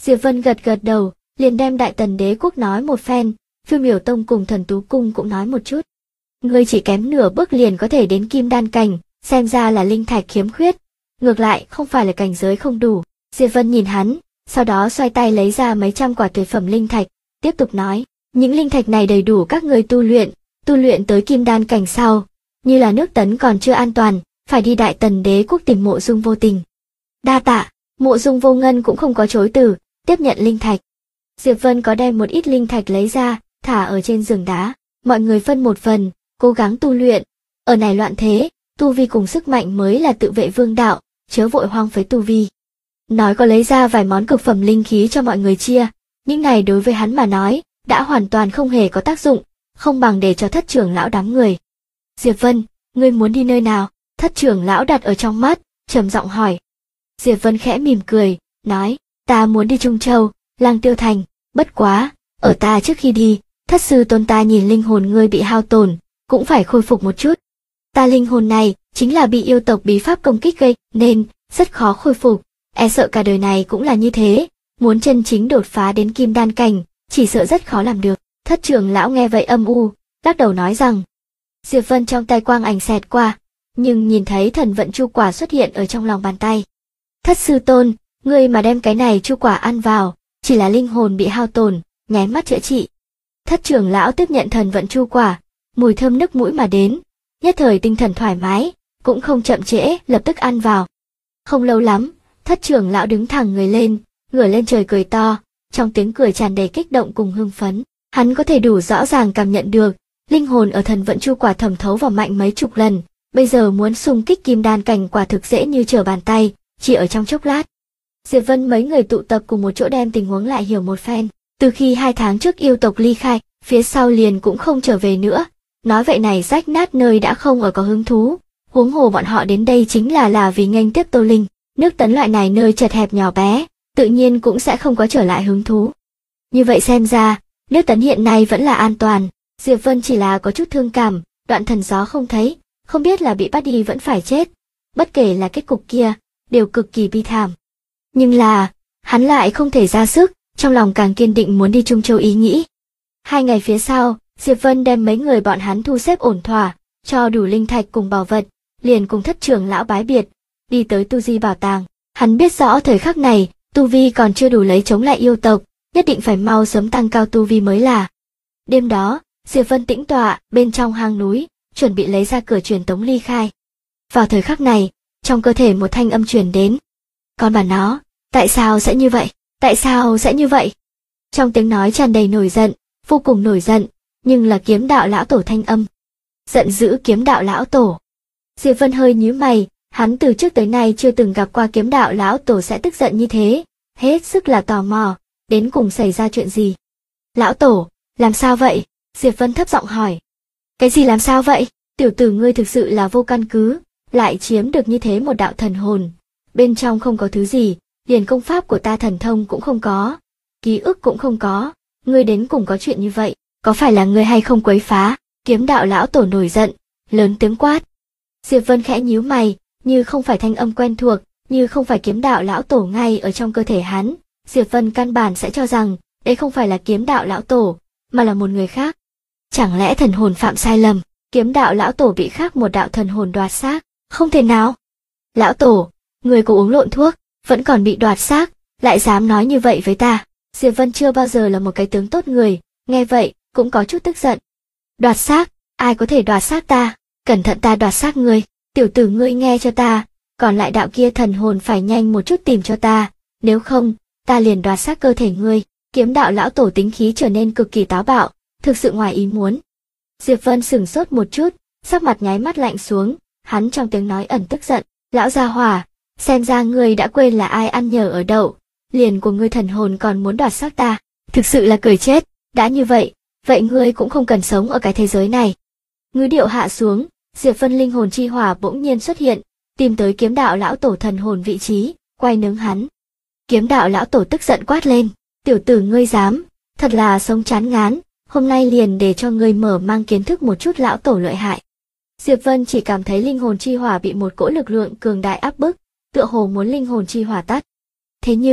Diệp Vân gật gật đầu, liền đem Đại Tần Đế quốc nói một phen, Phiêu Miểu Tông cùng Thần Tú Cung cũng nói một chút. Ngươi chỉ kém nửa bước liền có thể đến Kim Đan cảnh, xem ra là linh thạch khiếm khuyết. Ngược lại, không phải là cảnh giới không đủ. Diệp Vân nhìn hắn, sau đó xoay tay lấy ra mấy trăm quả tuyệt phẩm linh thạch, tiếp tục nói, những linh thạch này đầy đủ các ngươi tu luyện tới Kim Đan cảnh sau, như là nước Tấn còn chưa an toàn, phải đi Đại Tần Đế quốc tìm Mộ Dung Vô Tình. Đa tạ. Mộ Dung Vô Ngân cũng không có chối từ, tiếp nhận linh thạch. Diệp Vân có đem một ít linh thạch lấy ra, thả ở trên giường đá, mọi người phân một phần, cố gắng tu luyện. Ở này loạn thế, tu vi cùng sức mạnh mới là tự vệ vương đạo, chớ vội hoang phế tu vi. Nói có lấy ra vài món cực phẩm linh khí cho mọi người chia, những này đối với hắn mà nói, đã hoàn toàn không hề có tác dụng, không bằng để cho Thất trưởng lão đám người. Diệp Vân, ngươi muốn đi nơi nào? Thất trưởng lão đặt ở trong mắt, trầm giọng hỏi. Diệp Vân khẽ mỉm cười, nói, ta muốn đi Trung Châu, Lang Tiêu Thành, bất quá, ở ta trước khi đi, Thất sư tôn ta nhìn linh hồn ngươi bị hao tổn, cũng phải khôi phục một chút. Ta linh hồn này, chính là bị yêu tộc bí pháp công kích gây, nên, rất khó khôi phục, e sợ cả đời này cũng là như thế, muốn chân chính đột phá đến Kim Đan cảnh, chỉ sợ rất khó làm được. Thất trưởng lão nghe vậy âm u, lắc đầu nói rằng. Diệp Vân trong tay quang ảnh xẹt qua, nhưng nhìn thấy thần vận chu quả xuất hiện ở trong lòng bàn tay. Thất sư tôn, ngươi mà đem cái này chu quả ăn vào, chỉ là linh hồn bị hao tổn, nháy mắt chữa trị. Thất trưởng lão tiếp nhận thần vận chu quả, mùi thơm nức mũi mà đến, nhất thời tinh thần thoải mái, cũng không chậm trễ, lập tức ăn vào. Không lâu lắm, thất trưởng lão đứng thẳng người lên, ngửa lên trời cười to, trong tiếng cười tràn đầy kích động cùng hưng phấn. Hắn có thể đủ rõ ràng cảm nhận được, linh hồn ở thần vận chu quả thẩm thấu vào mạnh mấy chục lần, bây giờ muốn xung kích Kim Đan cảnh quả thực dễ như trở bàn tay, chỉ ở trong chốc lát. Diệp Vân mấy người tụ tập cùng một chỗ đem tình huống lại hiểu một phen, từ khi 2 tháng trước yêu tộc ly khai, phía sau liền cũng không trở về nữa, nói vậy này rách nát nơi đã không ở có hứng thú, huống hồ bọn họ đến đây chính là vì nghênh tiếp Tô Linh, nước Tấn loại này nơi chật hẹp nhỏ bé, tự nhiên cũng sẽ không có trở lại hứng thú. Như vậy xem ra, nước Tấn hiện nay vẫn là an toàn, Diệp Vân chỉ là có chút thương cảm, Đoạn Thần Gió không thấy, không biết là bị bắt đi vẫn phải chết, bất kể là kết cục kia, đều cực kỳ bi thảm. Nhưng là, hắn lại không thể ra sức, trong lòng càng kiên định muốn đi Trung Châu ý nghĩ. 2 ngày phía sau, Diệp Vân đem mấy người bọn hắn thu xếp ổn thỏa, cho đủ linh thạch cùng bảo vật, liền cùng thất trưởng lão bái biệt, đi tới Tu Di bảo tàng. Hắn biết rõ thời khắc này, tu vi còn chưa đủ lấy chống lại yêu tộc, nhất định phải mau sớm tăng cao tu vi mới là. Đêm đó, Diệp Vân tĩnh tọa bên trong hang núi, chuẩn bị lấy ra cửa truyền tống ly khai. Vào thời khắc này, trong cơ thể một thanh âm truyền đến. Con bà nó, tại sao sẽ như vậy? Tại sao sẽ như vậy? Trong tiếng nói tràn đầy nổi giận, vô cùng nổi giận, nhưng là Kiếm Đạo lão tổ thanh âm. Giận dữ Kiếm Đạo lão tổ. Diệp Vân hơi nhíu mày, hắn từ trước tới nay chưa từng gặp qua Kiếm Đạo lão tổ sẽ tức giận như thế, hết sức là tò mò, đến cùng xảy ra chuyện gì? Lão tổ, làm sao vậy? Diệp Vân thấp giọng hỏi. Cái gì làm sao vậy? Tiểu tử ngươi thực sự là vô căn cứ, lại chiếm được như thế một đạo thần hồn. Bên trong không có thứ gì, liền công pháp của ta thần thông cũng không có, ký ức cũng không có, ngươi đến cùng có chuyện như vậy, có phải là ngươi hay không quấy phá? Kiếm Đạo lão tổ nổi giận, lớn tiếng quát. Diệp Vân khẽ nhíu mày, như không phải thanh âm quen thuộc, như không phải Kiếm Đạo lão tổ ngay ở trong cơ thể hắn, Diệp Vân căn bản sẽ cho rằng, đây không phải là Kiếm Đạo lão tổ, mà là một người khác. Chẳng lẽ thần hồn phạm sai lầm, Kiếm Đạo lão tổ bị khác một đạo thần hồn đoạt xác? Không thể nào. Lão tổ, người có uống lộn thuốc, vẫn còn bị đoạt xác, lại dám nói như vậy với ta. Diệp Vân chưa bao giờ là một cái tướng tốt người, nghe vậy, cũng có chút tức giận. Đoạt xác, ai có thể đoạt xác ta? Cẩn thận ta đoạt xác ngươi, tiểu tử ngươi nghe cho ta, còn lại đạo kia thần hồn phải nhanh một chút tìm cho ta, nếu không, ta liền đoạt xác cơ thể ngươi. Kiếm Đạo lão tổ tính khí trở nên cực kỳ táo bạo, thực sự ngoài ý muốn. Diệp Vân sửng sốt một chút, sắc mặt nháy mắt lạnh xuống, hắn trong tiếng nói ẩn tức giận, lão gia hỏa, xem ra ngươi đã quên là ai ăn nhờ ở đậu, liền của ngươi thần hồn còn muốn đoạt xác ta, thực sự là cười chết, đã như vậy, vậy ngươi cũng không cần sống ở cái thế giới này. Ngữ điệu hạ xuống, Diệp Vân linh hồn chi hỏa bỗng nhiên xuất hiện, tìm tới Kiếm Đạo lão tổ thần hồn vị trí, quay nướng hắn. Kiếm Đạo lão tổ tức giận quát lên, tiểu tử ngươi dám, thật là sống chán ngán, hôm nay liền để cho ngươi mở mang kiến thức một chút lão tổ lợi hại. Diệp Vân chỉ cảm thấy linh hồn chi hỏa bị một cỗ lực lượng cường đại áp bức, tựa hồ muốn linh hồn chi hỏa tắt. Thế nhưng,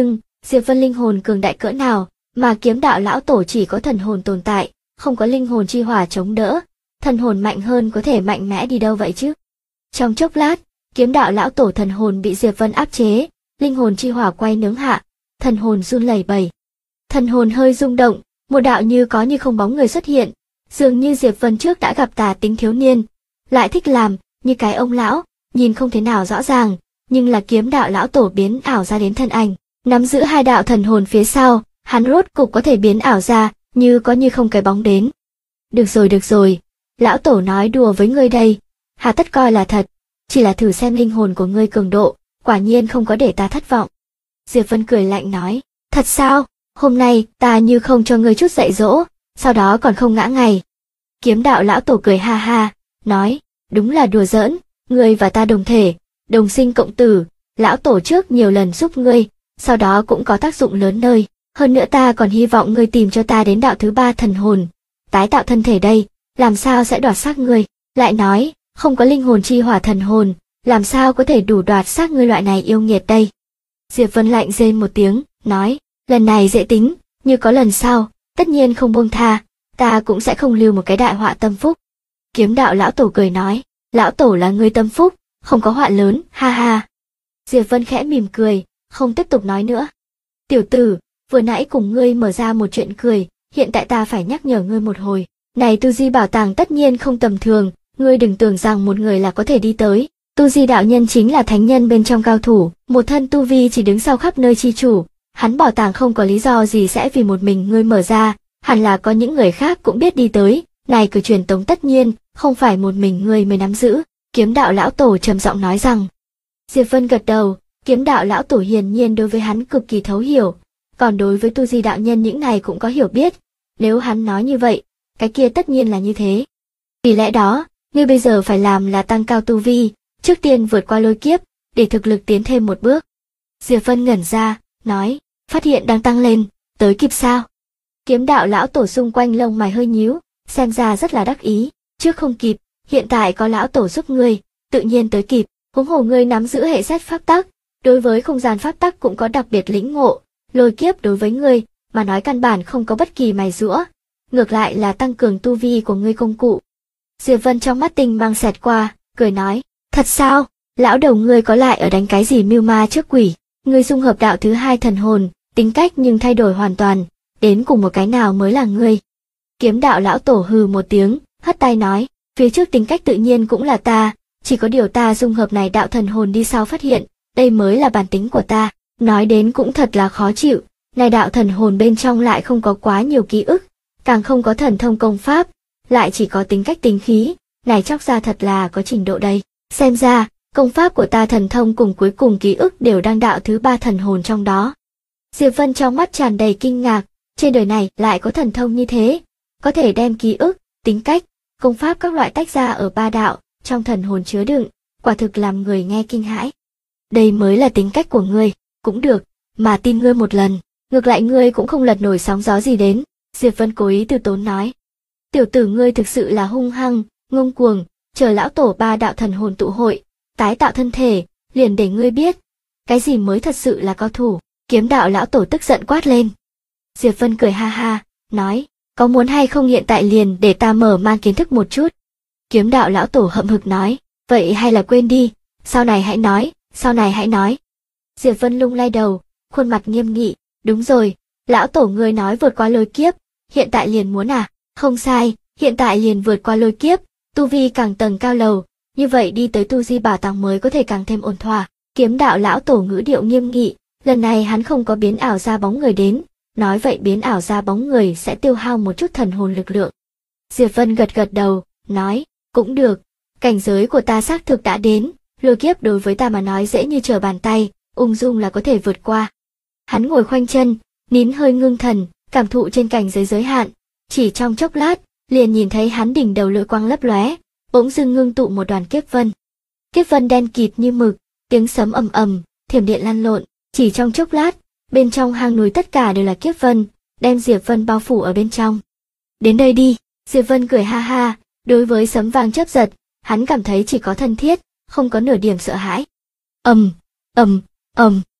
Diệp Vân linh hồn cường đại cỡ nào, mà kiếm đạo lão tổ chỉ có thần hồn tồn tại, không có linh hồn chi hỏa chống đỡ, thần hồn mạnh hơn có thể mạnh mẽ đi đâu vậy chứ? Trong chốc lát, kiếm đạo lão tổ thần hồn bị Diệp Vân áp chế, linh hồn chi hỏa quay nướng hạ, thần hồn run lẩy bẩy. Thần hồn hơi rung động, một đạo như có như không bóng người xuất hiện, dường như Diệp Vân trước đã gặp tà tính thiếu niên, lại thích làm như cái ông lão, nhìn không thế nào rõ ràng, nhưng là kiếm đạo lão tổ biến ảo ra đến thân ảnh, nắm giữ hai đạo thần hồn phía sau, hắn rốt cục có thể biến ảo ra, như có như không cái bóng đến. Được rồi, lão tổ nói đùa với ngươi đây, hà tất coi là thật, chỉ là thử xem linh hồn của ngươi cường độ, quả nhiên không có để ta thất vọng. Diệp Vân cười lạnh nói, thật sao, hôm nay ta như không cho ngươi chút dạy dỗ, sau đó còn không ngã ngày. Kiếm đạo lão tổ cười ha ha, nói, đúng là đùa giỡn, ngươi và ta đồng thể, đồng sinh cộng tử, lão tổ trước nhiều lần giúp ngươi, sau đó cũng có tác dụng lớn nơi, hơn nữa ta còn hy vọng ngươi tìm cho ta đến đạo thứ 3 thần hồn, tái tạo thân thể đây, làm sao sẽ đoạt xác ngươi, lại nói, không có linh hồn chi hỏa thần hồn, làm sao có thể đủ đoạt xác ngươi loại này yêu nghiệt đây. Diệp Vân lạnh rên một tiếng, nói, lần này dễ tính, như có lần sau, tất nhiên không buông tha, ta cũng sẽ không lưu một cái đại họa tâm phúc. Kiếm đạo lão tổ cười nói, lão tổ là người tâm phúc, không có họa lớn, ha ha. Diệp Vân khẽ mỉm cười, không tiếp tục nói nữa. Tiểu tử, vừa nãy cùng ngươi mở ra một chuyện cười, hiện tại ta phải nhắc nhở ngươi một hồi. Này tu di bảo tàng tất nhiên không tầm thường, ngươi đừng tưởng rằng một người là có thể đi tới. Tu di đạo nhân chính là thánh nhân bên trong cao thủ, một thân tu vi chỉ đứng sau khắp nơi chi chủ. Hắn bảo tàng không có lý do gì sẽ vì một mình ngươi mở ra, hẳn là có những người khác cũng biết đi tới. Này cử truyền tống tất nhiên, không phải một mình ngươi mới nắm giữ. Kiếm đạo lão tổ trầm giọng nói rằng. Diệp Vân gật đầu, kiếm đạo lão tổ hiển nhiên đối với hắn cực kỳ thấu hiểu, còn đối với tu di đạo nhân những này cũng có hiểu biết. Nếu hắn nói như vậy, cái kia tất nhiên là như thế. Vì lẽ đó, ngươi bây giờ phải làm là tăng cao tu vi, trước tiên vượt qua lôi kiếp, để thực lực tiến thêm một bước. Diệp Vân ngẩn ra, nói, phát hiện đang tăng lên, tới kịp sao? Kiếm đạo lão tổ xung quanh lông mày hơi nhíu, xem ra rất là đắc ý, trước không kịp, hiện tại có lão tổ giúp ngươi, tự nhiên tới kịp, huống hồ ngươi nắm giữ hệ xét pháp tắc, đối với không gian pháp tắc cũng có đặc biệt lĩnh ngộ, lôi kiếp đối với ngươi, mà nói căn bản không có bất kỳ mài giũa, ngược lại là tăng cường tu vi của ngươi công cụ. Diệp Vân trong mắt tinh mang xẹt qua, cười nói, thật sao, lão đầu ngươi có lại ở đánh cái gì mưu ma trước quỷ, ngươi dung hợp đạo thứ 2 thần hồn, tính cách nhưng thay đổi hoàn toàn, đến cùng một cái nào mới là ngươi. Kiếm đạo lão tổ hừ một tiếng, hất tay nói, phía trước tính cách tự nhiên cũng là ta, chỉ có điều ta dung hợp này đạo thần hồn đi sau phát hiện, đây mới là bản tính của ta, nói đến cũng thật là khó chịu, này đạo thần hồn bên trong lại không có quá nhiều ký ức, càng không có thần thông công pháp, lại chỉ có tính cách tính khí, này chóc ra thật là có trình độ đây, xem ra, công pháp của ta thần thông cùng cuối cùng ký ức đều đang đạo thứ 3 thần hồn trong đó. Diệp Vân trong mắt tràn đầy kinh ngạc, trên đời này lại có thần thông như thế, có thể đem ký ức, tính cách, công pháp các loại tách ra ở 3 đạo, trong thần hồn chứa đựng, quả thực làm người nghe kinh hãi. Đây mới là tính cách của ngươi, cũng được, mà tin ngươi một lần, ngược lại ngươi cũng không lật nổi sóng gió gì đến, Diệp Vân cố ý từ tốn nói. Tiểu tử ngươi thực sự là hung hăng, ngông cuồng, chờ lão tổ 3 đạo thần hồn tụ hội, tái tạo thân thể, liền để ngươi biết, cái gì mới thật sự là cao thủ, kiếm đạo lão tổ tức giận quát lên. Diệp Vân cười ha ha, nói, có muốn hay không hiện tại liền để ta mở mang kiến thức một chút. Kiếm đạo lão tổ hậm hực nói, vậy hay là quên đi, sau này hãy nói, sau này hãy nói. Diệp Vân lung lay đầu, khuôn mặt nghiêm nghị, đúng rồi, lão tổ ngươi nói vượt qua lôi kiếp, hiện tại liền muốn à, không sai, hiện tại liền vượt qua lôi kiếp, tu vi càng tầng cao lầu, như vậy đi tới tu di bảo tàng mới có thể càng thêm ổn thỏa. Kiếm đạo lão tổ ngữ điệu nghiêm nghị, lần này hắn không có biến ảo ra bóng người đến, nói vậy biến ảo ra bóng người sẽ tiêu hao một chút thần hồn lực lượng. Diệp Vân gật gật đầu, nói, cũng được, cảnh giới của ta xác thực đã đến, lôi kiếp đối với ta mà nói dễ như trở bàn tay, ung dung là có thể vượt qua. Hắn ngồi khoanh chân, nín hơi ngưng thần, cảm thụ trên cảnh giới giới hạn, chỉ trong chốc lát, liền nhìn thấy hắn đỉnh đầu lôi quang lấp lóe, bỗng dưng ngưng tụ một đoàn kiếp vân. Kiếp vân đen kịt như mực, tiếng sấm ầm ầm, thiểm điện lăn lộn, chỉ trong chốc lát, bên trong hang núi tất cả đều là kiếp vân, đem Diệp Vân bao phủ ở bên trong. Đến đây đi, Diệp Vân cười ha ha, đối với sấm vang chớp giật, hắn cảm thấy chỉ có thân thiết, không có nửa điểm sợ hãi.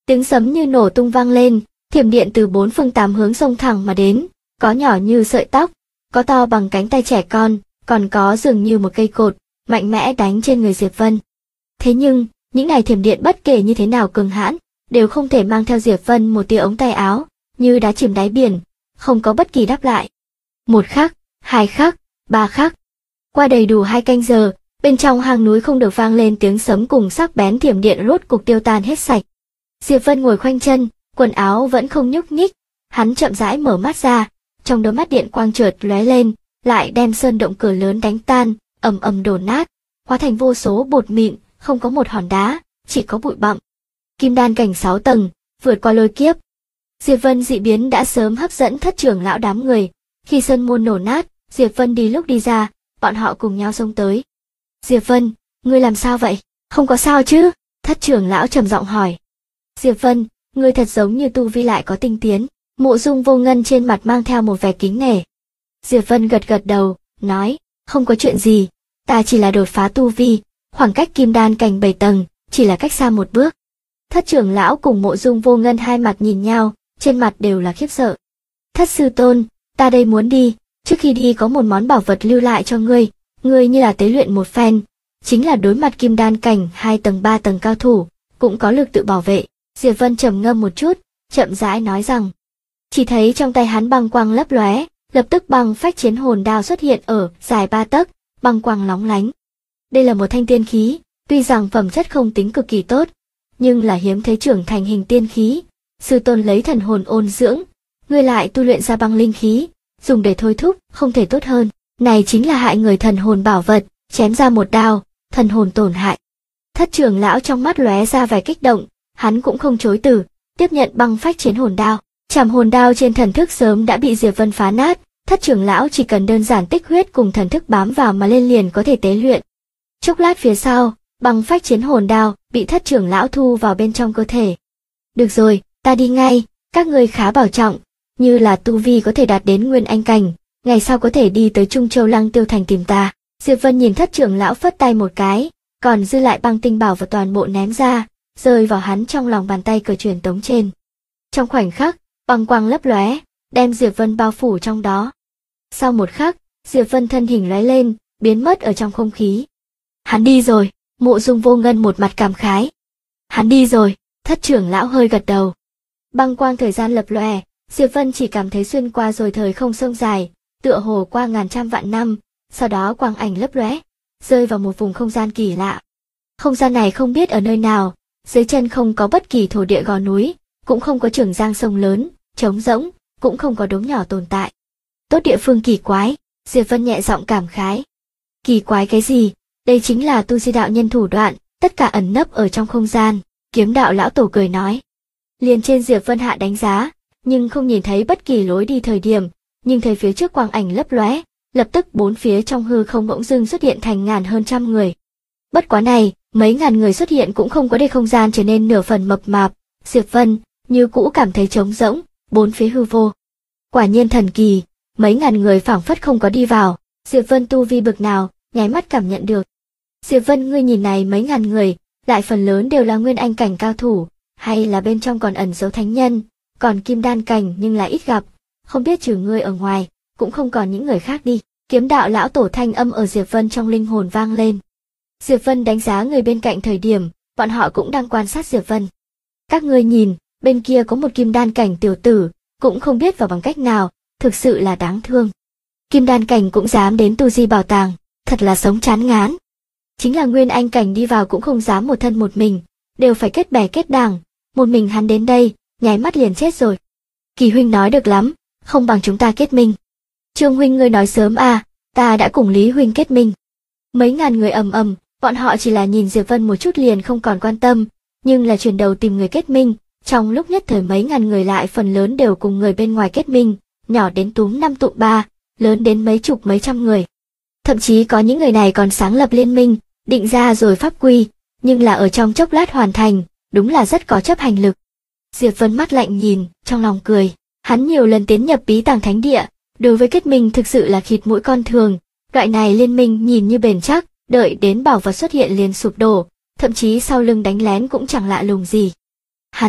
Tiếng sấm như nổ tung vang lên, thiểm điện từ bốn phương tám hướng xông thẳng mà đến, có nhỏ như sợi tóc, có to bằng cánh tay trẻ con, còn có dường như một cây cột, mạnh mẽ đánh trên người Diệp Vân. Thế nhưng, những này thiểm điện bất kể như thế nào cường hãn, đều không thể mang theo Diệp Vân một tia ống tay áo, như đá chìm đáy biển, không có bất kỳ đáp lại. Một khắc, hai khắc, ba khắc. Qua đầy đủ 2 canh giờ, bên trong hang núi không được vang lên tiếng sấm cùng sắc bén thiểm điện rốt cục tiêu tan hết sạch. Diệp Vân ngồi khoanh chân, quần áo vẫn không nhúc nhích, hắn chậm rãi mở mắt ra, trong đôi mắt điện quang chợt lóe lên, lại đem sơn động cửa lớn đánh tan, ầm ầm đổ nát, hóa thành vô số bột mịn, không có một hòn đá, chỉ có bụi bặm. Kim đan cảnh 6 tầng, vượt qua lôi kiếp. Diệp Vân dị biến đã sớm hấp dẫn thất trưởng lão đám người, khi sơn môn nổ nát, Diệp Vân đi lúc đi ra, bọn họ cùng nhau xông tới. Diệp Vân, ngươi làm sao vậy? Không có sao chứ? Thất trưởng lão trầm giọng hỏi. Diệp Vân, ngươi thật giống như tu vi lại có tinh tiến. Mộ Dung Vô Ngân trên mặt mang theo một vẻ kính nể. Diệp Vân gật gật đầu, nói, không có chuyện gì, ta chỉ là đột phá tu vi, khoảng cách kim đan cảnh 7 tầng, chỉ là cách xa một bước. Thất trưởng lão cùng Mộ Dung Vô Ngân hai mặt nhìn nhau, trên mặt đều là khiếp sợ. Thất sư tôn, ta đây muốn đi, trước khi đi có một món bảo vật lưu lại cho ngươi như là tế luyện một phen, chính là đối mặt kim đan cảnh 2 tầng 3 tầng cao thủ, cũng có lực tự bảo vệ. Diệp Vân trầm ngâm một chút, chậm rãi nói rằng. Chỉ thấy trong tay hắn băng quang lấp lóe, lập tức băng phách chiến hồn đao xuất hiện ở dài 3 tấc, băng quang lóng lánh. Đây là một thanh tiên khí, tuy rằng phẩm chất không tính cực kỳ tốt, nhưng là hiếm thấy trưởng thành hình tiên khí. Sư tôn lấy thần hồn ôn dưỡng, ngươi lại tu luyện ra băng linh khí, dùng để thôi thúc, không thể tốt hơn. Này chính là hại người thần hồn bảo vật, chém ra một đao, thần hồn tổn hại. Thất trưởng lão trong mắt lóe ra vẻ kích động, hắn cũng không chối từ, tiếp nhận băng phách chiến hồn đao. Trảm hồn đao trên thần thức sớm đã bị Diệp Vân phá nát, thất trưởng lão chỉ cần đơn giản tích huyết cùng thần thức bám vào mà lên liền có thể tế luyện. Chốc lát phía sau, băng phách chiến hồn đao bị thất trưởng lão thu vào bên trong cơ thể. Được rồi, ta đi ngay, các ngươi khá bảo trọng, như là tu vi có thể đạt đến nguyên anh cảnh, ngày sau có thể đi tới Trung Châu Lăng Tiêu Thành tìm ta. Diệp Vân nhìn thất trưởng lão phất tay một cái, còn dư lại băng tinh bảo và toàn bộ ném ra, rơi vào hắn trong lòng bàn tay cờ truyền tống trên. Trong khoảnh khắc, băng quang lấp lóe, đem Diệp Vân bao phủ trong đó. Sau một khắc, Diệp Vân thân hình lóe lên, biến mất ở trong không khí. Hắn đi rồi, Mộ Dung Vô Ngân một mặt cảm khái. Hắn đi rồi, thất trưởng lão hơi gật đầu. Băng quang thời gian lập lòe, Diệp Vân chỉ cảm thấy xuyên qua rồi thời không sông dài, tựa hồ qua ngàn trăm vạn năm, sau đó quang ảnh lấp lóe, rơi vào một vùng không gian kỳ lạ. Không gian này không biết ở nơi nào, dưới chân không có bất kỳ thổ địa gò núi, cũng không có trường giang sông lớn, trống rỗng, cũng không có đống nhỏ tồn tại. Tốt địa phương kỳ quái, Diệp Vân nhẹ giọng cảm khái. Kỳ quái cái gì? Đây chính là tu di đạo nhân thủ đoạn, tất cả ẩn nấp ở trong không gian. Kiếm đạo lão tổ cười nói. Liền trên Diệp Vân hạ đánh giá, nhưng không nhìn thấy bất kỳ lối đi thời điểm, nhưng thấy phía trước quang ảnh lấp lóe, lập tức bốn phía trong hư không bỗng dưng xuất hiện thành ngàn hơn trăm người. Bất quá này, mấy ngàn người xuất hiện cũng không có để không gian trở nên nửa phần mập mạp, Diệp Vân như cũ cảm thấy trống rỗng, bốn phía hư vô. Quả nhiên thần kỳ, mấy ngàn người phảng phất không có đi vào, Diệp Vân tu vi bực nào, nháy mắt cảm nhận được. Diệp Vân ngươi nhìn này mấy ngàn người, lại phần lớn đều là nguyên anh cảnh cao thủ, hay là bên trong còn ẩn giấu thánh nhân, còn kim đan cảnh nhưng lại ít gặp, không biết trừ ngươi ở ngoài, cũng không còn những người khác đi. Kiếm đạo lão tổ thanh âm ở Diệp Vân trong linh hồn vang lên. Diệp Vân đánh giá người bên cạnh thời điểm, bọn họ cũng đang quan sát Diệp Vân. Các ngươi nhìn, bên kia có một kim đan cảnh tiểu tử, cũng không biết vào bằng cách nào, thực sự là đáng thương. Kim đan cảnh cũng dám đến tu di bảo tàng, thật là sống chán ngán. Chính là nguyên anh cảnh đi vào cũng không dám một thân một mình, đều phải kết bè kết đảng, một mình hắn đến đây, nháy mắt liền chết rồi. Kỳ huynh nói được lắm, không bằng chúng ta kết minh. Trương huynh ngươi nói sớm à, ta đã cùng Lý huynh kết minh. Mấy ngàn người ầm ầm, bọn họ chỉ là nhìn Diệp Vân một chút liền không còn quan tâm, nhưng là chuyển đầu tìm người kết minh, trong lúc nhất thời mấy ngàn người lại phần lớn đều cùng người bên ngoài kết minh, nhỏ đến túm 5 tụ 3, lớn đến mấy chục mấy trăm người. Thậm chí có những người này còn sáng lập liên minh, định ra rồi pháp quy, nhưng là ở trong chốc lát hoàn thành, đúng là rất có chấp hành lực. Diệp Vân mắt lạnh nhìn, trong lòng cười, hắn nhiều lần tiến nhập bí tàng thánh địa, đối với kết minh thực sự là khịt mũi con thường, loại này liên minh nhìn như bền chắc, đợi đến bảo vật xuất hiện liền sụp đổ, thậm chí sau lưng đánh lén cũng chẳng lạ lùng gì. Hắn,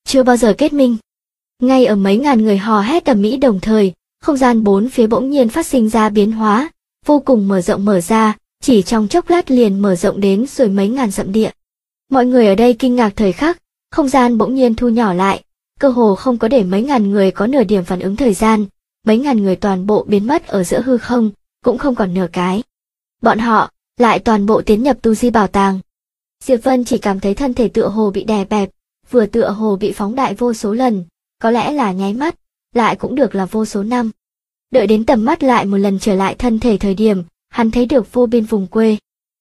chưa bao giờ kết minh. Ngay ở mấy ngàn người hò hét ầm ĩ đồng thời, không gian bốn phía bỗng nhiên phát sinh ra biến hóa, vô cùng mở rộng mở ra, chỉ trong chốc lát liền mở rộng đến rồi mấy ngàn dặm địa. Mọi người ở đây kinh ngạc thời khắc, không gian bỗng nhiên thu nhỏ lại, cơ hồ không có để mấy ngàn người có nửa điểm phản ứng thời gian, mấy ngàn người toàn bộ biến mất ở giữa hư không, cũng không còn nửa cái. Bọn họ lại toàn bộ tiến nhập tu di bảo tàng. Diệp Vân chỉ cảm thấy thân thể tựa hồ bị đè bẹp, vừa tựa hồ bị phóng đại vô số lần, có lẽ là nháy mắt, lại cũng được là vô số năm. Đợi đến tầm mắt lại một lần trở lại thân thể thời điểm, hắn thấy được vô biên vùng quê.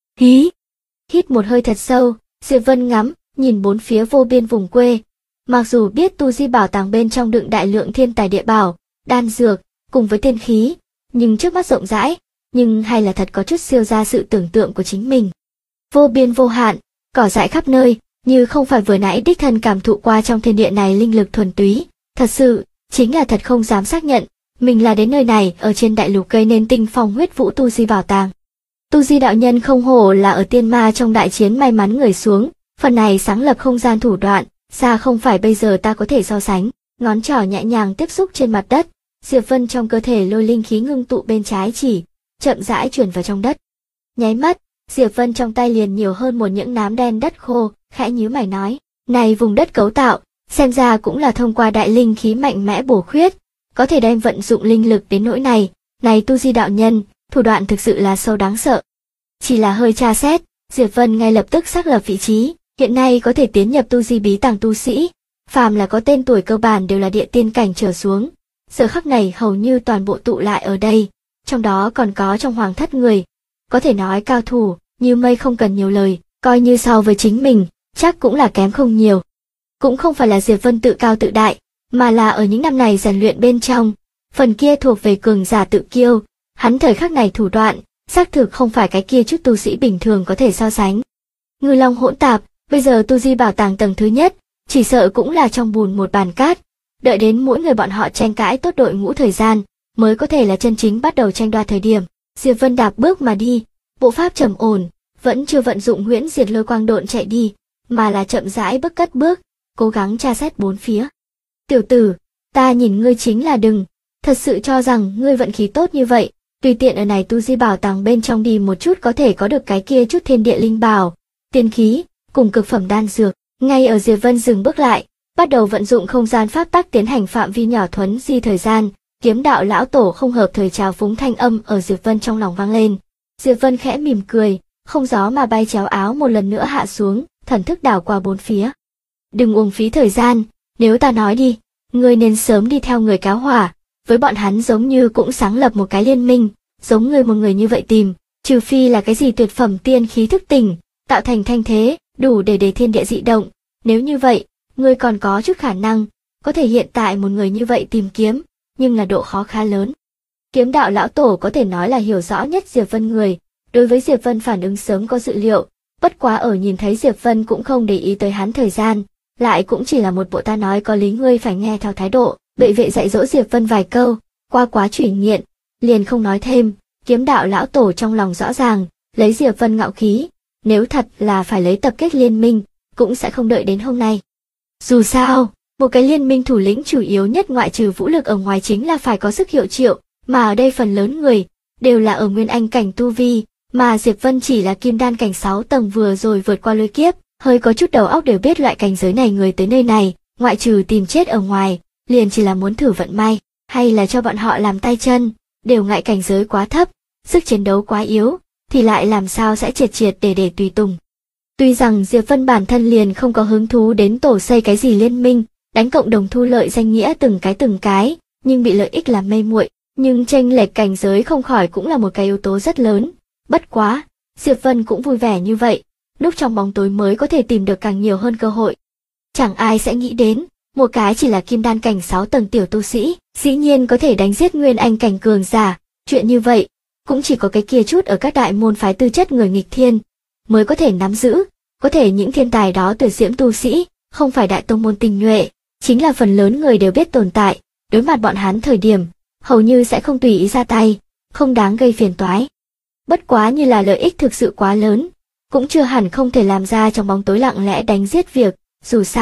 Hít một hơi thật sâu, Diệp Vân ngắm, nhìn bốn phía vô biên vùng quê. Mặc dù biết tu di bảo tàng bên trong đựng đại lượng thiên tài địa bảo, đan dược, cùng với tiên khí, nhưng trước mắt rộng rãi, nhưng hay là thật có chút siêu ra sự tưởng tượng của chính mình. Vô biên vô hạn, cỏ dại khắp nơi, như không phải vừa nãy đích thân cảm thụ qua trong thiên địa này linh lực thuần túy, thật sự, chính là thật không dám xác nhận, mình là đến nơi này ở trên đại lục gây nên tinh phong huyết vũ tu di bảo tàng. Tu di đạo nhân không hổ là ở tiên ma trong đại chiến may mắn người xuống, phần này sáng lập không gian thủ đoạn, xa không phải bây giờ ta có thể so sánh. Ngón trỏ nhẹ nhàng tiếp xúc trên mặt đất, Diệp Vân trong cơ thể lôi linh khí ngưng tụ bên trái chỉ, chậm rãi chuyển vào trong đất. Nháy mắt, Diệp Vân trong tay liền nhiều hơn một những nám đen đất khô, khẽ nhíu mày nói, này vùng đất cấu tạo, xem ra cũng là thông qua đại linh khí mạnh mẽ bổ khuyết, có thể đem vận dụng linh lực đến nỗi này tu di đạo nhân, thủ đoạn thực sự là sâu đáng sợ. Chỉ là hơi tra xét, Diệp Vân ngay lập tức xác lập vị trí, hiện nay có thể tiến nhập tu di bí tàng tu sĩ, phàm là có tên tuổi cơ bản đều là địa tiên cảnh trở xuống. Giờ khắc này hầu như toàn bộ tụ lại ở đây, trong đó còn có trong hoàng thất người. Có thể nói cao thủ, như mây không cần nhiều lời, coi như so với chính mình, chắc cũng là kém không nhiều. Cũng không phải là Diệp Vân tự cao tự đại, mà là ở những năm này rèn luyện bên trong, phần kia thuộc về cường giả tự kiêu, hắn thời khắc này thủ đoạn, xác thực không phải cái kia chút tu sĩ bình thường có thể so sánh. Ngư long hỗn tạp, bây giờ tu di bảo tàng tầng thứ nhất, chỉ sợ cũng là trong bùn một bàn cát, đợi đến mỗi người bọn họ tranh cãi tốt đội ngũ thời gian, mới có thể là chân chính bắt đầu tranh đoạt thời điểm. Diệp Vân đạp bước mà đi, bộ pháp trầm ổn, vẫn chưa vận dụng huyễn diệt lôi quang độn chạy đi, mà là chậm rãi bước cất bước, cố gắng tra xét bốn phía. Tiểu tử, ta nhìn ngươi chính là đừng, thật sự cho rằng ngươi vận khí tốt như vậy, tùy tiện ở này tu di bảo tàng bên trong đi một chút có thể có được cái kia chút thiên địa linh bảo, tiên khí, cùng cực phẩm đan dược. Ngay ở Diệp Vân dừng bước lại, bắt đầu vận dụng không gian pháp tắc tiến hành phạm vi nhỏ thuấn di thời gian, kiếm đạo lão tổ không hợp thời trào phúng thanh âm ở Diệp Vân trong lòng vang lên. Diệp Vân khẽ mỉm cười, không gió mà bay chéo áo một lần nữa hạ xuống, thần thức đảo qua bốn phía. Đừng uổng phí thời gian, nếu ta nói đi, ngươi nên sớm đi theo người cáo hỏa, với bọn hắn giống như cũng sáng lập một cái liên minh, giống ngươi một người như vậy tìm, trừ phi là cái gì tuyệt phẩm tiên khí thức tỉnh, tạo thành thanh thế, đủ để thiên địa dị động, nếu như vậy, ngươi còn có chút khả năng, có thể hiện tại một người như vậy tìm kiếm, nhưng là độ khó khá lớn. Kiếm đạo lão tổ có thể nói là hiểu rõ nhất Diệp Vân người, đối với Diệp Vân phản ứng sớm có dự liệu, bất quá ở nhìn thấy Diệp Vân cũng không để ý tới hắn thời gian, lại cũng chỉ là một bộ ta nói có lý ngươi phải nghe theo thái độ, bệ vệ dạy dỗ Diệp Vân vài câu, qua quá trụy nghiện, liền không nói thêm. Kiếm đạo lão tổ trong lòng rõ ràng, lấy Diệp Vân ngạo khí, nếu thật là phải lấy tập kết liên minh, cũng sẽ không đợi đến hôm nay. Dù sao, một cái liên minh thủ lĩnh chủ yếu nhất ngoại trừ vũ lực ở ngoài chính là phải có sức hiệu triệu, mà ở đây phần lớn người đều là ở nguyên anh cảnh tu vi, mà Diệp Vân chỉ là kim đan cảnh 6 tầng vừa rồi vượt qua lôi kiếp, hơi có chút đầu óc đều biết loại cảnh giới này người tới nơi này, ngoại trừ tìm chết ở ngoài, liền chỉ là muốn thử vận may, hay là cho bọn họ làm tay chân, đều ngại cảnh giới quá thấp, sức chiến đấu quá yếu, thì lại làm sao sẽ triệt để tùy tùng. Tuy rằng Diệp Vân bản thân liền không có hứng thú đến tổ xây cái gì liên minh, đánh cộng đồng thu lợi danh nghĩa từng cái, nhưng bị lợi ích làm mê muội, nhưng chênh lệch cảnh giới không khỏi cũng là một cái yếu tố rất lớn. Bất quá, Diệp Vân cũng vui vẻ như vậy, lúc trong bóng tối mới có thể tìm được càng nhiều hơn cơ hội. Chẳng ai sẽ nghĩ đến, một cái chỉ là kim đan cảnh 6 tầng tiểu tu sĩ, dĩ nhiên có thể đánh giết nguyên anh cảnh cường giả, chuyện như vậy, cũng chỉ có cái kia chút ở các đại môn phái tư chất người nghịch thiên, mới có thể nắm giữ, có thể những thiên tài đó tuyệt diễm tu sĩ, không phải đại tông môn tinh nhuệ, chính là phần lớn người đều biết tồn tại, đối mặt bọn hắn thời điểm, hầu như sẽ không tùy ý ra tay, không đáng gây phiền toái. Bất quá như là lợi ích thực sự quá lớn, cũng chưa hẳn không thể làm ra trong bóng tối lặng lẽ đánh giết việc, dù sao,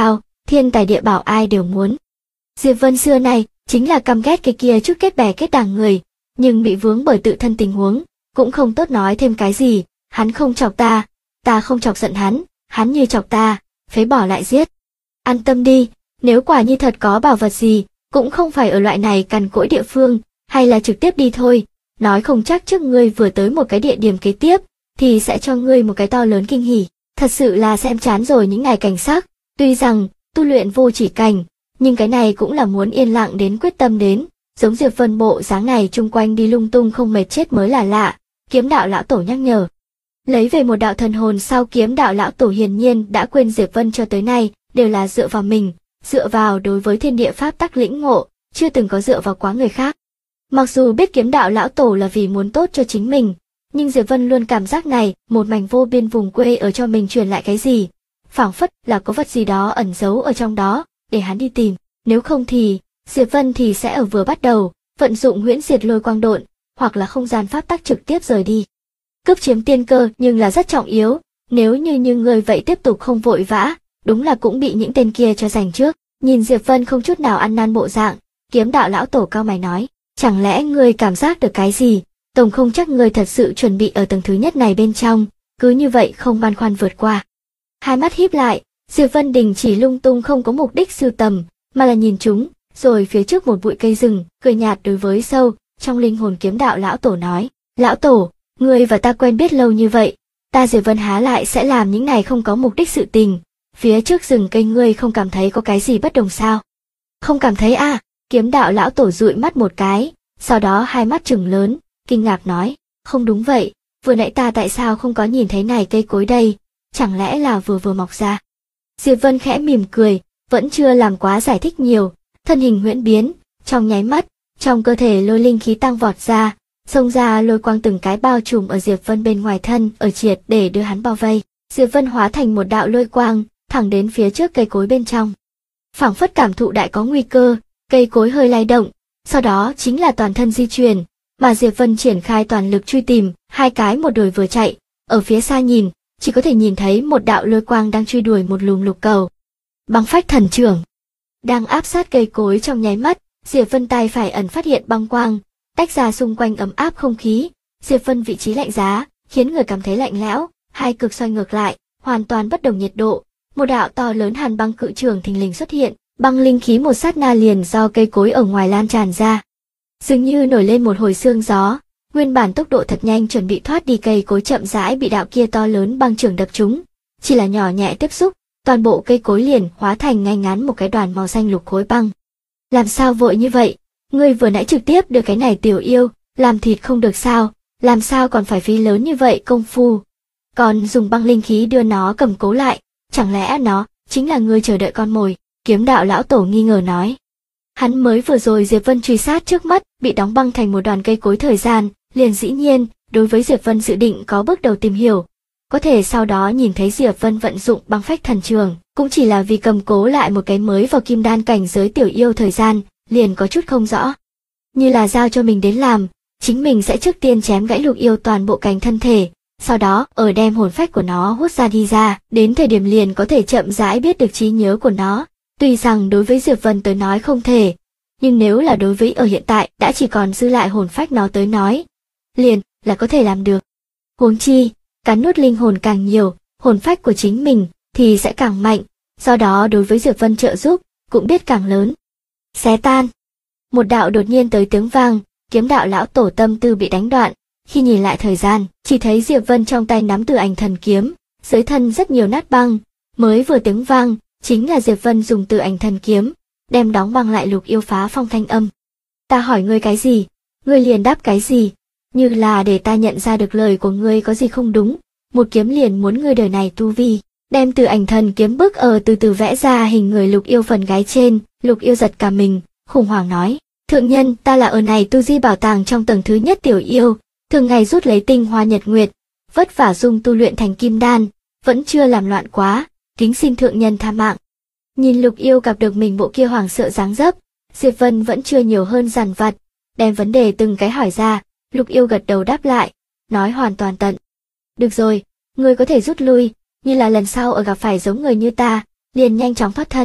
thiên tài địa bảo ai đều muốn. Diệp Vân xưa này chính là căm ghét cái kia chút kết bè kết đảng người, nhưng bị vướng bởi tự thân tình huống, cũng không tốt nói thêm cái gì, hắn không chọc ta không chọc giận hắn như chọc ta, phế bỏ lại giết. An tâm đi, nếu quả như thật có bảo vật gì, cũng không phải ở loại này cằn cỗi địa phương, hay là trực tiếp đi thôi, nói không chắc trước ngươi vừa tới một cái địa điểm kế tiếp, thì sẽ cho ngươi một cái to lớn kinh hỉ. Thật sự là xem chán rồi những ngày cảnh sắc, tuy rằng tu luyện vô chỉ cảnh, nhưng cái này cũng là muốn yên lặng đến quyết tâm đến, giống Diệp Vân bộ dáng này chung quanh đi lung tung không mệt chết mới là lạ. Kiếm đạo lão tổ nhắc nhở. Lấy về một đạo thần hồn sau, kiếm đạo lão tổ hiển nhiên đã quên Diệp Vân cho tới nay đều là dựa vào mình, dựa vào đối với thiên địa pháp tắc lĩnh ngộ, chưa từng có dựa vào quá người khác. Mặc dù biết kiếm đạo lão tổ là vì muốn tốt cho chính mình, nhưng Diệp Vân luôn cảm giác này, một mảnh vô biên vùng quê ở cho mình truyền lại cái gì, phảng phất là có vật gì đó ẩn giấu ở trong đó, để hắn đi tìm, nếu không thì, Diệp Vân thì sẽ ở vừa bắt đầu, vận dụng huyễn diệt lôi quang độn, hoặc là không gian pháp tắc trực tiếp rời đi. Cướp chiếm tiên cơ nhưng là rất trọng yếu, nếu như người vậy tiếp tục không vội vã, đúng là cũng bị những tên kia cho giành trước. Nhìn Diệp Vân không chút nào ăn năn bộ dạng, kiếm đạo lão tổ cao mày nói, chẳng lẽ ngươi cảm giác được cái gì, tổng không chắc ngươi thật sự chuẩn bị ở tầng thứ nhất này bên trong, cứ như vậy không băn khoăn vượt qua. Hai mắt híp lại, Diệp Vân đình chỉ lung tung không có mục đích sưu tầm, mà là nhìn chúng, rồi phía trước một bụi cây rừng, cười nhạt đối với sâu trong linh hồn kiếm đạo lão tổ nói, lão tổ, ngươi và ta quen biết lâu như vậy, ta Diệp Vân há lại sẽ làm những này không có mục đích sự tình, phía trước rừng cây ngươi không cảm thấy có cái gì bất đồng sao? Không cảm thấy à? Kiếm đạo lão tổ dụi mắt một cái, sau đó hai mắt trừng lớn, kinh ngạc nói, không đúng vậy, vừa nãy ta tại sao không có nhìn thấy này cây cối đây, chẳng lẽ là vừa mọc ra? Diệp Vân khẽ mỉm cười, vẫn chưa làm quá giải thích nhiều, thân hình huyễn biến, trong nháy mắt, trong cơ thể lôi linh khí tăng vọt ra, xông ra lôi quang từng cái bao trùm ở Diệp Vân bên ngoài thân, ở triệt để đưa hắn bao vây. Diệp Vân hóa thành một đạo lôi quang, thẳng đến phía trước cây cối bên trong. Phảng phất cảm thụ đại có nguy cơ, cây cối hơi lay động, sau đó chính là toàn thân di chuyển, mà Diệp Vân triển khai toàn lực truy tìm, hai cái một đuổi vừa chạy, ở phía xa nhìn, chỉ có thể nhìn thấy một đạo lôi quang đang truy đuổi một lùm lục cầu. Băng phách thần trưởng, đang áp sát cây cối trong nháy mắt, Diệp Vân tay phải ẩn phát hiện băng quang, tách ra xung quanh ấm áp không khí, Diệp Vân vị trí lạnh giá, khiến người cảm thấy lạnh lẽo, hai cực xoay ngược lại, hoàn toàn bất đồng nhiệt độ. Một đạo to lớn hàn băng cự trường thình lình xuất hiện, băng linh khí một sát na liền do cây cối ở ngoài lan tràn ra. Dường như nổi lên một hồi sương gió, nguyên bản tốc độ thật nhanh chuẩn bị thoát đi cây cối chậm rãi bị đạo kia to lớn băng trường đập trúng, chỉ là nhỏ nhẹ tiếp xúc, toàn bộ cây cối liền hóa thành ngay ngắn một cái đoàn màu xanh lục khối băng. Làm sao vội như vậy? Ngươi vừa nãy trực tiếp đưa cái này tiểu yêu, làm thịt không được sao? Làm sao còn phải phí lớn như vậy công phu? Còn dùng băng linh khí đưa nó cầm cố lại, chẳng lẽ nó chính là ngươi chờ đợi con mồi? Kiếm đạo lão tổ nghi ngờ nói. Hắn mới vừa rồi Diệp Vân truy sát trước mắt, bị đóng băng thành một đoàn cây cối thời gian, liền dĩ nhiên, đối với Diệp Vân dự định có bước đầu tìm hiểu. Có thể sau đó nhìn thấy Diệp Vân vận dụng băng phách thần trường, cũng chỉ là vì cầm cố lại một cái mới vào kim đan cảnh giới tiểu yêu thời gian, liền có chút không rõ. Như là giao cho mình đến làm, chính mình sẽ trước tiên chém gãy lục yêu toàn bộ cánh thân thể, sau đó ở đem hồn phách của nó hút ra đi ra, đến thời điểm liền có thể chậm rãi biết được trí nhớ của nó. Tuy rằng đối với Diệp Vân tới nói không thể, nhưng nếu là đối với ở hiện tại đã chỉ còn dư lại hồn phách nó tới nói, liền là có thể làm được. Huống chi, cắn nuốt linh hồn càng nhiều, hồn phách của chính mình thì sẽ càng mạnh, do đó đối với Diệp Vân trợ giúp cũng biết càng lớn. Xé tan. Một đạo đột nhiên tới tiếng vang, kiếm đạo lão tổ tâm tư bị đánh đoạn, khi nhìn lại thời gian, chỉ thấy Diệp Vân trong tay nắm Tử Ảnh Thần kiếm, dưới thân rất nhiều nát băng, mới vừa tiếng vang, chính là Diệp Vân dùng Tử Ảnh Thần kiếm, đem đóng băng lại lục yêu phá phong thanh âm. Ta hỏi ngươi cái gì, ngươi liền đáp cái gì, như là để ta nhận ra được lời của ngươi có gì không đúng, một kiếm liền muốn ngươi đời này tu vi. Đem Tử Ảnh Thần kiếm bước ở từ từ vẽ ra hình người lục yêu phần gái trên, lục yêu giật cả mình, khủng hoảng nói, thượng nhân, ta là ở này tu di bảo tàng trong tầng thứ nhất tiểu yêu, thường ngày rút lấy tinh hoa nhật nguyệt, vất vả dung tu luyện thành kim đan, vẫn chưa làm loạn quá, kính xin thượng nhân tha mạng. Nhìn lục yêu gặp được mình bộ kia hoảng sợ dáng dấp, Diệp Vân vẫn chưa nhiều hơn dằn vặt, đem vấn đề từng cái hỏi ra, lục yêu gật đầu đáp lại, nói hoàn toàn tận. Được rồi, ngươi có thể rút lui, như là lần sau ở gặp phải giống người như ta, liền nhanh chóng thoát thân,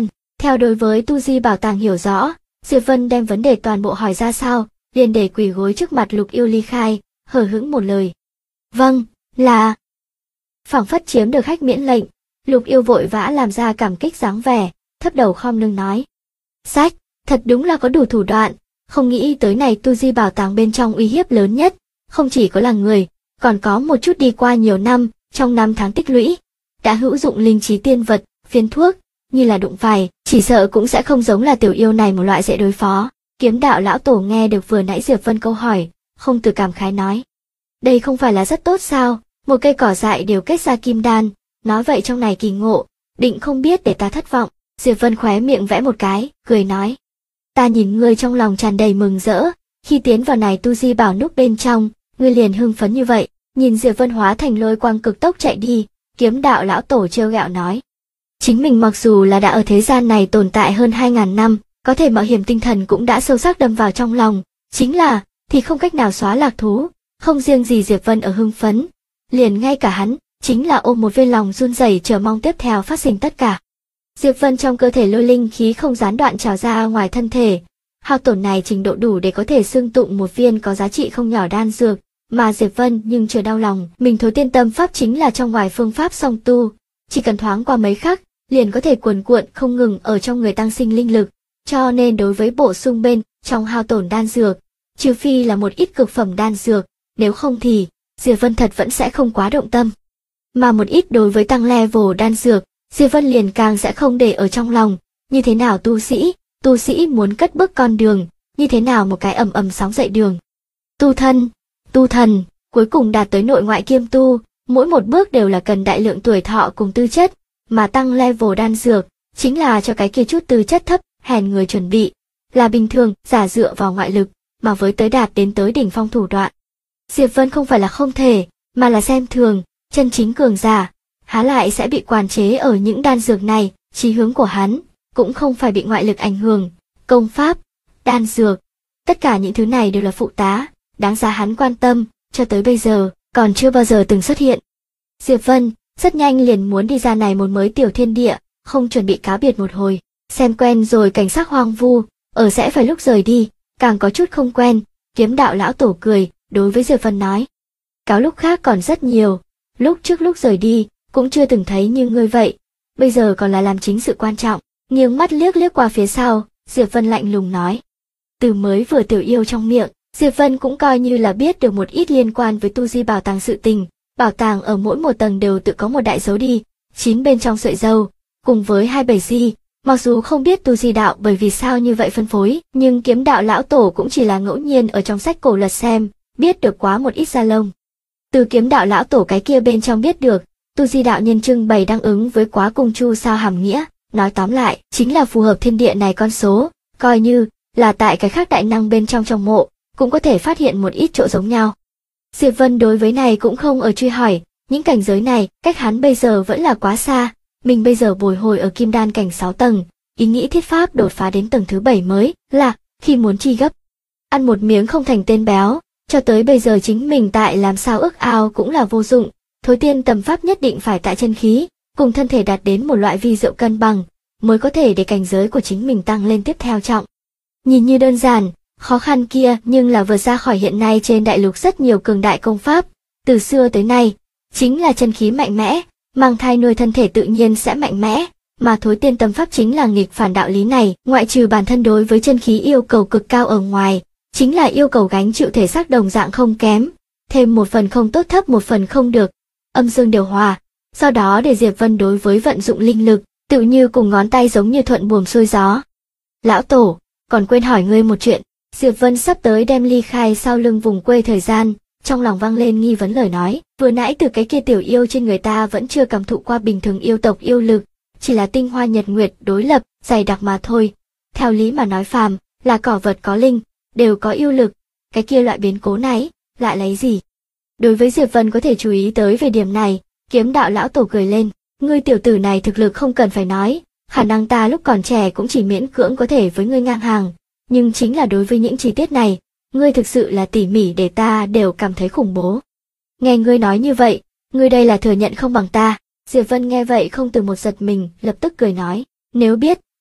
Theo đối với tu di bảo tàng hiểu rõ, Diệp Vân đem vấn đề toàn bộ hỏi ra sao, liền để quỳ gối trước mặt Lục Yêu ly khai, hờ hững một lời. Vâng, là. Phảng phất chiếm được khách miễn lệnh, Lục Yêu vội vã làm ra cảm kích dáng vẻ, thấp đầu khom lưng nói. Sách, thật đúng là có đủ thủ đoạn, không nghĩ tới này tu di bảo tàng bên trong uy hiếp lớn nhất, không chỉ có là người, còn có một chút đi qua nhiều năm, trong năm tháng tích lũy, đã hữu dụng linh trí tiên vật, viên thuốc, như là đụng phải, chỉ sợ cũng sẽ không giống là tiểu yêu này một loại dễ đối phó. Kiếm đạo lão tổ nghe được vừa nãy Diệp Vân câu hỏi, không từ cảm khái nói. Đây không phải là rất tốt sao, một cây cỏ dại đều kết ra kim đan, nói vậy trong này kỳ ngộ, định không biết để ta thất vọng. Diệp Vân khóe miệng vẽ một cái, cười nói. Ta nhìn ngươi trong lòng tràn đầy mừng rỡ, khi tiến vào này tu di bảo núp bên trong, ngươi liền hưng phấn như vậy. Nhìn Diệp Vân hóa thành lôi quang cực tốc chạy đi, kiếm đạo lão tổ trêu ghẹo nói. Chính mình mặc dù là đã ở thế gian này tồn tại hơn 2.000 năm, có thể mạo hiểm tinh thần cũng đã sâu sắc đâm vào trong lòng, chính là, thì không cách nào xóa lạc thú, không riêng gì Diệp Vân ở hưng phấn, liền ngay cả hắn, chính là ôm một viên lòng run rẩy chờ mong tiếp theo phát sinh tất cả. Diệp Vân trong cơ thể lôi linh khí không gián đoạn trào ra ngoài thân thể, hao tổn này trình độ đủ để có thể xưng tụng một viên có giá trị không nhỏ đan dược, mà Diệp Vân nhưng chưa đau lòng, mình thối tiên tâm pháp chính là trong ngoài phương pháp song tu, chỉ cần thoáng qua mấy khắc, liền có thể cuồn cuộn không ngừng ở trong người tăng sinh linh lực, cho nên đối với bổ sung bên trong hao tổn đan dược, trừ phi là một ít cực phẩm đan dược, nếu không thì Diệp Vân thật vẫn sẽ không quá động tâm. Mà một ít đối với tăng level đan dược, Diệp Vân liền càng sẽ không để ở trong lòng, như thế nào tu sĩ muốn cất bước con đường, như thế nào một cái ầm ầm sóng dậy đường. Tu thần, cuối cùng đạt tới nội ngoại kiêm tu, mỗi một bước đều là cần đại lượng tuổi thọ cùng tư chất, mà tăng level đan dược, chính là cho cái kia chút tư chất thấp, hèn người chuẩn bị, là bình thường, giả dựa vào ngoại lực, mà với tới đạt đến tới đỉnh phong thủ đoạn. Diệp Vân không phải là không thể, mà là xem thường, chân chính cường giả, há lại sẽ bị quản chế ở những đan dược này, chí hướng của hắn, cũng không phải bị ngoại lực ảnh hưởng, công pháp, đan dược, tất cả những thứ này đều là phụ tá, đáng giá hắn quan tâm, cho tới bây giờ, còn chưa bao giờ từng xuất hiện. Diệp Vân, rất nhanh liền muốn đi ra này một mới tiểu thiên địa, không chuẩn bị cáo biệt một hồi, xem quen rồi cảnh sắc hoang vu, ở sẽ phải lúc rời đi, càng có chút không quen, kiếm đạo lão tổ cười, đối với Diệp Vân nói. Cáo lúc khác còn rất nhiều, lúc trước lúc rời đi, cũng chưa từng thấy như ngươi vậy, bây giờ còn là làm chính sự quan trọng, nghiêng mắt liếc qua phía sau, Diệp Vân lạnh lùng nói. Từ mới vừa tiểu yêu trong miệng, Diệp Vân cũng coi như là biết được một ít liên quan với tu di bảo tàng sự tình, bảo tàng ở mỗi một tầng đều tự có một đại dấu đi, 9 bên trong sợi dâu, cùng với 27 di, mặc dù không biết tu di đạo bởi vì sao như vậy phân phối, nhưng kiếm đạo lão tổ cũng chỉ là ngẫu nhiên ở trong sách cổ lật xem, biết được quá một ít da lông. Từ kiếm đạo lão tổ cái kia bên trong biết được, tu di đạo nhân trưng bày đang ứng với quá cung chu sao hàm nghĩa, nói tóm lại, chính là phù hợp thiên địa này con số, coi như là tại cái khác đại năng bên trong mộ, cũng có thể phát hiện một ít chỗ giống nhau. Diệp Vân đối với này cũng không ở truy hỏi, những cảnh giới này, cách hắn bây giờ vẫn là quá xa, mình bây giờ bồi hồi ở kim đan cảnh 6 tầng, ý nghĩ thiết pháp đột phá đến tầng thứ 7 mới, là, khi muốn chi gấp. Ăn một miếng không thành tên béo, cho tới bây giờ chính mình tại làm sao ước ao cũng là vô dụng, thối tiên tầm pháp nhất định phải tại chân khí, cùng thân thể đạt đến một loại vi diệu cân bằng, mới có thể để cảnh giới của chính mình tăng lên tiếp theo trọng. Nhìn như đơn giản, khó khăn kia nhưng là vượt ra khỏi hiện nay trên đại lục rất nhiều cường đại công pháp, từ xưa tới nay, chính là chân khí mạnh mẽ, mang thai nuôi thân thể tự nhiên sẽ mạnh mẽ, mà thối tiên tâm pháp chính là nghịch phản đạo lý này, ngoại trừ bản thân đối với chân khí yêu cầu cực cao ở ngoài, chính là yêu cầu gánh chịu thể xác đồng dạng không kém, thêm một phần không tốt thấp một phần không được, âm dương điều hòa, do đó để Diệp Vân đối với vận dụng linh lực, tự như cùng ngón tay giống như thuận buồm xuôi gió. Lão tổ, còn quên hỏi ngươi một chuyện, Diệp Vân sắp tới đem ly khai sau lưng vùng quê thời gian, trong lòng vang lên nghi vấn lời nói, vừa nãy từ cái kia tiểu yêu trên người ta vẫn chưa cảm thụ qua bình thường yêu tộc yêu lực, chỉ là tinh hoa nhật nguyệt đối lập, dày đặc mà thôi. Theo lý mà nói phàm, là cỏ vật có linh, đều có yêu lực, cái kia loại biến cố này, lại lấy gì? Đối với Diệp Vân có thể chú ý tới về điểm này, kiếm đạo lão tổ cười lên, ngươi tiểu tử này thực lực không cần phải nói, khả năng ta lúc còn trẻ cũng chỉ miễn cưỡng có thể với ngươi ngang hàng, nhưng chính là đối với những chi tiết này, ngươi thực sự là tỉ mỉ để ta đều cảm thấy khủng bố. Nghe ngươi nói như vậy, ngươi đây là thừa nhận không bằng ta. Diệp Vân nghe vậy không từ một giật mình, lập tức cười nói, nếu biết,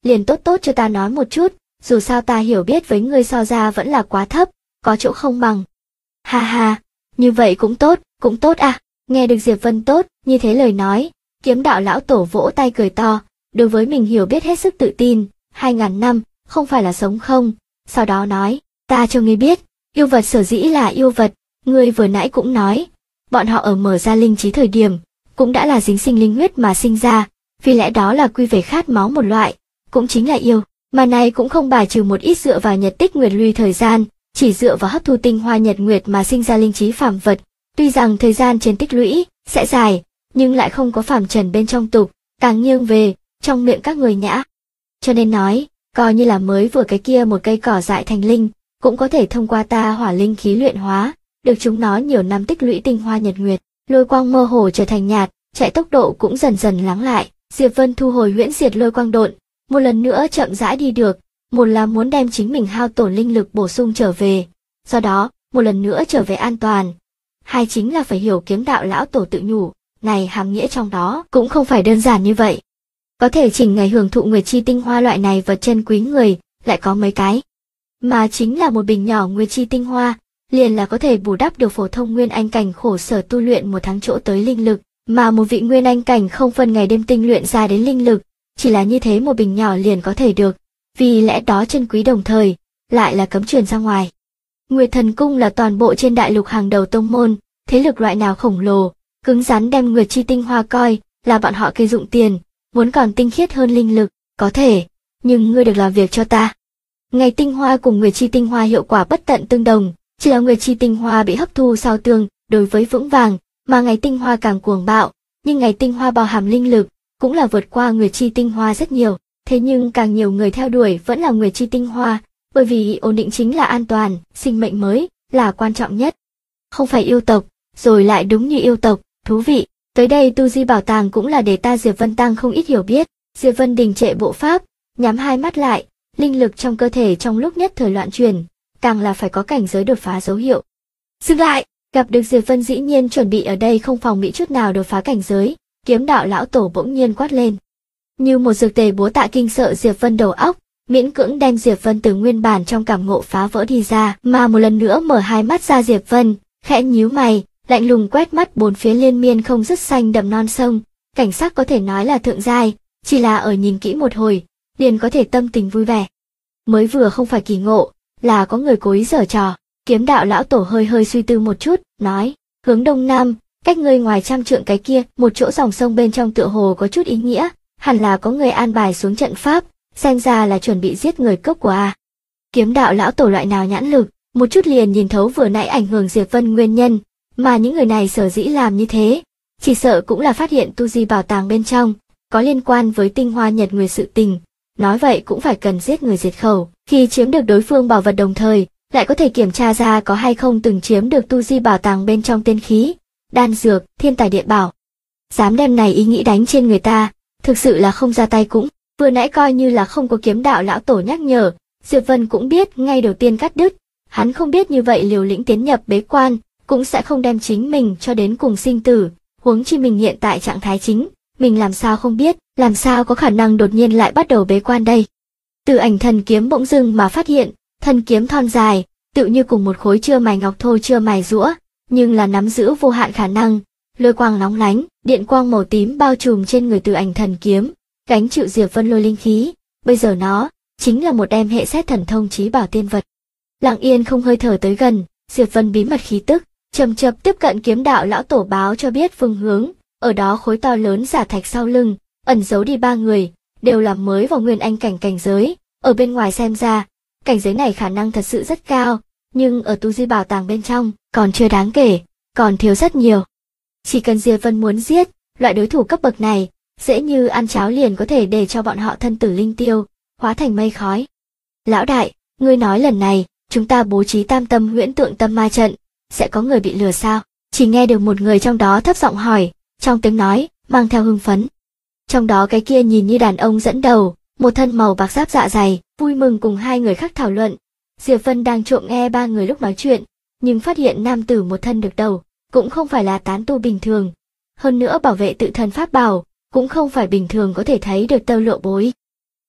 liền tốt tốt cho ta nói một chút, dù sao ta hiểu biết với ngươi so ra vẫn là quá thấp, có chỗ không bằng. Ha ha, như vậy cũng tốt à, nghe được Diệp Vân tốt, như thế lời nói, Kiếm đạo lão tổ vỗ tay cười to, đối với mình hiểu biết hết sức tự tin, 2000 năm, không phải là sống không, sau đó nói, ta cho ngươi biết, yêu vật sở dĩ là yêu vật, ngươi vừa nãy cũng nói, bọn họ ở mở ra linh trí thời điểm, cũng đã là dính sinh linh huyết mà sinh ra, vì lẽ đó là quy về khát máu một loại, cũng chính là yêu, mà này cũng không bài trừ một ít dựa vào nhật tích nguyệt luy thời gian, chỉ dựa vào hấp thu tinh hoa nhật nguyệt mà sinh ra linh trí phàm vật, tuy rằng thời gian trên tích lũy sẽ dài, nhưng lại không có phàm trần bên trong tục, càng nghiêng về trong miệng các người nhã. Cho nên nói, coi như là mới vừa cái kia một cây cỏ dại thành linh, cũng có thể thông qua ta hỏa linh khí luyện hóa, được chúng nó nhiều năm tích lũy tinh hoa nhật nguyệt, lôi quang mơ hồ trở thành nhạt, chạy tốc độ cũng dần dần lắng lại. Diệp Vân thu hồi huyễn diệt lôi quang độn, một lần nữa chậm rãi đi được, một là muốn đem chính mình hao tổn linh lực bổ sung trở về, do đó một lần nữa trở về an toàn. Hai chính là phải hiểu Kiếm đạo lão tổ tự nhủ, này hàm nghĩa trong đó cũng không phải đơn giản như vậy. Có thể chỉnh ngày hưởng thụ nguyệt chi tinh hoa loại này vật chân quý người, lại có mấy cái. Mà chính là một bình nhỏ nguyệt chi tinh hoa, liền là có thể bù đắp được phổ thông nguyên anh cảnh khổ sở tu luyện một tháng chỗ tới linh lực, mà một vị nguyên anh cảnh không phân ngày đêm tinh luyện ra đến linh lực, chỉ là như thế một bình nhỏ liền có thể được, vì lẽ đó chân quý đồng thời, lại là cấm truyền ra ngoài. Nguyệt Thần Cung là toàn bộ trên đại lục hàng đầu tông môn, thế lực loại nào khổng lồ, cứng rắn đem nguyệt chi tinh hoa coi là bọn họ cây dụng tiền, muốn còn tinh khiết hơn linh lực, có thể, nhưng ngươi được làm việc cho ta. Ngày tinh hoa cùng nguyệt chi tinh hoa hiệu quả bất tận tương đồng, chỉ là nguyệt chi tinh hoa bị hấp thu sau tương đối với vững vàng, mà ngày tinh hoa càng cuồng bạo, nhưng ngày tinh hoa bao hàm linh lực, cũng là vượt qua nguyệt chi tinh hoa rất nhiều, thế nhưng càng nhiều người theo đuổi vẫn là nguyệt chi tinh hoa, bởi vì ổn định chính là an toàn, sinh mệnh mới là quan trọng nhất. Không phải yêu tộc, rồi lại đúng như yêu tộc, thú vị. Tới đây tu di bảo tàng cũng là để ta Diệp Vân tăng không ít hiểu biết. Diệp Vân đình trệ bộ pháp, nhắm hai mắt lại, linh lực trong cơ thể trong lúc nhất thời loạn chuyển, càng là phải có cảnh giới đột phá dấu hiệu. Dừng lại, gặp được Diệp Vân dĩ nhiên chuẩn bị ở đây không phòng bị chút nào đột phá cảnh giới, Kiếm đạo lão tổ bỗng nhiên quát lên. Như một dược tề búa tạ kinh sợ Diệp Vân đầu óc, miễn cưỡng đem Diệp Vân từ nguyên bản trong cảm ngộ phá vỡ đi ra, mà một lần nữa mở hai mắt ra Diệp Vân, khẽ nhíu mày, lạnh lùng quét mắt bốn phía liên miên không dứt xanh đậm non sông, cảnh sắc có thể nói là thượng giai, chỉ là ở nhìn kỹ một hồi, liền có thể tâm tình vui vẻ. Mới vừa không phải kỳ ngộ, là có người cố ý giở trò. Kiếm đạo lão tổ hơi hơi suy tư một chút, nói, hướng đông nam, cách ngươi ngoài 100 trượng cái kia, một chỗ dòng sông bên trong tựa hồ có chút ý nghĩa, hẳn là có người an bài xuống trận pháp, xem ra là chuẩn bị giết người cốc của a. Kiếm đạo lão tổ loại nào nhãn lực, một chút liền nhìn thấu vừa nãy ảnh hưởng Diệp Vân nguyên nhân, mà những người này sở dĩ làm như thế, chỉ sợ cũng là phát hiện tu di bảo tàng bên trong, có liên quan với tinh hoa nhật nguyệt sự tình, nói vậy cũng phải cần giết người diệt khẩu, khi chiếm được đối phương bảo vật đồng thời, lại có thể kiểm tra ra có hay không từng chiếm được tu di bảo tàng bên trong tiên khí, đan dược, thiên tài địa bảo. Dám đem này ý nghĩ đánh trên người ta, thực sự là không ra tay cũng, vừa nãy coi như là không có kiếm đạo lão tổ nhắc nhở, Diệp Vân cũng biết ngay đầu tiên cắt đứt, hắn không biết như vậy liều lĩnh tiến nhập bế quan, cũng sẽ không đem chính mình cho đến cùng sinh tử, huống chi mình hiện tại trạng thái chính, mình làm sao không biết, làm sao có khả năng đột nhiên lại bắt đầu bế quan đây. Từ ảnh thần kiếm bỗng dưng mà phát hiện, thân kiếm thon dài, tựu như cùng một khối chưa mài ngọc thô chưa mài giũa, nhưng là nắm giữ vô hạn khả năng, lôi quang nóng lánh, điện quang màu tím bao trùm trên người từ ảnh thần kiếm, gánh chịu Diệp Vân lôi linh khí, bây giờ nó chính là một đem hệ xét thần thông chí bảo tiên vật. Lặng yên không hơi thở tới gần, Diệp Vân bí mật khí tức, chậm chậm tiếp cận kiếm đạo lão tổ báo cho biết phương hướng, ở đó khối to lớn giả thạch sau lưng, ẩn giấu đi 3 người, đều là mới vào nguyên anh cảnh giới, ở bên ngoài xem ra, cảnh giới này khả năng thật sự rất cao, nhưng ở tu di bảo tàng bên trong, còn chưa đáng kể, còn thiếu rất nhiều. Chỉ cần Diệp Vân muốn giết, loại đối thủ cấp bậc này, dễ như ăn cháo liền có thể để cho bọn họ thân tử linh tiêu, hóa thành mây khói. Lão đại, ngươi nói lần này, chúng ta bố trí tam tâm huyễn tượng tâm ma trận, sẽ có người bị lừa sao? Chỉ nghe được một người trong đó thấp giọng hỏi, trong tiếng nói, mang theo hưng phấn. Trong đó cái kia nhìn như đàn ông dẫn đầu, một thân màu bạc giáp dạ dày, vui mừng cùng 2 người khác thảo luận. Diệp Vân đang trộm nghe 3 người lúc nói chuyện, nhưng phát hiện nam tử một thân được đầu, cũng không phải là tán tu bình thường. Hơn nữa bảo vệ tự thân pháp bảo, cũng không phải bình thường có thể thấy được tơ lộ bối.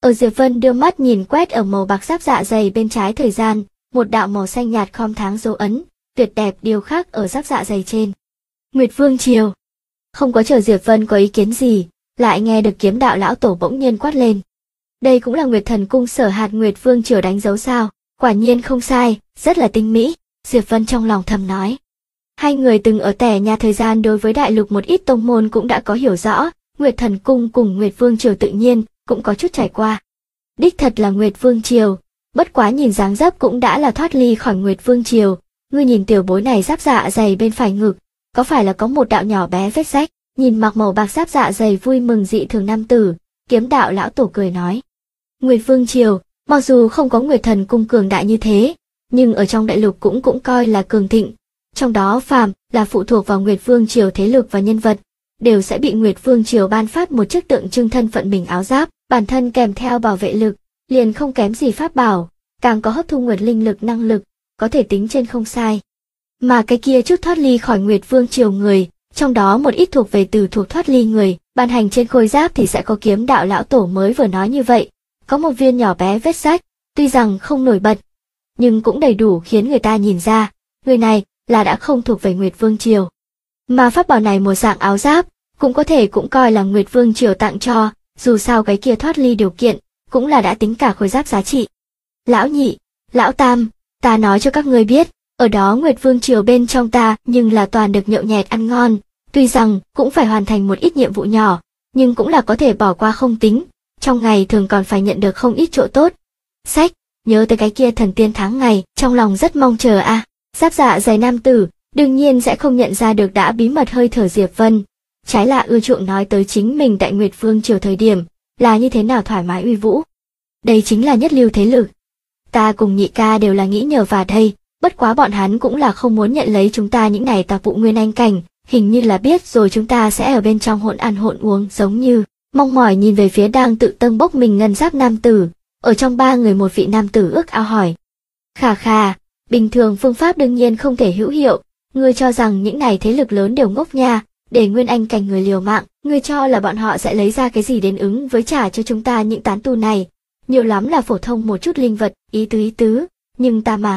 Ở Diệp Vân đưa mắt nhìn quét ở màu bạc giáp dạ dày bên trái thời gian, một đạo màu xanh nhạt khom tháng dấu ấn, tuyệt đẹp điêu khắc ở giáp dạ dày trên. Nguyệt Vương Triều. Không có chờ Diệp Vân có ý kiến gì, lại nghe được kiếm đạo lão tổ bỗng nhiên quát lên. Đây cũng là Nguyệt Thần Cung sở hạt Nguyệt Vương Triều đánh dấu sao? Quả nhiên không sai, rất là tinh mỹ, Diệp Vân trong lòng thầm nói. Hai người từng ở Tẻ Nhà thời gian đối với đại lục một ít tông môn cũng đã có hiểu rõ, Nguyệt Thần Cung cùng Nguyệt Vương Triều tự nhiên cũng có chút trải qua. Đích thật là Nguyệt Vương Triều, bất quá nhìn dáng dấp cũng đã là thoát ly khỏi Nguyệt Vương Triều. Ngươi nhìn tiểu bối này giáp dạ dày bên phải ngực, có phải là có một đạo nhỏ bé vết rách? Nhìn mặc màu bạc giáp dạ dày vui mừng dị thường nam tử, kiếm đạo lão tổ cười nói. Nguyệt Vương Triều, mặc dù không có Nguyệt Thần Cung cường đại như thế, nhưng ở trong đại lục cũng coi là cường thịnh. Trong đó phàm là phụ thuộc vào Nguyệt Vương Triều thế lực và nhân vật, đều sẽ bị Nguyệt Vương Triều ban phát một chiếc tượng trưng thân phận mình áo giáp, bản thân kèm theo bảo vệ lực, liền không kém gì pháp bảo, càng có hấp thu nguyệt linh lực năng lực, có thể tính trên không sai. Mà cái kia chút thoát ly khỏi Nguyệt Vương Triều người, trong đó một ít thuộc về từ thuộc thoát ly người, ban hành trên khôi giáp thì sẽ có kiếm đạo lão tổ mới vừa nói như vậy, có một viên nhỏ bé vết rách, tuy rằng không nổi bật, nhưng cũng đầy đủ khiến người ta nhìn ra, người này là đã không thuộc về Nguyệt Vương Triều. Mà pháp bảo này một dạng áo giáp, cũng có thể cũng coi là Nguyệt Vương Triều tặng cho, dù sao cái kia thoát ly điều kiện, cũng là đã tính cả khôi giáp giá trị. Lão nhị, lão tam, ta nói cho các ngươi biết, ở đó Nguyệt Vương Triều bên trong ta nhưng là toàn được nhậu nhẹt ăn ngon, tuy rằng cũng phải hoàn thành một ít nhiệm vụ nhỏ, nhưng cũng là có thể bỏ qua không tính, trong ngày thường còn phải nhận được không ít chỗ tốt. Sách, nhớ tới cái kia thần tiên tháng ngày, trong lòng rất mong chờ a. Giáp dạ dày nam tử, đương nhiên sẽ không nhận ra được đã bí mật hơi thở Diệp Vân. Trái lại ưa chuộng nói tới chính mình tại Nguyệt Vương Triều thời điểm, là như thế nào thoải mái uy vũ. Đây chính là nhất lưu thế lực. Ta cùng nhị ca đều là nghĩ nhờ vào đây, bất quá bọn hắn cũng là không muốn nhận lấy chúng ta những này tạp vụ nguyên anh cảnh, hình như là biết rồi chúng ta sẽ ở bên trong hỗn ăn hỗn uống giống như, mong mỏi nhìn về phía đang tự tâng bốc mình ngân giáp nam tử, ở trong ba người một vị nam tử ước ao hỏi. Khà khà, bình thường phương pháp đương nhiên không thể hữu hiệu, ngươi cho rằng những này thế lực lớn đều ngốc nha, để nguyên anh cảnh người liều mạng, ngươi cho là bọn họ sẽ lấy ra cái gì đến ứng với trả cho chúng ta những tán tu này, nhiều lắm là phổ thông một chút linh vật, ý tứ, nhưng ta mà.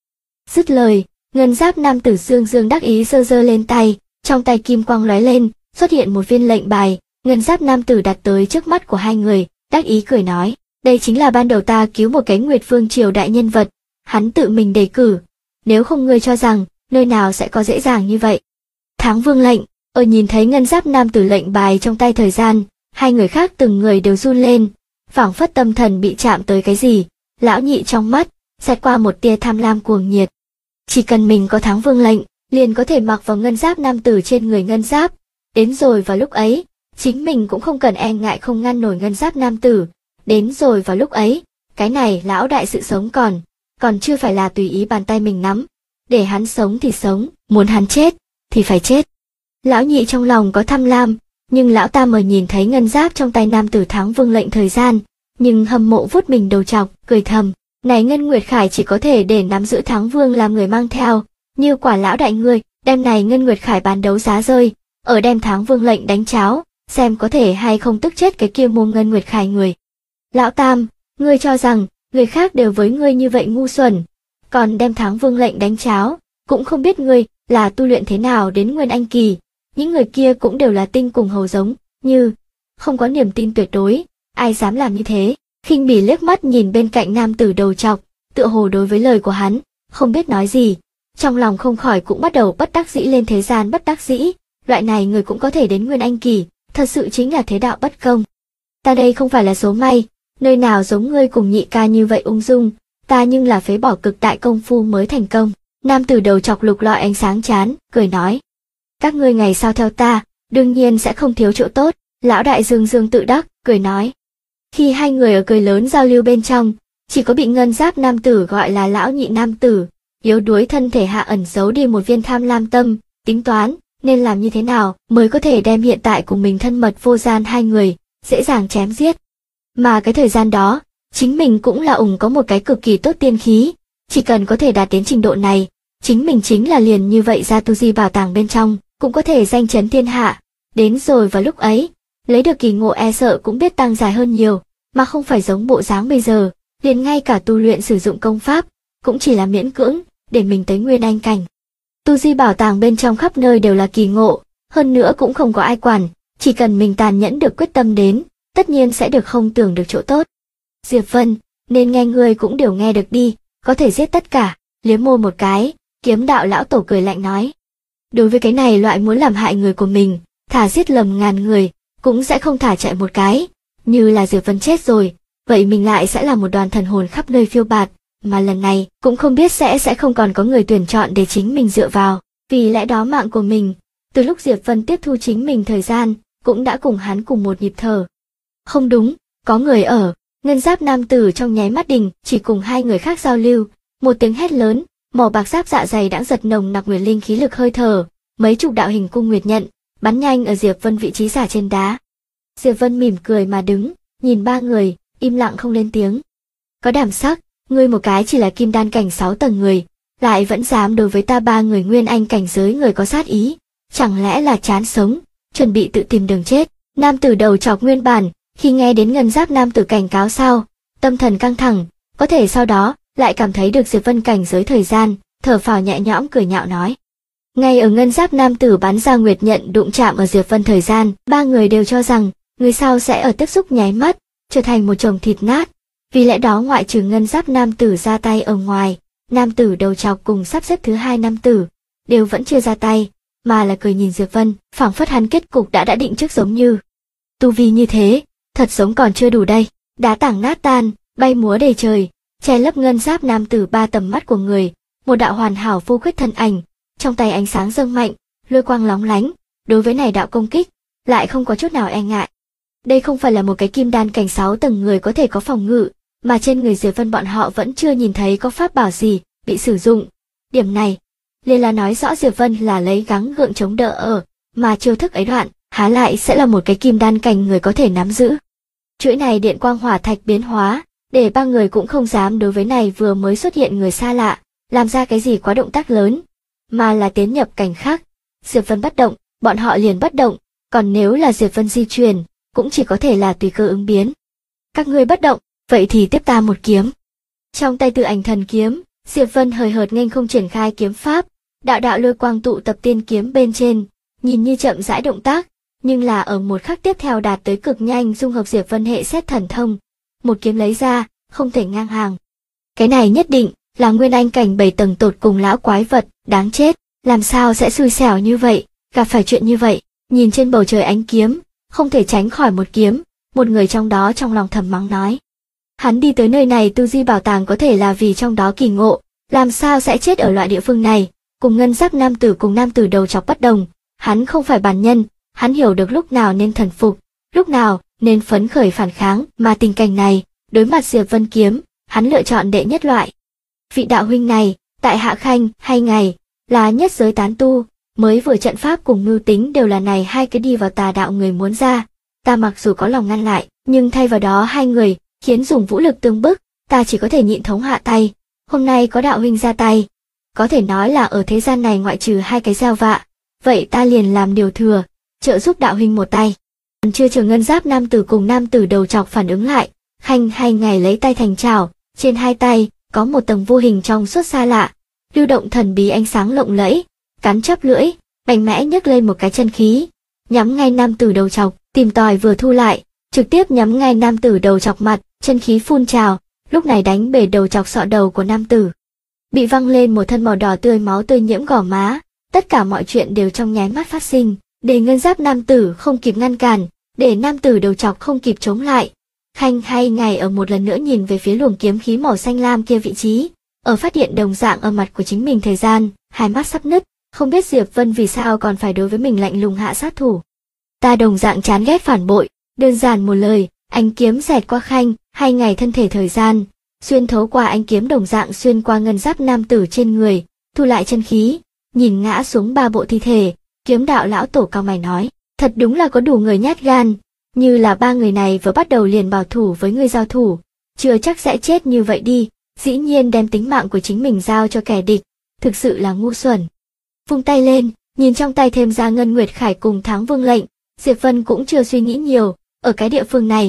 Dứt lời, ngân giáp nam tử dương dương đắc ý giơ giơ lên tay, trong tay kim quang lóe lên, xuất hiện một viên lệnh bài, ngân giáp nam tử đặt tới trước mắt của hai người, đắc ý cười nói, đây chính là ban đầu ta cứu một cái Nguyệt Vương Triều đại nhân vật, hắn tự mình đề cử, nếu không ngươi cho rằng, nơi nào sẽ có dễ dàng như vậy. Tháng Vương lệnh, ở nhìn thấy ngân giáp nam tử lệnh bài trong tay thời gian, hai người khác từng người đều run lên, phảng phất tâm thần bị chạm tới cái gì, lão nhị trong mắt, xẹt qua một tia tham lam cuồng nhiệt. Chỉ cần mình có Tháng Vương lệnh, liền có thể mặc vào ngân giáp nam tử trên người ngân giáp, đến rồi vào lúc ấy, chính mình cũng không cần e ngại không ngăn nổi ngân giáp nam tử, đến rồi vào lúc ấy, cái này lão đại sự sống còn chưa phải là tùy ý bàn tay mình nắm, để hắn sống thì sống, muốn hắn chết thì phải chết. Lão nhị trong lòng có tham lam, nhưng lão tam ở nhìn thấy ngân giáp trong tay nam tử Tháng Vương lệnh thời gian, nhưng hâm mộ vuốt mình đầu trọc, cười thầm, này Ngân Nguyệt Khải chỉ có thể để nắm giữ Tháng Vương làm người mang theo, như quả lão đại ngươi, đem này Ngân Nguyệt Khải bán đấu giá rơi, ở đem Tháng Vương lệnh đánh cháo, xem có thể hay không tức chết cái kia mua Ngân Nguyệt Khải người. Lão tam, ngươi cho rằng, người khác đều với ngươi như vậy ngu xuẩn, còn đem Tháng Vương lệnh đánh cháo, cũng không biết ngươi là tu luyện thế nào đến Nguyên Anh kỳ, những người kia cũng đều là tinh cùng hầu giống, như không có niềm tin tuyệt đối, ai dám làm như thế. Khinh bỉ liếc mắt nhìn bên cạnh nam tử đầu trọc, tựa hồ đối với lời của hắn, không biết nói gì, trong lòng không khỏi cũng bắt đầu bất đắc dĩ lên thế gian bất đắc dĩ, loại này người cũng có thể đến Nguyên Anh kỳ, thật sự chính là thế đạo bất công. Ta đây không phải là số may, nơi nào giống ngươi cùng nhị ca như vậy ung dung, ta nhưng là phế bỏ cực đại công phu mới thành công. Nam tử đầu trọc lục lọi ánh sáng chán, cười nói. Các ngươi ngày sau theo ta, đương nhiên sẽ không thiếu chỗ tốt, lão đại dương dương tự đắc, cười nói. Khi hai người ở cười lớn giao lưu bên trong, chỉ có bị ngân giáp nam tử gọi là lão nhị nam tử, yếu đuối thân thể hạ ẩn giấu đi một viên tham lam tâm, tính toán, nên làm như thế nào mới có thể đem hiện tại cùng mình thân mật vô gian hai người, dễ dàng chém giết. Mà cái thời gian đó, chính mình cũng là có một cái cực kỳ tốt tiên khí, chỉ cần có thể đạt đến trình độ này, chính mình chính là liền như vậy ra tu di bảo tàng bên trong, cũng có thể danh chấn thiên hạ, đến rồi vào lúc ấy, lấy được kỳ ngộ e sợ cũng biết tăng dài hơn nhiều, mà không phải giống bộ dáng bây giờ, liền ngay cả tu luyện sử dụng công pháp, cũng chỉ là miễn cưỡng, để mình tới nguyên anh cảnh. Tu di bảo tàng bên trong khắp nơi đều là kỳ ngộ, hơn nữa cũng không có ai quản, chỉ cần mình tàn nhẫn được quyết tâm đến, tất nhiên sẽ được không tưởng được chỗ tốt. Diệp Vân, nên nghe ngươi cũng đều nghe được đi, có thể giết tất cả, liếm môi một cái, Kiếm đạo lão tổ cười lạnh nói. Đối với cái này loại muốn làm hại người của mình, thả giết lầm ngàn người, cũng sẽ không thả chạy một cái, như là Diệp Vân chết rồi, vậy mình lại sẽ là một đoàn thần hồn khắp nơi phiêu bạt, mà lần này cũng không biết sẽ không còn có người tuyển chọn để chính mình dựa vào, vì lẽ đó mạng của mình, từ lúc Diệp Vân tiếp thu chính mình thời gian, cũng đã cùng hắn cùng một nhịp thở. Không đúng, có người ở, ngân giáp nam tử trong nháy mắt đình chỉ cùng hai người khác giao lưu, một tiếng hét lớn, màu bạc giáp dạ dày đã giật nồng nặc nguyệt linh khí lực hơi thở, mấy chục đạo hình cung nguyệt nhận, bắn nhanh ở Diệp Vân vị trí giả trên đá. Diệp Vân mỉm cười mà đứng, nhìn ba người, im lặng không lên tiếng. Có đảm sắc, ngươi một cái chỉ là kim đan cảnh 6 tầng người, lại vẫn dám đối với ta ba người nguyên anh cảnh giới người có sát ý, chẳng lẽ là chán sống, chuẩn bị tự tìm đường chết. Nam tử đầu chọc nguyên bản, khi nghe đến ngân giáp nam tử cảnh cáo sao, tâm thần căng thẳng, có thể sau đó, lại cảm thấy được Diệp Vân cảnh giới thời gian, thở phào nhẹ nhõm cười nhạo nói. Ngay ở ngân giáp nam tử bắn ra nguyệt nhận đụng chạm ở Diệp Vân thời gian, ba người đều cho rằng, người sau sẽ ở tiếp xúc nháy mắt, trở thành một chồng thịt nát. Vì lẽ đó ngoại trừ ngân giáp nam tử ra tay ở ngoài, nam tử đầu chọc cùng sắp xếp thứ hai nam tử, đều vẫn chưa ra tay, mà là cười nhìn Diệp Vân, phảng phất hắn kết cục đã định trước giống như. Tu vi như thế, thật giống còn chưa đủ đây, đá tảng nát tan, bay múa đầy trời, che lấp ngân giáp nam tử ba tầm mắt của người, một đạo hoàn hảo vô khuyết thân ảnh, trong tay ánh sáng dâng mạnh, lôi quang lóng lánh, đối với này đạo công kích, lại không có chút nào e ngại. Đây không phải là một cái kim đan cảnh 6 tầng người có thể có phòng ngự, mà trên người Diệp Vân bọn họ vẫn chưa nhìn thấy có pháp bảo gì bị sử dụng. Điểm này, liền là nói rõ Diệp Vân là lấy gắng gượng chống đỡ ở, mà chiêu thức ấy đoạn, há lại sẽ là một cái kim đan cảnh người có thể nắm giữ. Chuỗi này điện quang hỏa thạch biến hóa, để ba người cũng không dám đối với này vừa mới xuất hiện người xa lạ, làm ra cái gì quá động tác lớn, mà là tiến nhập cảnh khác. Diệp Vân bất động, bọn họ liền bất động, còn nếu là Diệp Vân di chuyển, cũng chỉ có thể là tùy cơ ứng biến. Các ngươi bất động, vậy thì tiếp ta một kiếm. Trong tay Tự Ảnh Thần Kiếm, Diệp Vân hời hợt nghênh không triển khai kiếm pháp, đạo đạo lôi quang tụ tập tiên kiếm bên trên, nhìn như chậm rãi động tác, nhưng là ở một khắc tiếp theo đạt tới cực nhanh dung hợp Diệp Vân hệ xét thần thông, một kiếm lấy ra, không thể ngang hàng. Cái này nhất định là nguyên anh cảnh 7 tầng tột cùng lão quái vật, đáng chết, làm sao sẽ xui xẻo như vậy, gặp phải chuyện như vậy. Nhìn trên bầu trời ánh kiếm, không thể tránh khỏi một kiếm, một người trong đó trong lòng thầm mắng nói. Hắn đi tới nơi này tu di bảo tàng có thể là vì trong đó kỳ ngộ, làm sao sẽ chết ở loại địa phương này, cùng ngân giáp nam tử cùng nam tử đầu chọc bất đồng, hắn không phải bản nhân, hắn hiểu được lúc nào nên thần phục, lúc nào nên phấn khởi phản kháng, mà tình cảnh này, đối mặt Diệp Vân kiếm, hắn lựa chọn đệ nhất loại. Vị đạo huynh này, tại Hạ Khanh hay ngày, là nhất giới tán tu, mới vừa trận pháp cùng mưu tính đều là này hai cái đi vào tà đạo người muốn ra, ta mặc dù có lòng ngăn lại, nhưng thay vào đó hai người, khiến dùng vũ lực tương bức, ta chỉ có thể nhịn thống hạ tay, hôm nay có đạo huynh ra tay, có thể nói là ở thế gian này ngoại trừ hai cái gieo vạ, vậy ta liền làm điều thừa, trợ giúp đạo huynh một tay. Còn chưa chờ ngân giáp nam tử cùng nam tử đầu chọc phản ứng lại, Khanh hay ngày lấy tay thành chảo, trên hai tay, có một tầng vô hình trong suốt xa lạ, lưu động thần bí ánh sáng lộng lẫy, cắn chắp lưỡi, mạnh mẽ nhấc lên một cái chân khí, nhắm ngay nam tử đầu chọc, tìm tòi vừa thu lại, trực tiếp nhắm ngay nam tử đầu chọc mặt, chân khí phun trào, lúc này đánh bể đầu chọc sọ đầu của nam tử. Bị văng lên một thân màu đỏ tươi máu tươi nhiễm gò má, tất cả mọi chuyện đều trong nháy mắt phát sinh, để ngân giáp nam tử không kịp ngăn cản, để nam tử đầu chọc không kịp chống lại. Khanh hay ngày ở một lần nữa nhìn về phía luồng kiếm khí màu xanh lam kia vị trí, ở phát hiện đồng dạng ở mặt của chính mình thời gian, hai mắt sắp nứt, không biết Diệp Vân vì sao còn phải đối với mình lạnh lùng hạ sát thủ. Ta đồng dạng chán ghét phản bội, đơn giản một lời, ánh kiếm xẹt qua Khanh, hai ngày thân thể thời gian, xuyên thấu qua ánh kiếm đồng dạng xuyên qua ngân giáp nam tử trên người, thu lại chân khí, nhìn ngã xuống ba bộ thi thể, Kiếm đạo lão tổ cao mày nói, thật đúng là có đủ người nhát gan, như là ba người này vừa bắt đầu liền bảo thủ với người giao thủ, chưa chắc sẽ chết như vậy đi, dĩ nhiên đem tính mạng của chính mình giao cho kẻ địch, thực sự là ngu xuẩn. Vung tay lên, nhìn trong tay thêm ra Ngân Nguyệt Khải cùng Tháng Vương lệnh, Diệp Vân cũng chưa suy nghĩ nhiều, ở cái địa phương này,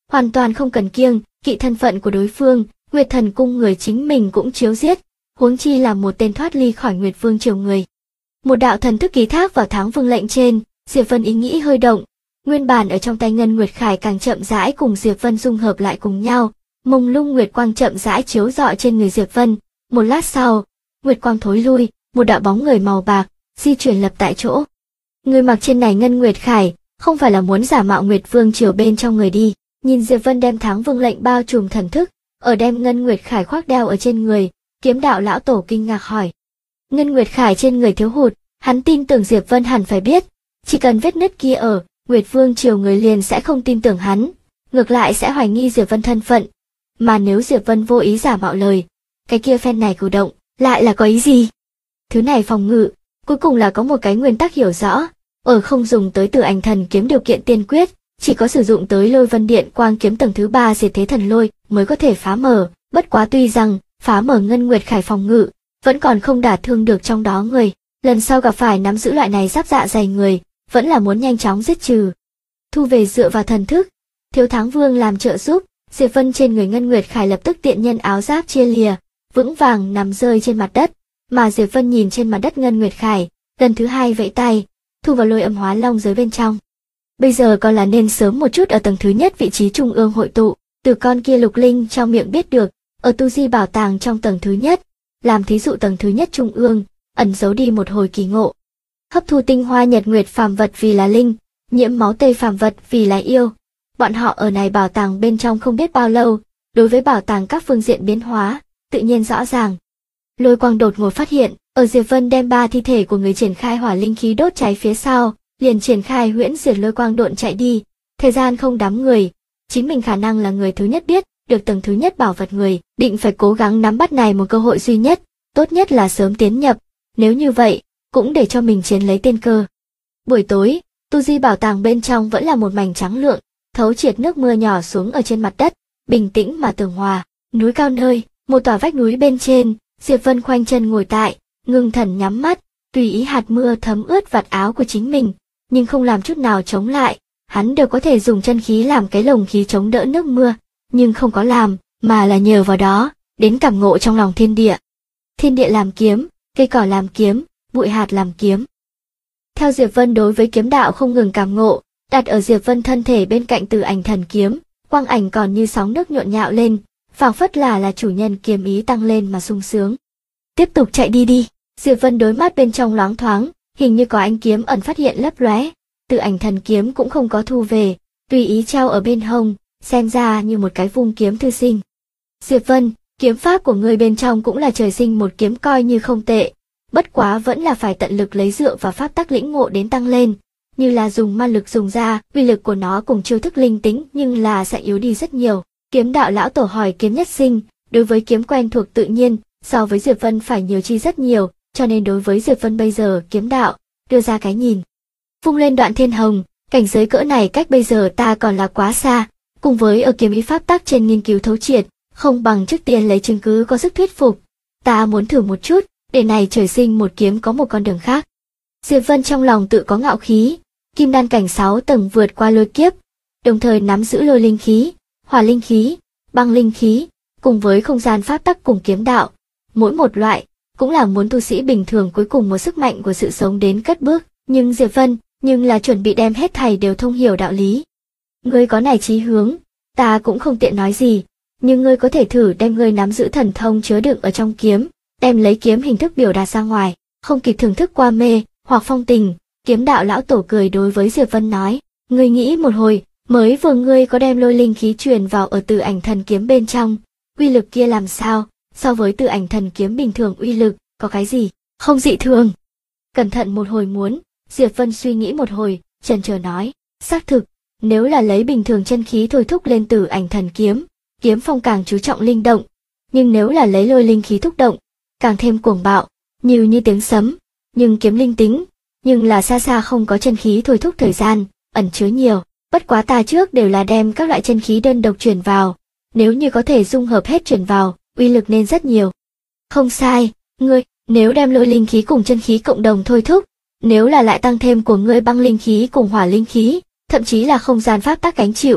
hoàn toàn không cần kiêng kỵ thân phận của đối phương, Nguyệt Thần cung người chính mình cũng chiếu giết, huống chi là một tên thoát ly khỏi Nguyệt Vương triều người. Một đạo thần thức ký thác vào Tháng Vương lệnh trên, Diệp Vân ý nghĩ hơi động, nguyên bản ở trong tay Ngân Nguyệt Khải càng chậm rãi cùng Diệp Vân dung hợp lại cùng nhau, mông lung nguyệt quang chậm rãi chiếu rọi trên người Diệp Vân. Một lát sau, nguyệt quang thối lui, một đạo bóng người màu bạc di chuyển lập tại chỗ. Người mặc trên này Ngân Nguyệt Khải, không phải là muốn giả mạo Nguyệt Vương triều bên trong người đi. Nhìn Diệp Vân đem Tháng Vương lệnh bao trùm thần thức, ở đem Ngân Nguyệt Khải khoác đeo ở trên người, Kiếm đạo lão tổ kinh ngạc hỏi. Ngân Nguyệt Khải trên người thiếu hụt, hắn tin tưởng Diệp Vân hẳn phải biết, chỉ cần vết nứt kia ở, Nguyệt Vương triều người liền sẽ không tin tưởng hắn, ngược lại sẽ hoài nghi Diệp Vân thân phận. Mà nếu Diệp Vân vô ý giả mạo lời, cái kia phen này cử động, lại là có ý gì? Thứ này phòng ngự, cuối cùng là có một cái nguyên tắc hiểu rõ, ở không dùng tới Tử Ảnh Thần kiếm điều kiện tiên quyết, chỉ có sử dụng tới Lôi Vân Điện Quang kiếm tầng thứ 3 Diệt Thế Thần Lôi mới có thể phá mở, bất quá tuy rằng phá mở Ngân Nguyệt Khải phòng ngự, vẫn còn không đả thương được trong đó người, lần sau gặp phải nắm giữ loại này giáp dạ dày người, vẫn là muốn nhanh chóng giết trừ. Thu về dựa vào thần thức, thiếu Tháng Vương làm trợ giúp, Diệp Vân trên người Ngân Nguyệt Khải lập tức tiện nhân áo giáp chia lìa, vững vàng nằm rơi trên mặt đất, mà Diệp Vân nhìn trên mặt đất Ngân Nguyệt Khải, lần thứ hai vẫy tay, thu vào Lôi Âm Hóa Long giới bên trong. Bây giờ còn là nên sớm một chút ở tầng thứ nhất vị trí trung ương hội tụ, từ con kia lục linh trong miệng biết được, ở tu di bảo tàng trong tầng thứ nhất, làm thí dụ tầng thứ nhất trung ương, ẩn giấu đi một hồi kỳ ngộ. Hấp thu tinh hoa nhật nguyệt phàm vật vì là linh, nhiễm máu tây phàm vật vì là yêu. Bọn họ ở này bảo tàng bên trong không biết bao lâu, đối với bảo tàng các phương diện biến hóa, tự nhiên rõ ràng. Lôi quang đột ngột phát hiện, ở Diệp Vân đem 3 thi thể của người triển khai hỏa linh khí đốt cháy phía sau, liền triển khai huyễn diệt lôi quang độn chạy đi. Thời gian không đám người, chính mình khả năng là người thứ nhất biết được tầng thứ nhất bảo vật người, định phải cố gắng nắm bắt này một cơ hội duy nhất, tốt nhất là sớm tiến nhập, nếu như vậy, cũng để cho mình chiến lấy tên cơ. Buổi tối, tu di bảo tàng bên trong vẫn là một mảnh trắng lượng, thấu triệt nước mưa nhỏ xuống ở trên mặt đất, bình tĩnh mà tường hòa. Núi cao nơi, một tòa vách núi bên trên, Diệp Vân khoanh chân ngồi tại, ngưng thần nhắm mắt, tùy ý hạt mưa thấm ướt vạt áo của chính mình, nhưng không làm chút nào chống lại. Hắn đều có thể dùng chân khí làm cái lồng khí chống đỡ nước mưa, nhưng không có làm, mà là nhờ vào đó, đến cảm ngộ trong lòng thiên địa. Thiên địa làm kiếm, cây cỏ làm kiếm, bụi hạt làm kiếm. Theo Diệp Vân đối với kiếm đạo không ngừng cảm ngộ, đặt ở Diệp Vân thân thể bên cạnh Tử Ảnh Thần kiếm, quang ảnh còn như sóng nước nhộn nhạo lên, phảng phất là chủ nhân kiếm ý tăng lên mà sung sướng. Tiếp tục chạy đi đi, Diệp Vân đối mắt bên trong loáng thoáng, hình như có ánh kiếm ẩn phát hiện lấp lóe. Tử Ảnh Thần kiếm cũng không có thu về, tùy ý treo ở bên hông, xem ra như một cái vung kiếm thư sinh. Diệp Vân, kiếm pháp của ngươi bên trong cũng là trời sinh một kiếm coi như không tệ, bất quá vẫn là phải tận lực lấy dựa vào pháp tắc lĩnh ngộ đến tăng lên, như là dùng ma lực dùng ra, uy lực của nó cùng chiêu thức linh tính nhưng là sẽ yếu đi rất nhiều. Kiếm đạo lão tổ hỏi kiếm nhất sinh, đối với kiếm quen thuộc tự nhiên, so với Diệp Vân phải nhiều chi rất nhiều, cho nên đối với Diệp Vân bây giờ kiếm đạo, đưa ra cái nhìn. Vung lên Đoạn Thiên Hồng, cảnh giới cỡ này cách bây giờ ta còn là quá xa, cùng với ở kiếm ý pháp tắc trên nghiên cứu thấu triệt, không bằng trước tiên lấy chứng cứ có sức thuyết phục. Ta muốn thử một chút, để này trời sinh một kiếm có một con đường khác. Diệp Vân trong lòng tự có ngạo khí, kim đan cảnh 6 tầng vượt qua lôi kiếp, đồng thời nắm giữ lôi linh khí, hỏa linh khí, băng linh khí, cùng với không gian pháp tắc cùng kiếm đạo. Mỗi một loại, cũng là muốn tu sĩ bình thường cuối cùng một sức mạnh của sự sống đến cất bước, nhưng Diệp Vân, nhưng là chuẩn bị đem hết thảy đều thông hiểu đạo lý. Ngươi có này chí hướng, ta cũng không tiện nói gì, nhưng ngươi có thể thử đem ngươi nắm giữ thần thông chứa đựng ở trong kiếm, đem lấy kiếm hình thức biểu đạt ra ngoài, không kịp thưởng thức qua mê, hoặc phong tình. Kiếm đạo lão tổ cười đối với Diệp Vân nói, ngươi nghĩ một hồi, mới vừa ngươi có đem lôi linh khí truyền vào ở Tử Ảnh Thần kiếm bên trong, uy lực kia làm sao, so với Tử Ảnh Thần kiếm bình thường uy lực, có cái gì, không dị thường. Cẩn thận một hồi muốn, Diệp Vân suy nghĩ một hồi, chần chờ nói, xác thực, nếu là lấy bình thường chân khí thôi thúc lên Tử Ảnh Thần kiếm, kiếm phong càng chú trọng linh động, nhưng nếu là lấy lôi linh khí thúc động, càng thêm cuồng bạo, như tiếng sấm, nhưng kiếm linh tính, nhưng là xa xa không có chân khí thôi thúc thời gian, ẩn chứa nhiều. Bất quá ta trước đều là đem các loại chân khí đơn độc chuyển vào, nếu như có thể dung hợp hết chuyển vào, uy lực nên rất nhiều. Không sai, ngươi, nếu đem lôi linh khí cùng chân khí cộng đồng thôi thúc, nếu là lại tăng thêm của ngươi băng linh khí cùng hỏa linh khí, thậm chí là không gian pháp tắc gánh chịu,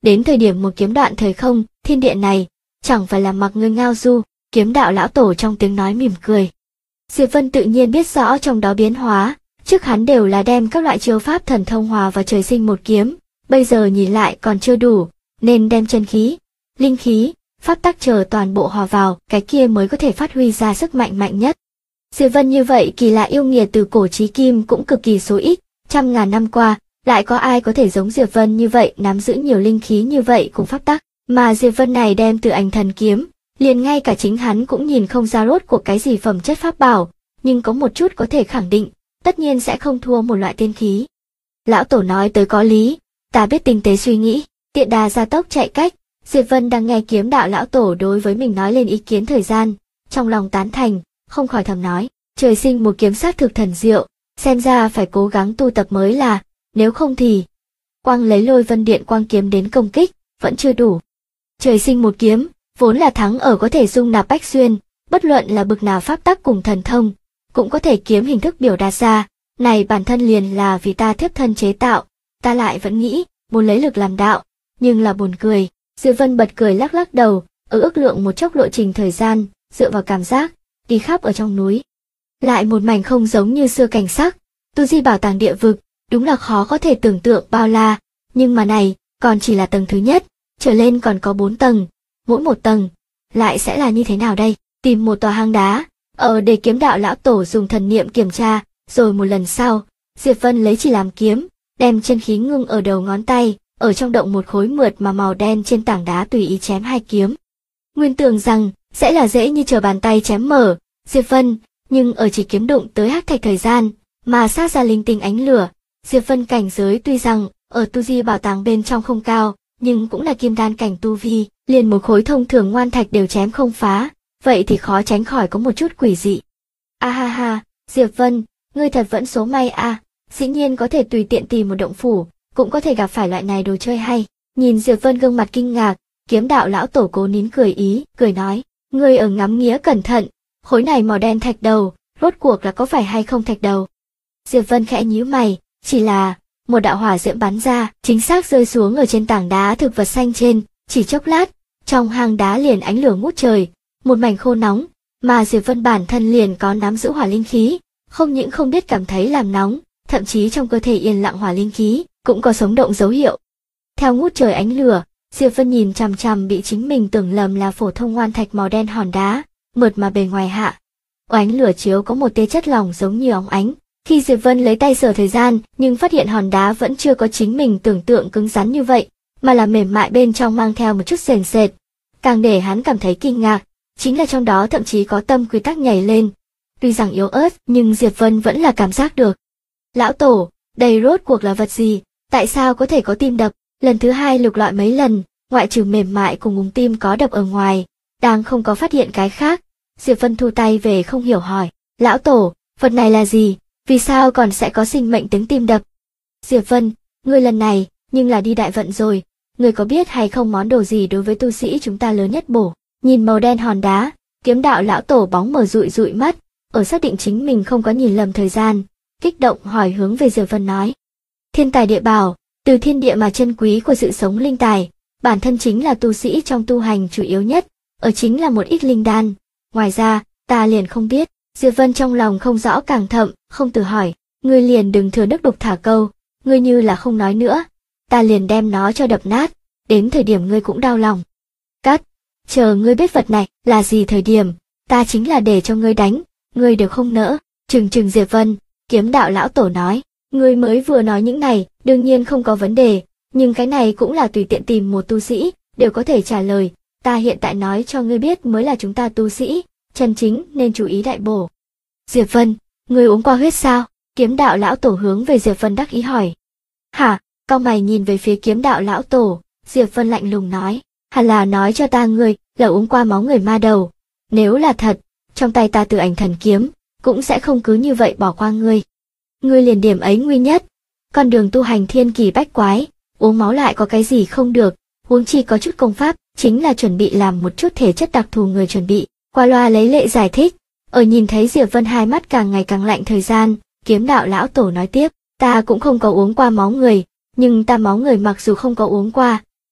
Đến thời điểm một kiếm đoạn thời không, thiên địa này, chẳng phải là mặc ngươi ngao du, kiếm đạo lão tổ trong tiếng nói mỉm cười. Diệp Vân tự nhiên biết rõ trong đó biến hóa, trước hắn đều là đem các loại chiêu pháp thần thông hòa vào trời sinh một kiếm, bây giờ nhìn lại còn chưa đủ, nên đem chân khí, linh khí, pháp tắc chờ toàn bộ hòa vào, cái kia mới có thể phát huy ra sức mạnh mạnh nhất. Diệp Vân như vậy kỳ lạ yêu nghiệt từ cổ chí kim cũng cực kỳ số ít, trăm ngàn năm qua, lại có ai có thể giống Diệp Vân như vậy nắm giữ nhiều linh khí như vậy cùng pháp tắc, mà Diệp Vân này đem từ ảnh thần kiếm, liền ngay cả chính hắn cũng nhìn không ra rốt cuộc cái gì phẩm chất pháp bảo, nhưng có một chút có thể khẳng định, tất nhiên sẽ không thua một loại tiên khí. Lão tổ nói tới có lý, ta biết tinh tế suy nghĩ, tiện đà gia tốc chạy cách, Diệp Vân đang nghe kiếm đạo lão tổ đối với mình nói lên ý kiến thời gian, trong lòng tán thành, không khỏi thầm nói, trời sinh một kiếm xác thực thần diệu, xem ra phải cố gắng tu tập mới là, nếu không thì quang lấy Lôi Vân Điện quang kiếm đến công kích, vẫn chưa đủ. Trời sinh một kiếm, vốn là thắng ở có thể dung nạp bách xuyên, bất luận là bực nào pháp tắc cùng thần thông, cũng có thể kiếm hình thức biểu đạt ra, này bản thân liền là vì ta thiếp thân chế tạo, ta lại vẫn nghĩ, muốn lấy lực làm đạo, nhưng là buồn cười. Diệp Vân bật cười lắc lắc đầu, ở ước lượng một chốc lộ trình thời gian, dựa vào cảm giác, đi khắp ở trong núi. Lại một mảnh không giống như xưa cảnh sắc, tu di bảo tàng địa vực, đúng là khó có thể tưởng tượng bao la, nhưng mà này, còn chỉ là tầng thứ nhất, trở lên còn có 4 tầng, mỗi một tầng, lại sẽ là như thế nào đây? Tìm một tòa hang đá, ở để kiếm đạo lão tổ dùng thần niệm kiểm tra, rồi một lần sau, Diệp Vân lấy chỉ làm kiếm, đem chân khí ngưng ở đầu ngón tay, ở trong động một khối mượt mà màu đen trên tảng đá tùy ý chém 2 kiếm. Nguyên tưởng rằng sẽ là dễ như trở bàn tay chém mở, Diệp Vân, nhưng ở chỉ kiếm đụng tới hắc thạch thời gian, mà sát ra linh tinh ánh lửa. Diệp Vân cảnh giới tuy rằng ở tu di bảo tàng bên trong không cao, nhưng cũng là kim đan cảnh tu vi, liền một khối thông thường ngoan thạch đều chém không phá, vậy thì khó tránh khỏi có một chút quỷ dị. A ha ha, Diệp Vân, ngươi thật vẫn số may a, dĩ nhiên có thể tùy tiện tìm một động phủ, cũng có thể gặp phải loại này đồ chơi hay. Nhìn Diệp Vân gương mặt kinh ngạc, kiếm đạo lão tổ cố nín cười nói, ngươi ở ngắm nghía cẩn thận, khối này màu đen thạch đầu, rốt cuộc là có phải hay không thạch đầu? Diệp Vân khẽ nhíu mày, chỉ là một đạo hỏa diễm bắn ra, chính xác rơi xuống ở trên tảng đá thực vật xanh trên, chỉ chốc lát, trong hang đá liền ánh lửa ngút trời, một mảnh khô nóng, mà Diệp Vân bản thân liền có nắm giữ hỏa linh khí, không những không biết cảm thấy làm nóng, thậm chí trong cơ thể yên lặng hỏa linh khí cũng có sống động dấu hiệu. Theo ngút trời ánh lửa, Diệp Vân nhìn chằm chằm bị chính mình tưởng lầm là phổ thông ngoan thạch màu đen hòn đá, mượt mà bề ngoài hạ. Ánh lửa chiếu có một tia chất lỏng giống như óng ánh. Khi Diệp Vân lấy tay sờ thời gian, nhưng phát hiện hòn đá vẫn chưa có chính mình tưởng tượng cứng rắn như vậy, mà là mềm mại bên trong mang theo một chút sền sệt. Càng để hắn cảm thấy kinh ngạc, chính là trong đó thậm chí có tâm quy tắc nhảy lên. Tuy rằng yếu ớt, nhưng Diệp Vân vẫn là cảm giác được. Lão tổ, đây rốt cuộc là vật gì? Tại sao có thể có tim đập? Lần thứ 2 lục lọi mấy lần, ngoại trừ mềm mại cùng úng tim có đập ở ngoài, đang không có phát hiện cái khác. Diệp Vân thu tay về không hiểu hỏi, lão tổ, vật này là gì? Vì sao còn sẽ có sinh mệnh tiếng tim đập? Diệp Vân, ngươi lần này, nhưng là đi đại vận rồi, ngươi có biết hay không món đồ gì đối với tu sĩ chúng ta lớn nhất bổ? Nhìn màu đen hòn đá, kiếm đạo lão tổ bóng mở dụi mắt, ở xác định chính mình không có nhìn lầm thời gian, kích động hỏi hướng về Diệp Vân nói. Thiên tài địa bảo, từ thiên địa mà chân quý của sự sống linh tài, bản thân chính là tu sĩ trong tu hành chủ yếu nhất, ở chính là một ít linh đan. Ngoài ra, ta liền không biết. Diệp Vân trong lòng không rõ càng thậm, không từ hỏi, ngươi liền đừng thừa nước đục thả câu, ngươi như là không nói nữa, ta liền đem nó cho đập nát, đến thời điểm ngươi cũng đau lòng. Cắt, chờ ngươi biết vật này là gì thời điểm, ta chính là để cho ngươi đánh, ngươi đều không nỡ. Trừng Diệp Vân, kiếm đạo lão tổ nói, ngươi mới vừa nói những này, đương nhiên không có vấn đề, nhưng cái này cũng là tùy tiện tìm một tu sĩ, đều có thể trả lời, ta hiện tại nói cho ngươi biết mới là chúng ta tu sĩ, chân chính nên chú ý đại bổ. Diệp Vân, ngươi uống qua huyết sao? Kiếm đạo lão tổ hướng về Diệp Vân đắc ý hỏi. Hả? Cau mày nhìn về phía kiếm đạo lão tổ, Diệp Vân lạnh lùng nói, hẳn là nói cho ta ngươi là uống qua máu người ma đầu. Nếu là thật, trong tay ta Từ Ảnh Thần Kiếm, cũng sẽ không cứ như vậy bỏ qua ngươi. Ngươi liền điểm ấy nguy nhất. Con đường tu hành thiên kỳ bách quái, uống máu lại có cái gì không được, huống chi có chút công pháp, chính là chuẩn bị làm một chút thể chất đặc thù người chuẩn bị. Qua loa lấy lệ giải thích, ở nhìn thấy Diệp Vân hai mắt càng ngày càng lạnh thời gian, kiếm đạo lão tổ nói tiếp, ta cũng không có uống qua máu người, nhưng ta máu người mặc dù không có uống qua,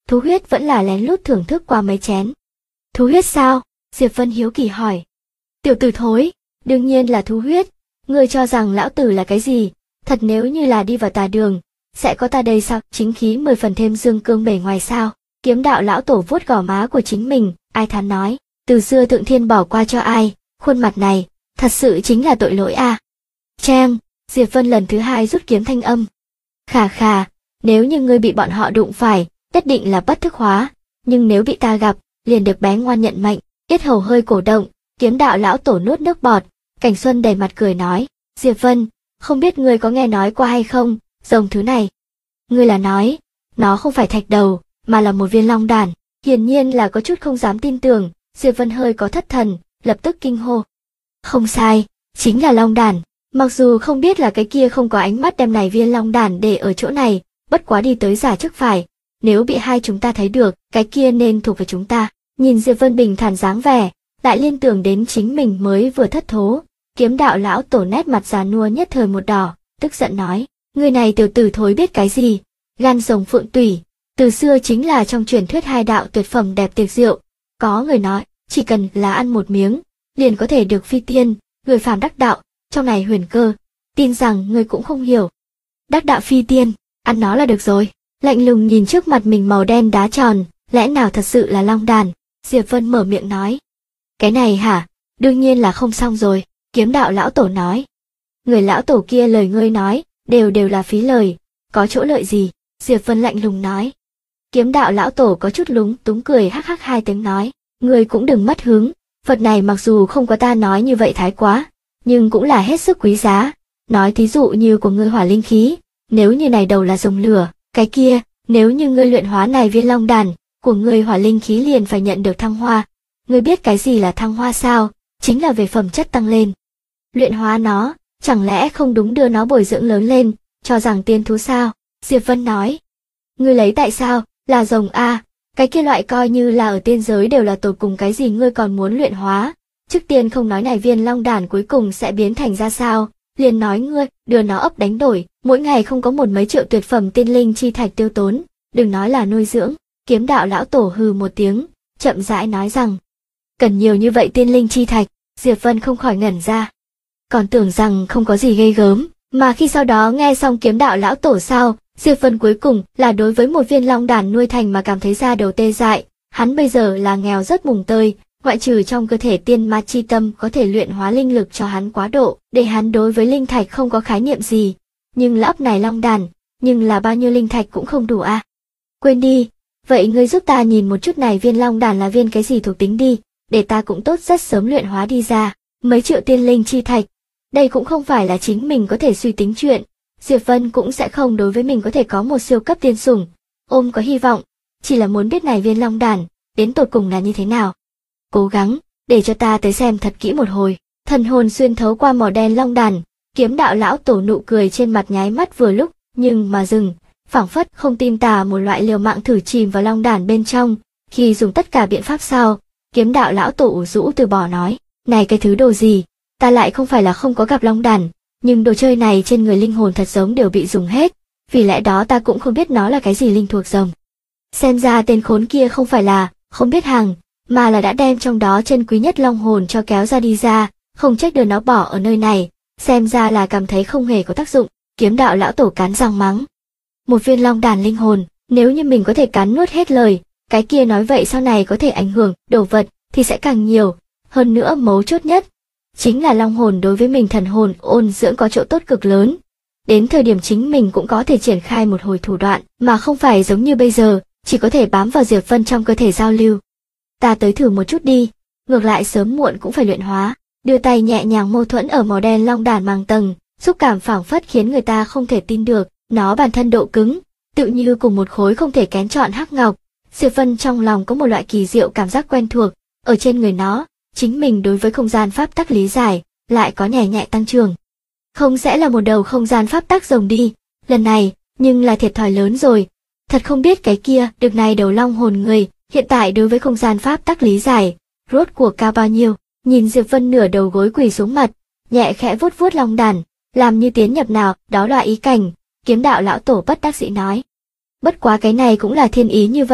thú huyết vẫn là lén lút thưởng thức qua mấy chén. Thú huyết sao? Diệp Vân hiếu kỳ hỏi. Tiểu tử thối, đương nhiên là thú huyết, ngươi cho rằng lão tử là cái gì? Thật nếu như là đi vào tà đường, sẽ có ta đây sao? Chính khí 10 phần thêm dương cương bề ngoài sao? Kiếm đạo lão tổ vuốt gò má của chính mình, ai thán nói, từ xưa thượng thiên bỏ qua cho ai, khuôn mặt này, thật sự chính là tội lỗi à. Cheng, Diệp Vân lần thứ hai rút kiếm thanh âm. Khà khà, nếu như ngươi bị bọn họ đụng phải, nhất định là bất thức hóa, nhưng nếu bị ta gặp, liền được bé ngoan nhận mệnh. Yết hầu hơi cổ động, kiếm đạo lão tổ nuốt nước bọt, Cảnh Xuân đầy mặt cười nói, Diệp Vân, không biết ngươi có nghe nói qua hay không, rồng thứ này. Ngươi là nói, nó không phải thạch đầu, mà là một viên long đàn. Hiển nhiên là có chút không dám tin tưởng, Diệp Vân hơi có thất thần, lập tức kinh hô. Không sai, chính là long đàn. Mặc dù không biết là cái kia không có ánh mắt đem này viên long đàn để ở chỗ này, bất quá đi tới giả trước phải. Nếu bị hai chúng ta thấy được, cái kia nên thuộc về chúng ta. Nhìn Diệp Vân bình thản dáng vẻ, lại liên tưởng đến chính mình mới vừa thất thố. Kiếm đạo lão tổ nét mặt già nua nhất thời một đỏ, tức giận nói, người này tiểu tử thối biết cái gì, gan rồng phượng tủy, từ xưa chính là trong truyền thuyết hai đạo tuyệt phẩm đẹp tiệc rượu. Có người nói, chỉ cần là ăn một miếng, liền có thể được phi tiên, người phàm đắc đạo, trong này huyền cơ, tin rằng người cũng không hiểu. Đắc đạo phi tiên, ăn nó là được rồi. Lạnh lùng nhìn trước mặt mình màu đen đá tròn, lẽ nào thật sự là long đàn? Diệp Vân mở miệng nói. Cái này hả? Đương nhiên là không xong rồi, kiếm đạo lão tổ nói. Người lão tổ kia lời ngươi nói, đều là phí lời, có chỗ lợi gì? Diệp Vân lạnh lùng nói. Kiếm đạo lão tổ có chút lúng túng cười hắc hắc hai tiếng nói, ngươi cũng đừng mất hứng, vật này mặc dù không có ta nói như vậy thái quá, nhưng cũng là hết sức quý giá. Nói thí dụ như của ngươi hỏa linh khí, nếu như này đầu là rồng lửa, cái kia, nếu như ngươi luyện hóa này viên long đàn, của ngươi hỏa linh khí liền phải nhận được thăng hoa. Ngươi biết cái gì là thăng hoa sao? Chính là về phẩm chất tăng lên. Luyện hóa nó, chẳng lẽ không đúng đưa nó bồi dưỡng lớn lên, cho rằng tiên thú sao? Diệp Vân nói. Ngươi lấy tại sao? Là rồng a, cái kia loại coi như là ở tiên giới đều là tột cùng cái gì ngươi còn muốn luyện hóa? Trước tiên không nói này viên long đàn cuối cùng sẽ biến thành ra sao, liền nói ngươi đưa nó ấp đánh đổi, mỗi ngày không có một mấy triệu tuyệt phẩm tiên linh chi thạch tiêu tốn, đừng nói là nuôi dưỡng. Kiếm đạo lão tổ hừ một tiếng, chậm rãi nói rằng, cần nhiều như vậy tiên linh chi thạch. Diệp Vân không khỏi ngẩn ra, còn tưởng rằng không có gì ghê gớm, mà khi sau đó nghe xong kiếm đạo lão tổ sao, Diệp Vân cuối cùng là đối với một viên long đàn nuôi thành mà cảm thấy da đầu tê dại. Hắn bây giờ là nghèo rất mùng tơi, ngoại trừ trong cơ thể tiên ma chi tâm có thể luyện hóa linh lực cho hắn quá độ, để hắn đối với linh thạch không có khái niệm gì. Nhưng lắp này long đàn, nhưng là bao nhiêu linh thạch cũng không đủ à. Quên đi, vậy ngươi giúp ta nhìn một chút này viên long đàn là viên cái gì thuộc tính đi, để ta cũng tốt rất sớm luyện hóa đi ra. Mấy triệu tiên linh chi thạch, đây cũng không phải là chính mình có thể suy tính chuyện. Diệp Vân cũng sẽ không đối với mình có thể có một siêu cấp tiên sủng ôm có hy vọng, chỉ là muốn biết này viên long đàn đến tột cùng là như thế nào. Cố gắng, để cho ta tới xem thật kỹ một hồi. Thần hồn xuyên thấu qua màu đen long đàn, kiếm đạo lão tổ nụ cười trên mặt nháy mắt vừa lúc, nhưng mà dừng, phảng phất không tin tà một loại liều mạng thử chìm vào long đàn bên trong. Khi dùng tất cả biện pháp sau, kiếm đạo lão tổ ủ rũ từ bỏ nói, này cái thứ đồ gì, ta lại không phải là không có gặp long đàn, nhưng đồ chơi này trên người linh hồn thật giống đều bị dùng hết, vì lẽ đó ta cũng không biết nó là cái gì linh thuộc rồng. Xem ra tên khốn kia không phải là không biết hàng, mà là đã đem trong đó chân quý nhất long hồn cho kéo ra đi ra, không trách được nó bỏ ở nơi này, xem ra là cảm thấy không hề có tác dụng. Kiếm đạo lão tổ cắn răng mắng. Một viên long đàn linh hồn, nếu như mình có thể cắn nuốt hết lời, cái kia nói vậy sau này có thể ảnh hưởng đồ vật thì sẽ càng nhiều, hơn nữa mấu chốt nhất chính là long hồn đối với mình thần hồn ôn dưỡng có chỗ tốt cực lớn. Đến thời điểm chính mình cũng có thể triển khai một hồi thủ đoạn, mà không phải giống như bây giờ, chỉ có thể bám vào Diệp Vân trong cơ thể giao lưu. Ta tới thử một chút đi, ngược lại sớm muộn cũng phải luyện hóa. Đưa tay nhẹ nhàng mâu thuẫn ở màu đen long đàn màng tầng, xúc cảm phảng phất khiến người ta không thể tin được, nó bản thân độ cứng, tự như cùng một khối không thể kén chọn hắc ngọc. Diệp Vân trong lòng có một loại kỳ diệu cảm giác quen thuộc, ở trên người nó, chính mình đối với không gian pháp tắc lý giải, lại có nhẹ nhẹ tăng trưởng. Không sẽ là một đầu không gian pháp tắc rồng đi, lần này, nhưng là thiệt thòi lớn rồi. Thật không biết cái kia, được này đầu long hồn người, hiện tại đối với không gian pháp tắc lý giải, rốt cuộc cao bao nhiêu. Nhìn Diệp Vân nửa đầu gối quỳ xuống mặt, nhẹ khẽ vuốt vuốt long đàn, làm như tiến nhập nào, đó là ý cảnh, kiếm đạo lão tổ bất đắc dĩ nói. Bất quá cái này cũng là thiên ý như vậy,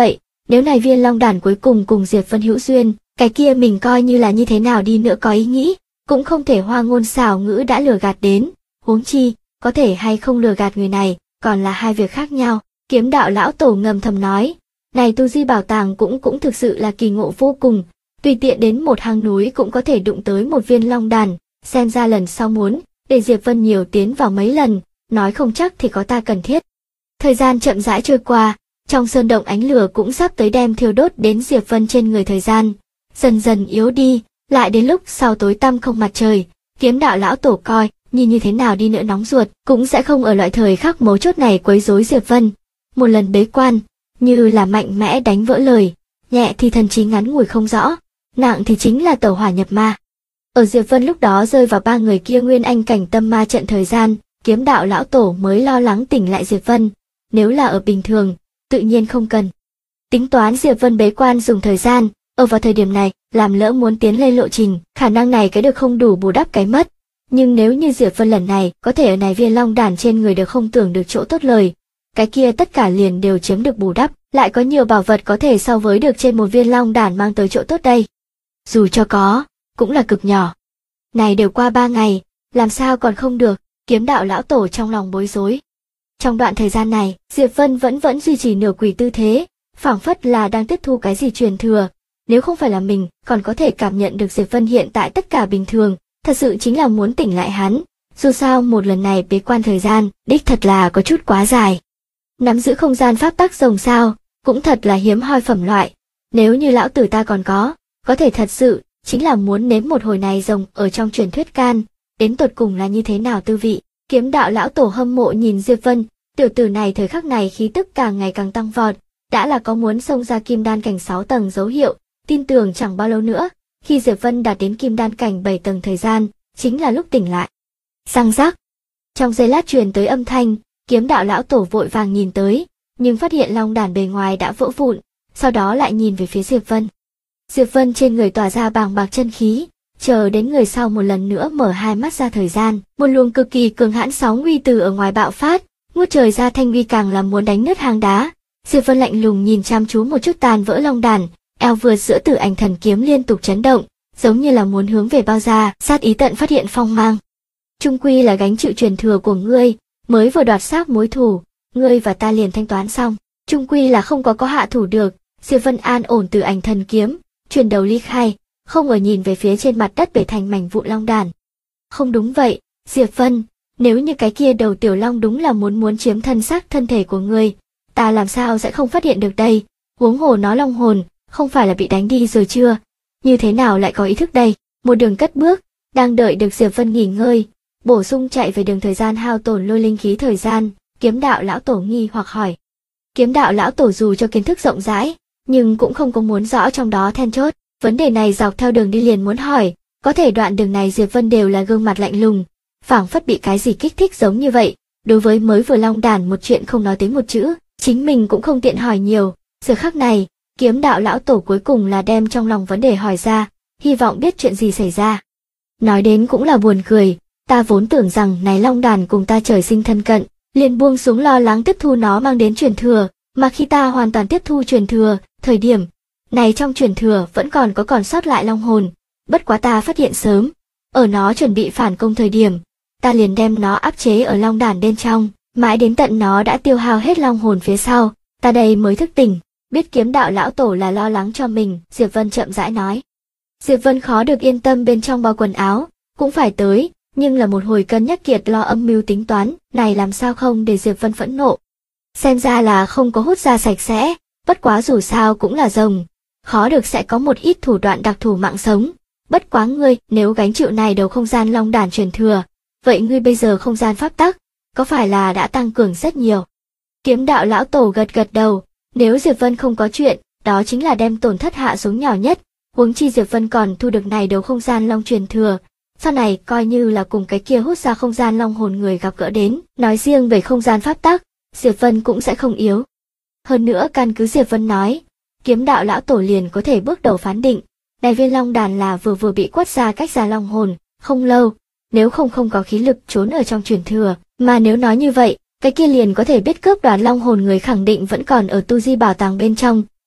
Nếu này viên long đàn cuối cùng cùng Diệp Vân hữu duyên, cái kia mình coi như là như thế nào đi nữa có ý nghĩ, cũng không thể hoa ngôn xảo ngữ đã lừa gạt đến, huống chi, có thể hay không lừa gạt người này, còn là hai việc khác nhau. Kiếm đạo lão tổ ngầm thầm nói, này tu di bảo tàng cũng thực sự là kỳ ngộ vô cùng, tùy tiện đến một hang núi cũng có thể đụng tới một viên long đàn, xem ra lần sau muốn để Diệp Vân nhiều tiến vào mấy lần, nói không chắc thì có ta cần thiết. Thời gian chậm rãi trôi qua, trong sơn động ánh lửa cũng sắp tới đem thiêu đốt đến Diệp Vân trên người, thời gian dần dần yếu đi, lại đến lúc sau tối tăm không mặt trời, kiếm đạo lão tổ coi như thế nào đi nữa nóng ruột cũng sẽ không ở loại thời khắc mấu chốt này quấy rối Diệp Vân. Một lần bế quan, như là mạnh mẽ đánh vỡ lời, nhẹ thì thần trí ngắn ngủi không rõ, nặng thì chính là tẩu hỏa nhập ma. Ở Diệp Vân lúc đó rơi vào ba người kia nguyên anh cảnh tâm ma trận thời gian, kiếm đạo lão tổ mới lo lắng tỉnh lại Diệp Vân. Nếu là ở bình thường, tự nhiên không cần tính toán Diệp Vân bế quan dùng thời gian, ở vào thời điểm này, làm lỡ muốn tiến lên lộ trình, khả năng này cái được không đủ bù đắp cái mất. Nhưng nếu như Diệp Vân lần này có thể ở này viên long đàn trên người được không tưởng được chỗ tốt lời, cái kia tất cả liền đều chiếm được bù đắp, lại có nhiều bảo vật có thể so với được trên một viên long đàn mang tới chỗ tốt đây. Dù cho có, cũng là cực nhỏ. Này đều qua 3 ngày, làm sao còn không được, kiếm đạo lão tổ trong lòng bối rối. Trong đoạn thời gian này, Diệp Vân vẫn duy trì nửa quỷ tư thế, phảng phất là đang tiếp thu cái gì truyền thừa. Nếu không phải là mình, còn có thể cảm nhận được Diệp Vân hiện tại tất cả bình thường, thật sự chính là muốn tỉnh lại hắn. Dù sao một lần này bế quan thời gian, đích thật là có chút quá dài. Nắm giữ không gian pháp tắc rồng sao, cũng thật là hiếm hoi phẩm loại. Nếu như lão tử ta còn có thể thật sự, chính là muốn nếm một hồi này rồng ở trong truyền thuyết can, đến tột cùng là như thế nào tư vị. Kiếm đạo lão tổ hâm mộ nhìn Diệp Vân, tiểu tử này thời khắc này khí tức càng ngày càng tăng vọt, đã là có muốn xông ra kim đan cảnh 6 tầng dấu hiệu, tin tưởng chẳng bao lâu nữa, khi Diệp Vân đạt đến kim đan cảnh 7 tầng thời gian, chính là lúc tỉnh lại. Răng rắc. Trong giây lát truyền tới âm thanh, kiếm đạo lão tổ vội vàng nhìn tới, nhưng phát hiện long đàn bề ngoài đã vỡ vụn, sau đó lại nhìn về phía Diệp Vân. Diệp Vân trên người tỏa ra bàng bạc chân khí, chờ đến người sau một lần nữa mở hai mắt ra thời gian, một luồng cực kỳ cường hãn sóng uy từ ở ngoài bạo phát, ngút trời ra thanh uy càng làm muốn đánh nứt hang đá. Diệp Vân lạnh lùng nhìn chăm chú một chút tàn vỡ long đàn, eo vượt giữa tử ảnh thần kiếm liên tục chấn động, giống như là muốn hướng về bao ra, sát ý tận phát hiện phong mang. Trung quy là gánh chịu truyền thừa của ngươi, mới vừa đoạt xác mối thù, ngươi và ta liền thanh toán xong. Trung quy là không có hạ thủ được. Diệp Vân an ổn tử ảnh thần kiếm, chuyển đầu ly khai, không ở nhìn về phía trên mặt đất bể thành mảnh vụn long đàn. Không đúng vậy, Diệp Vân, nếu như cái kia đầu tiểu long đúng là muốn chiếm thân thể của ngươi, ta làm sao sẽ không phát hiện được đây, huống hồ nó long hồn, không phải là bị đánh đi rồi chưa, như thế nào lại có ý thức đây. Một đường cất bước, đang đợi được Diệp Vân nghỉ ngơi, bổ sung chạy về đường thời gian hao tổn lôi linh khí thời gian, kiếm đạo lão tổ nghi hoặc hỏi. Kiếm đạo lão tổ dù cho kiến thức rộng rãi, nhưng cũng không có muốn rõ trong đó then chốt. Vấn đề này dọc theo đường đi liền muốn hỏi, có thể đoạn đường này Diệp Vân đều là gương mặt lạnh lùng, phảng phất bị cái gì kích thích giống như vậy. Đối với mới vừa long đàn một chuyện không nói tới một chữ, chính mình cũng không tiện hỏi nhiều. Giờ khắc này, kiếm đạo lão tổ cuối cùng là đem trong lòng vấn đề hỏi ra, hy vọng biết chuyện gì xảy ra. Nói đến cũng là buồn cười, ta vốn tưởng rằng này long đàn cùng ta trời sinh thân cận, liền buông xuống lo lắng tiếp thu nó mang đến truyền thừa, mà khi ta hoàn toàn tiếp thu truyền thừa, thời điểm này trong truyền thừa vẫn còn sót lại long hồn, bất quá ta phát hiện sớm, ở nó chuẩn bị phản công thời điểm, ta liền đem nó áp chế ở long đàn bên trong, mãi đến tận nó đã tiêu hao hết long hồn phía sau, ta đây mới thức tỉnh. Biết kiếm đạo lão tổ là lo lắng cho mình, Diệp Vân chậm rãi nói. Diệp Vân khó được yên tâm bên trong bao quần áo, cũng phải tới, nhưng là một hồi cân nhắc kiệt lo âm mưu tính toán, này làm sao không để Diệp Vân phẫn nộ. Xem ra là không có hút ra sạch sẽ, bất quá dù sao cũng là rồng, khó được sẽ có một ít thủ đoạn đặc thù mạng sống. Bất quá ngươi, nếu gánh chịu này đầu không gian long đàn truyền thừa, vậy ngươi bây giờ không gian pháp tắc, có phải là đã tăng cường rất nhiều? Kiếm đạo lão tổ gật gật đầu, nếu Diệp Vân không có chuyện, đó chính là đem tổn thất hạ xuống nhỏ nhất, huống chi Diệp Vân còn thu được này đầu không gian long truyền thừa. Sau này coi như là cùng cái kia hút ra không gian long hồn người gặp gỡ đến, nói riêng về không gian pháp tắc, Diệp Vân cũng sẽ không yếu. Hơn nữa căn cứ Diệp Vân nói, kiếm đạo lão tổ liền có thể bước đầu phán định, này viên long đàn là vừa bị quất ra cách ra long hồn, không lâu, nếu không có khí lực trốn ở trong truyền thừa, mà nếu nói như vậy, cái kia liền có thể biết cướp đoạt long hồn người khẳng định vẫn còn ở tu di bảo tàng bên trong,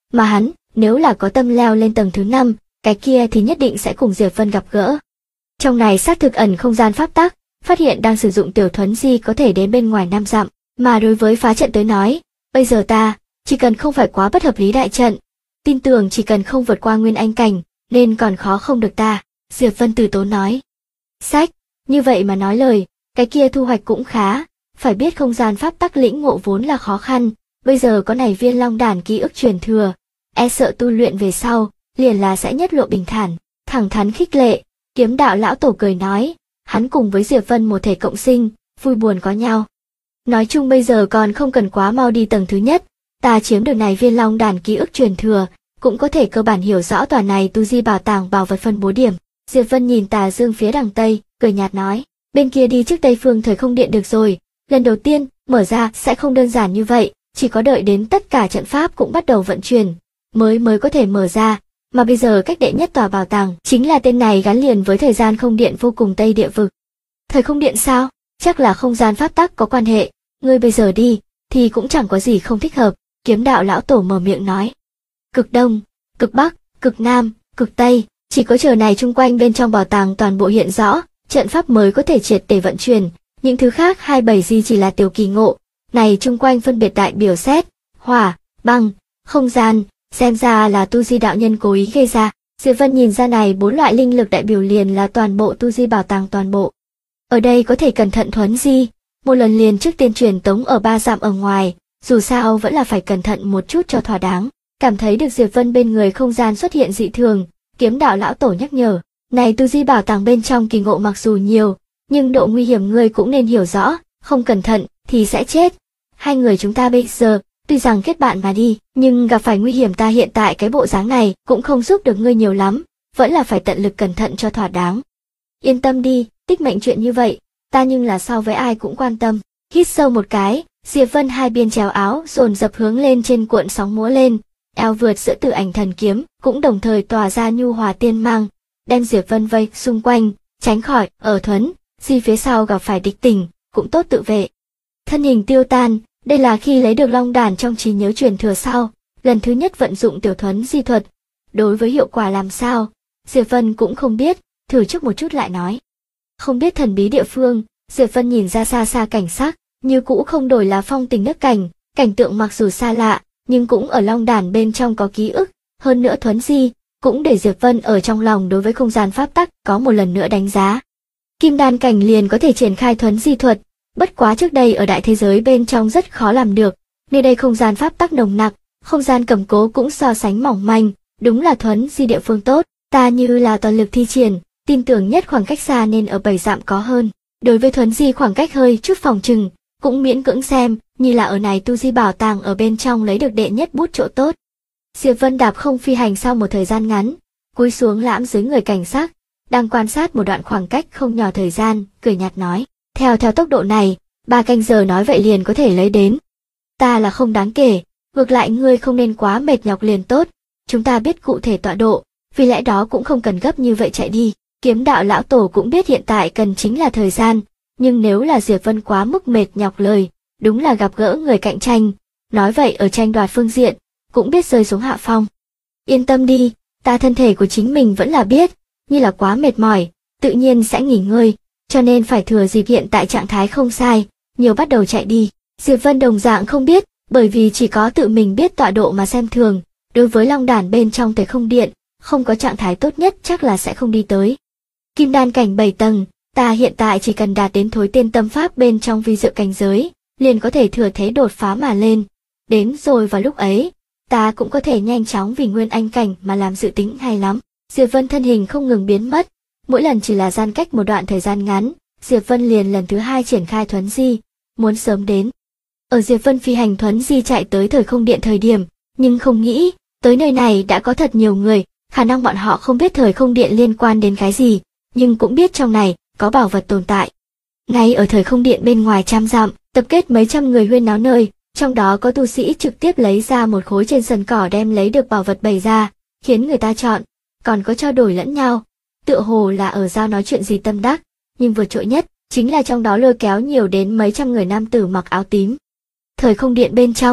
Mà hắn, nếu là có tâm leo lên tầng thứ 5, cái kia thì nhất định sẽ cùng Diệp Vân gặp gỡ. Trong này xác thực ẩn không gian pháp tắc, phát hiện đang sử dụng tiểu thuấn di có thể đến bên ngoài 5 dặm, mà đối với phá trận tới nói, bây giờ ta, chỉ cần không phải quá bất hợp lý đại trận, tin tưởng chỉ cần không vượt qua nguyên anh cảnh, nên còn khó không được ta, Diệp Vân từ tốn nói. Sách, như vậy mà nói lời, cái kia thu hoạch cũng khá, phải biết không gian pháp tắc lĩnh ngộ vốn là khó khăn, bây giờ có này viên long đàn ký ức truyền thừa, e sợ tu luyện về sau, liền là sẽ nhất lộ bình thản, thẳng thắn khích lệ, Kiếm đạo lão tổ cười nói, hắn cùng với Diệp Vân một thể cộng sinh, vui buồn có nhau. Nói chung bây giờ còn không cần quá mau đi tầng thứ nhất, ta chiếm được này viên long đàn ký ức truyền thừa, cũng có thể cơ bản hiểu rõ tòa này tu di bảo tàng bảo vật phân bố điểm. Diệp Vân nhìn tà dương phía đằng Tây, cười nhạt nói, bên kia đi trước Tây phương thời không điện được rồi, lần đầu tiên, mở ra sẽ không đơn giản như vậy, chỉ có đợi đến tất cả trận pháp cũng bắt đầu vận chuyển, mới có thể mở ra, mà bây giờ cách đệ nhất tòa bảo tàng, chính là tên này gắn liền với thời gian không điện vô cùng Tây địa vực. Thời không điện sao? Chắc là không gian pháp tắc có quan hệ, ngươi bây giờ đi, thì cũng chẳng có gì không thích hợp, Kiếm đạo lão tổ mở miệng nói. Cực Đông, Cực Bắc, Cực Nam, Cực Tây, chỉ có chờ này chung quanh bên trong bảo tàng toàn bộ hiện rõ, trận pháp mới có thể triệt để vận chuyển, những thứ khác 27 di chỉ là tiểu kỳ ngộ, này chung quanh phân biệt đại biểu xét, hỏa, băng, không gian, xem ra là tu di đạo nhân cố ý gây ra. Diệp Vân nhìn ra này 4 loại linh lực đại biểu liền là toàn bộ tu di bảo tàng toàn bộ. Ở đây có thể cẩn thận thuấn di, một lần liền trước tiên truyền tống ở 3 dặm ở ngoài, dù sao vẫn là phải cẩn thận một chút cho thỏa đáng. Cảm thấy được Diệp Vân bên người không gian xuất hiện dị thường, Kiếm đạo lão tổ nhắc nhở, này tu di bảo tàng bên trong kỳ ngộ mặc dù nhiều, nhưng độ nguy hiểm ngươi cũng nên hiểu rõ, không cẩn thận thì sẽ chết. Hai người chúng ta bây giờ, tuy rằng kết bạn mà đi, nhưng gặp phải nguy hiểm ta hiện tại cái bộ dáng này cũng không giúp được ngươi nhiều lắm, vẫn là phải tận lực cẩn thận cho thỏa đáng. Yên tâm đi, tích mệnh chuyện như vậy, ta nhưng là so với ai cũng quan tâm. Hít sâu một cái, Diệp Vân hai biên chéo áo dồn dập hướng lên trên cuộn sóng múa lên, eo vượt giữa tử ảnh thần kiếm cũng đồng thời tỏa ra nhu hòa tiên mang, đem Diệp Vân vây xung quanh, tránh khỏi ở thuấn di phía sau gặp phải địch tình, cũng tốt tự vệ. Thân hình tiêu tan, đây là khi lấy được long đàn trong trí nhớ truyền thừa sau, lần thứ nhất vận dụng tiểu thuấn di thuật. Đối với hiệu quả làm sao, Diệp Vân cũng không biết, thử trước một chút lại nói. Không biết thần bí địa phương, Diệp Vân nhìn ra xa xa cảnh sắc, như cũ không đổi là phong tình nước cảnh, cảnh tượng mặc dù xa lạ, nhưng cũng ở long đàn bên trong có ký ức, hơn nữa thuấn di, cũng để Diệp Vân ở trong lòng đối với không gian pháp tắc có một lần nữa đánh giá. Kim đan cảnh liền có thể triển khai thuấn di thuật, bất quá trước đây ở đại thế giới bên trong rất khó làm được, nơi đây không gian pháp tắc nồng nặc, không gian cầm cố cũng so sánh mỏng manh, đúng là thuấn di địa phương tốt, ta như là toàn lực thi triển, tin tưởng nhất khoảng cách xa nên ở 7 dặm có hơn. Đối với thuấn di khoảng cách hơi chút phòng trừng, cũng miễn cưỡng xem, như là ở này tu di bảo tàng ở bên trong lấy được đệ nhất bút chỗ tốt. Diệp Vân đạp không phi hành sau một thời gian ngắn, cúi xuống lãm dưới người cảnh sát, đang quan sát một đoạn khoảng cách không nhỏ thời gian, cười nhạt nói, theo tốc độ này, 3 canh giờ nói vậy liền có thể lấy đến. Ta là không đáng kể, ngược lại ngươi không nên quá mệt nhọc liền tốt, chúng ta biết cụ thể tọa độ, vì lẽ đó cũng không cần gấp như vậy chạy đi. Kiếm đạo lão tổ cũng biết hiện tại cần chính là thời gian, nhưng nếu là Diệp Vân quá mức mệt nhọc lời, đúng là gặp gỡ người cạnh tranh, nói vậy ở tranh đoạt phương diện, cũng biết rơi xuống hạ phong. Yên tâm đi, ta thân thể của chính mình vẫn là biết, như là quá mệt mỏi, tự nhiên sẽ nghỉ ngơi, cho nên phải thừa dịp hiện tại trạng thái không sai, nhiều bắt đầu chạy đi. Diệp Vân đồng dạng không biết, bởi vì chỉ có tự mình biết tọa độ mà xem thường, đối với long đàn bên trong thể không điện, không có trạng thái tốt nhất chắc là sẽ không đi tới. Kim đan cảnh 7 tầng, ta hiện tại chỉ cần đạt đến thối tiên tâm pháp bên trong vi diệu cảnh giới, liền có thể thừa thế đột phá mà lên. Đến rồi vào lúc ấy, ta cũng có thể nhanh chóng vì nguyên anh cảnh mà làm dự tính hay lắm. Diệp Vân thân hình không ngừng biến mất, mỗi lần chỉ là gian cách một đoạn thời gian ngắn, Diệp Vân liền lần thứ 2 triển khai thuấn di, muốn sớm đến. Ở Diệp Vân phi hành thuấn di chạy tới thời không điện thời điểm, nhưng không nghĩ, tới nơi này đã có thật nhiều người, khả năng bọn họ không biết thời không điện liên quan đến cái gì, nhưng cũng biết trong này có bảo vật tồn tại. Ngay ở thời không điện bên ngoài trăm dặm, tập kết mấy trăm người huyên náo nơi, trong đó có tu sĩ trực tiếp lấy ra một khối trên sân cỏ đem lấy được bảo vật bày ra, khiến người ta chọn, còn có trao đổi lẫn nhau, tựa hồ là ở giao nói chuyện gì tâm đắc, nhưng vượt trội nhất chính là trong đó lôi kéo nhiều đến mấy trăm người nam tử mặc áo tím. Thời không điện bên trong,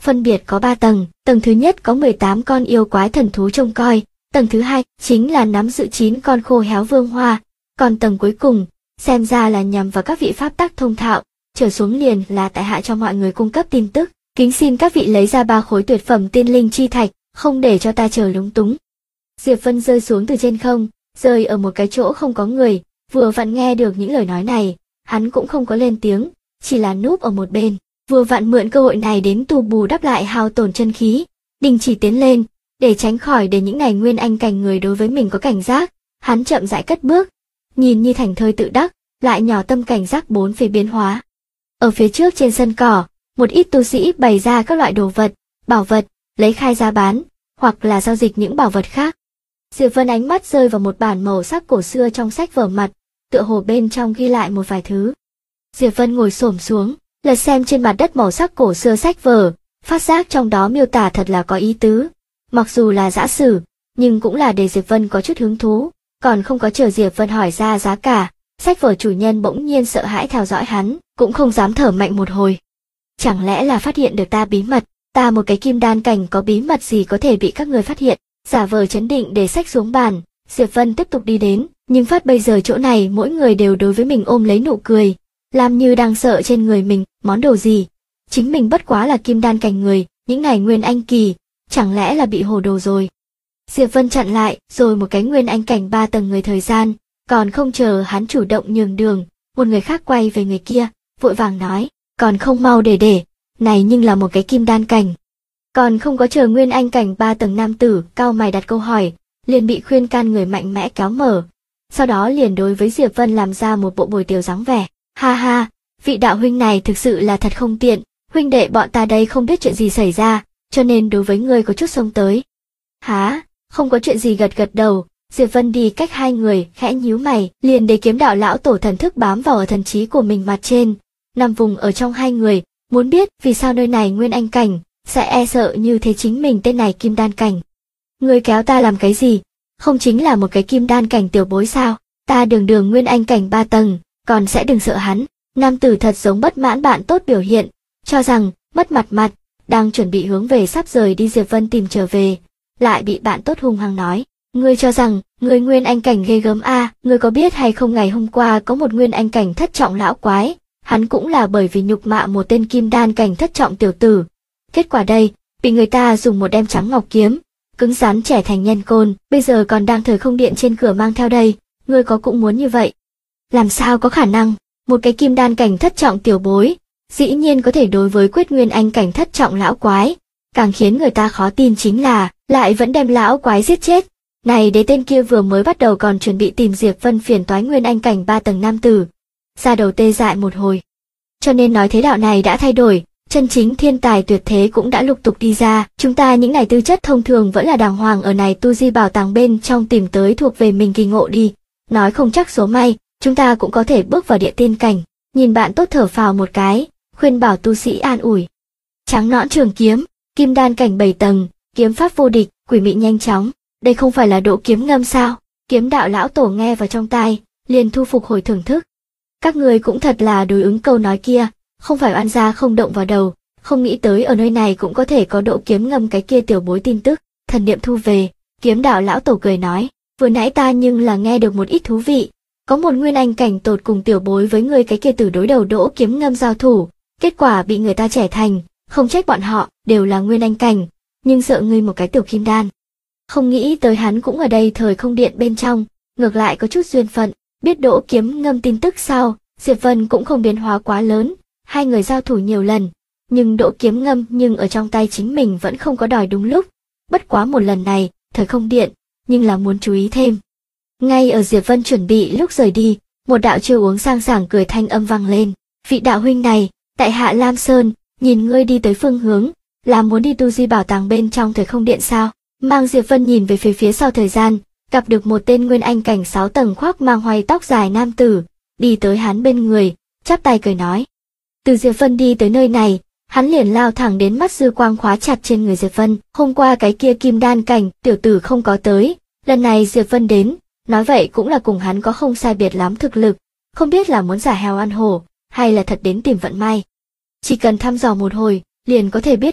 phân biệt có 3 tầng. Tầng thứ nhất có 18 con yêu quái thần thú trông coi, tầng thứ hai chính là nắm giữ 9 con khô héo vương hoa, còn tầng cuối cùng, xem ra là nhằm vào các vị pháp tắc thông thạo, trở xuống liền là tại hạ cho mọi người cung cấp tin tức. Kính xin các vị lấy ra 3 khối tuyệt phẩm tiên linh chi thạch, không để cho ta chờ lúng túng. Diệp Vân rơi xuống từ trên không, rơi ở một cái chỗ không có người, vừa vặn nghe được những lời nói này, hắn cũng không có lên tiếng, chỉ là núp ở một bên, vừa vặn mượn cơ hội này đến tu bù đắp lại hao tổn chân khí, đình chỉ tiến lên, để tránh khỏi để những này nguyên anh cảnh người đối với mình có cảnh giác, hắn chậm rãi cất bước, nhìn như thành thơi tự đắc, lại nhỏ tâm cảnh giác bốn phía biến hóa. Ở phía trước trên sân cỏ, một ít tu sĩ bày ra các loại đồ vật, bảo vật, lấy khai ra bán, hoặc là giao dịch những bảo vật khác. Diệp Vân ánh mắt rơi vào một bản màu sắc cổ xưa trong sách vở mặt, tựa hồ bên trong ghi lại một vài thứ. Diệp Vân ngồi xổm xuống, lật xem trên mặt đất màu sắc cổ xưa sách vở, phát giác trong đó miêu tả thật là có ý tứ. Mặc dù là giả sử, nhưng cũng là để Diệp Vân có chút hứng thú, còn không có chờ Diệp Vân hỏi ra giá cả, sách vở chủ nhân bỗng nhiên sợ hãi theo dõi hắn, cũng không dám thở mạnh một hồi. Chẳng lẽ là phát hiện được ta bí mật, ta một cái kim đan cảnh có bí mật gì có thể bị các người phát hiện? Giả vờ chấn định để sách xuống bàn, Diệp Vân tiếp tục đi đến, nhưng phát bây giờ chỗ này mỗi người đều đối với mình ôm lấy nụ cười, làm như đang sợ trên người mình, món đồ gì? Chính mình bất quá là kim đan cảnh người, những này nguyên anh kỳ, chẳng lẽ là bị hồ đồ rồi? Diệp Vân chặn lại, rồi một cái nguyên anh cảnh 3 tầng người thời gian, còn không chờ hắn chủ động nhường đường, một người khác quay về người kia, vội vàng nói, còn không mau để, này nhưng là một cái kim đan cảnh. Còn không có chờ nguyên anh cảnh 3 tầng nam tử, cau mày đặt câu hỏi, liền bị khuyên can người mạnh mẽ kéo mở. Sau đó liền đối với Diệp Vân làm ra một bộ bồi tiều dáng vẻ, ha ha, vị đạo huynh này thực sự là thật không tiện, huynh đệ bọn ta đây không biết chuyện gì xảy ra, cho nên đối với ngươi có chút xông tới. Hả, không có chuyện gì, gật đầu. Diệp Vân đi cách hai người, khẽ nhíu mày, liền để kiếm đạo lão tổ thần thức bám vào ở thần trí của mình mặt trên, nằm vùng ở trong hai người, muốn biết vì sao nơi này nguyên anh cảnh sẽ e sợ như thế chính mình tên này kim đan cảnh. Ngươi kéo ta làm cái gì? Không chính là một cái kim đan cảnh tiểu bối sao? Ta đường đường nguyên anh cảnh 3 tầng, còn sẽ đừng sợ hắn. Nam tử thật giống bất mãn bạn tốt biểu hiện, cho rằng mất mặt, đang chuẩn bị hướng về sắp rời đi Diệp Vân tìm trở về, lại bị bạn tốt hung hăng nói. Ngươi cho rằng, ngươi nguyên anh cảnh ghê gớm a, ngươi có biết hay không ngày hôm qua có một nguyên anh cảnh thất trọng lão quái, hắn cũng là bởi vì nhục mạ một tên kim đan cảnh thất trọng tiểu tử. Kết quả đây, bị người ta dùng một đem trắng ngọc kiếm, cứng rắn trẻ thành nhân côn, bây giờ còn đang thời không điện trên cửa mang theo đây, ngươi có cũng muốn như vậy. Làm sao có khả năng, một cái kim đan cảnh thất trọng tiểu bối, dĩ nhiên có thể đối với quyết nguyên anh cảnh thất trọng lão quái, càng khiến người ta khó tin chính là, lại vẫn đem lão quái giết chết. Này đế tên kia vừa mới bắt đầu còn chuẩn bị tìm Diệp Vân phiền toái nguyên anh cảnh 3 tầng nam tử, ra đầu tê dại một hồi. Cho nên nói thế đạo này đã thay đổi, chân chính thiên tài tuyệt thế cũng đã lục tục đi ra, chúng ta những này tư chất thông thường vẫn là đàng hoàng ở này tu di bảo tàng bên trong tìm tới thuộc về mình kỳ ngộ đi, nói không chắc số may, chúng ta cũng có thể bước vào địa tiên cảnh. Nhìn bạn tốt thở phào một cái, khuyên bảo tu sĩ an ủi. Trắng nõn trường kiếm, kim đan cảnh 7 tầng, kiếm pháp vô địch, quỷ mị nhanh chóng, đây không phải là độ kiếm ngâm sao? Kiếm đạo lão tổ nghe vào trong tai, liền thu phục hồi thưởng thức. Các người cũng thật là đối ứng câu nói kia, không phải oan gia không động vào đầu, không nghĩ tới ở nơi này cũng có thể có độ kiếm ngâm cái kia tiểu bối tin tức. Thần niệm thu về, kiếm đạo lão tổ cười nói, vừa nãy ta nhưng là nghe được một ít thú vị, có một nguyên anh cảnh tột cùng tiểu bối với người cái kia tử đối đầu đỗ kiếm ngâm giao thủ, kết quả bị người ta trẻ thành, không trách bọn họ, đều là nguyên anh cảnh, nhưng sợ ngươi một cái tiểu kim đan. Không nghĩ tới hắn cũng ở đây thời không điện bên trong, ngược lại có chút duyên phận, biết đỗ kiếm ngâm tin tức sau, Diệp Vân cũng không biến hóa quá lớn, hai người giao thủ nhiều lần, nhưng đỗ kiếm ngâm nhưng ở trong tay chính mình vẫn không có đòi đúng lúc, bất quá một lần này, thời không điện, nhưng là muốn chú ý thêm. Ngay ở Diệp Vân chuẩn bị lúc rời đi, một đạo chưa uống sang sảng cười thanh âm vang lên, vị đạo huynh này, tại hạ Lam Sơn, nhìn ngươi đi tới phương hướng, là muốn đi tu di bảo tàng bên trong thời không điện sao? Mang Diệp Vân nhìn về phía sau thời gian, gặp được một tên nguyên anh cảnh 6 tầng khoác mang hoài tóc dài nam tử, đi tới hắn bên người, chắp tay cười nói. Từ Diệp Vân đi tới nơi này, hắn liền lao thẳng đến mắt dư quang khóa chặt trên người Diệp Vân. Hôm qua cái kia kim đan cảnh, tiểu tử không có tới, lần này Diệp Vân đến, nói vậy cũng là cùng hắn có không sai biệt lắm thực lực, không biết là muốn giả heo ăn hổ, hay là thật đến tìm vận may. Chỉ cần thăm dò một hồi, liền có thể biết được,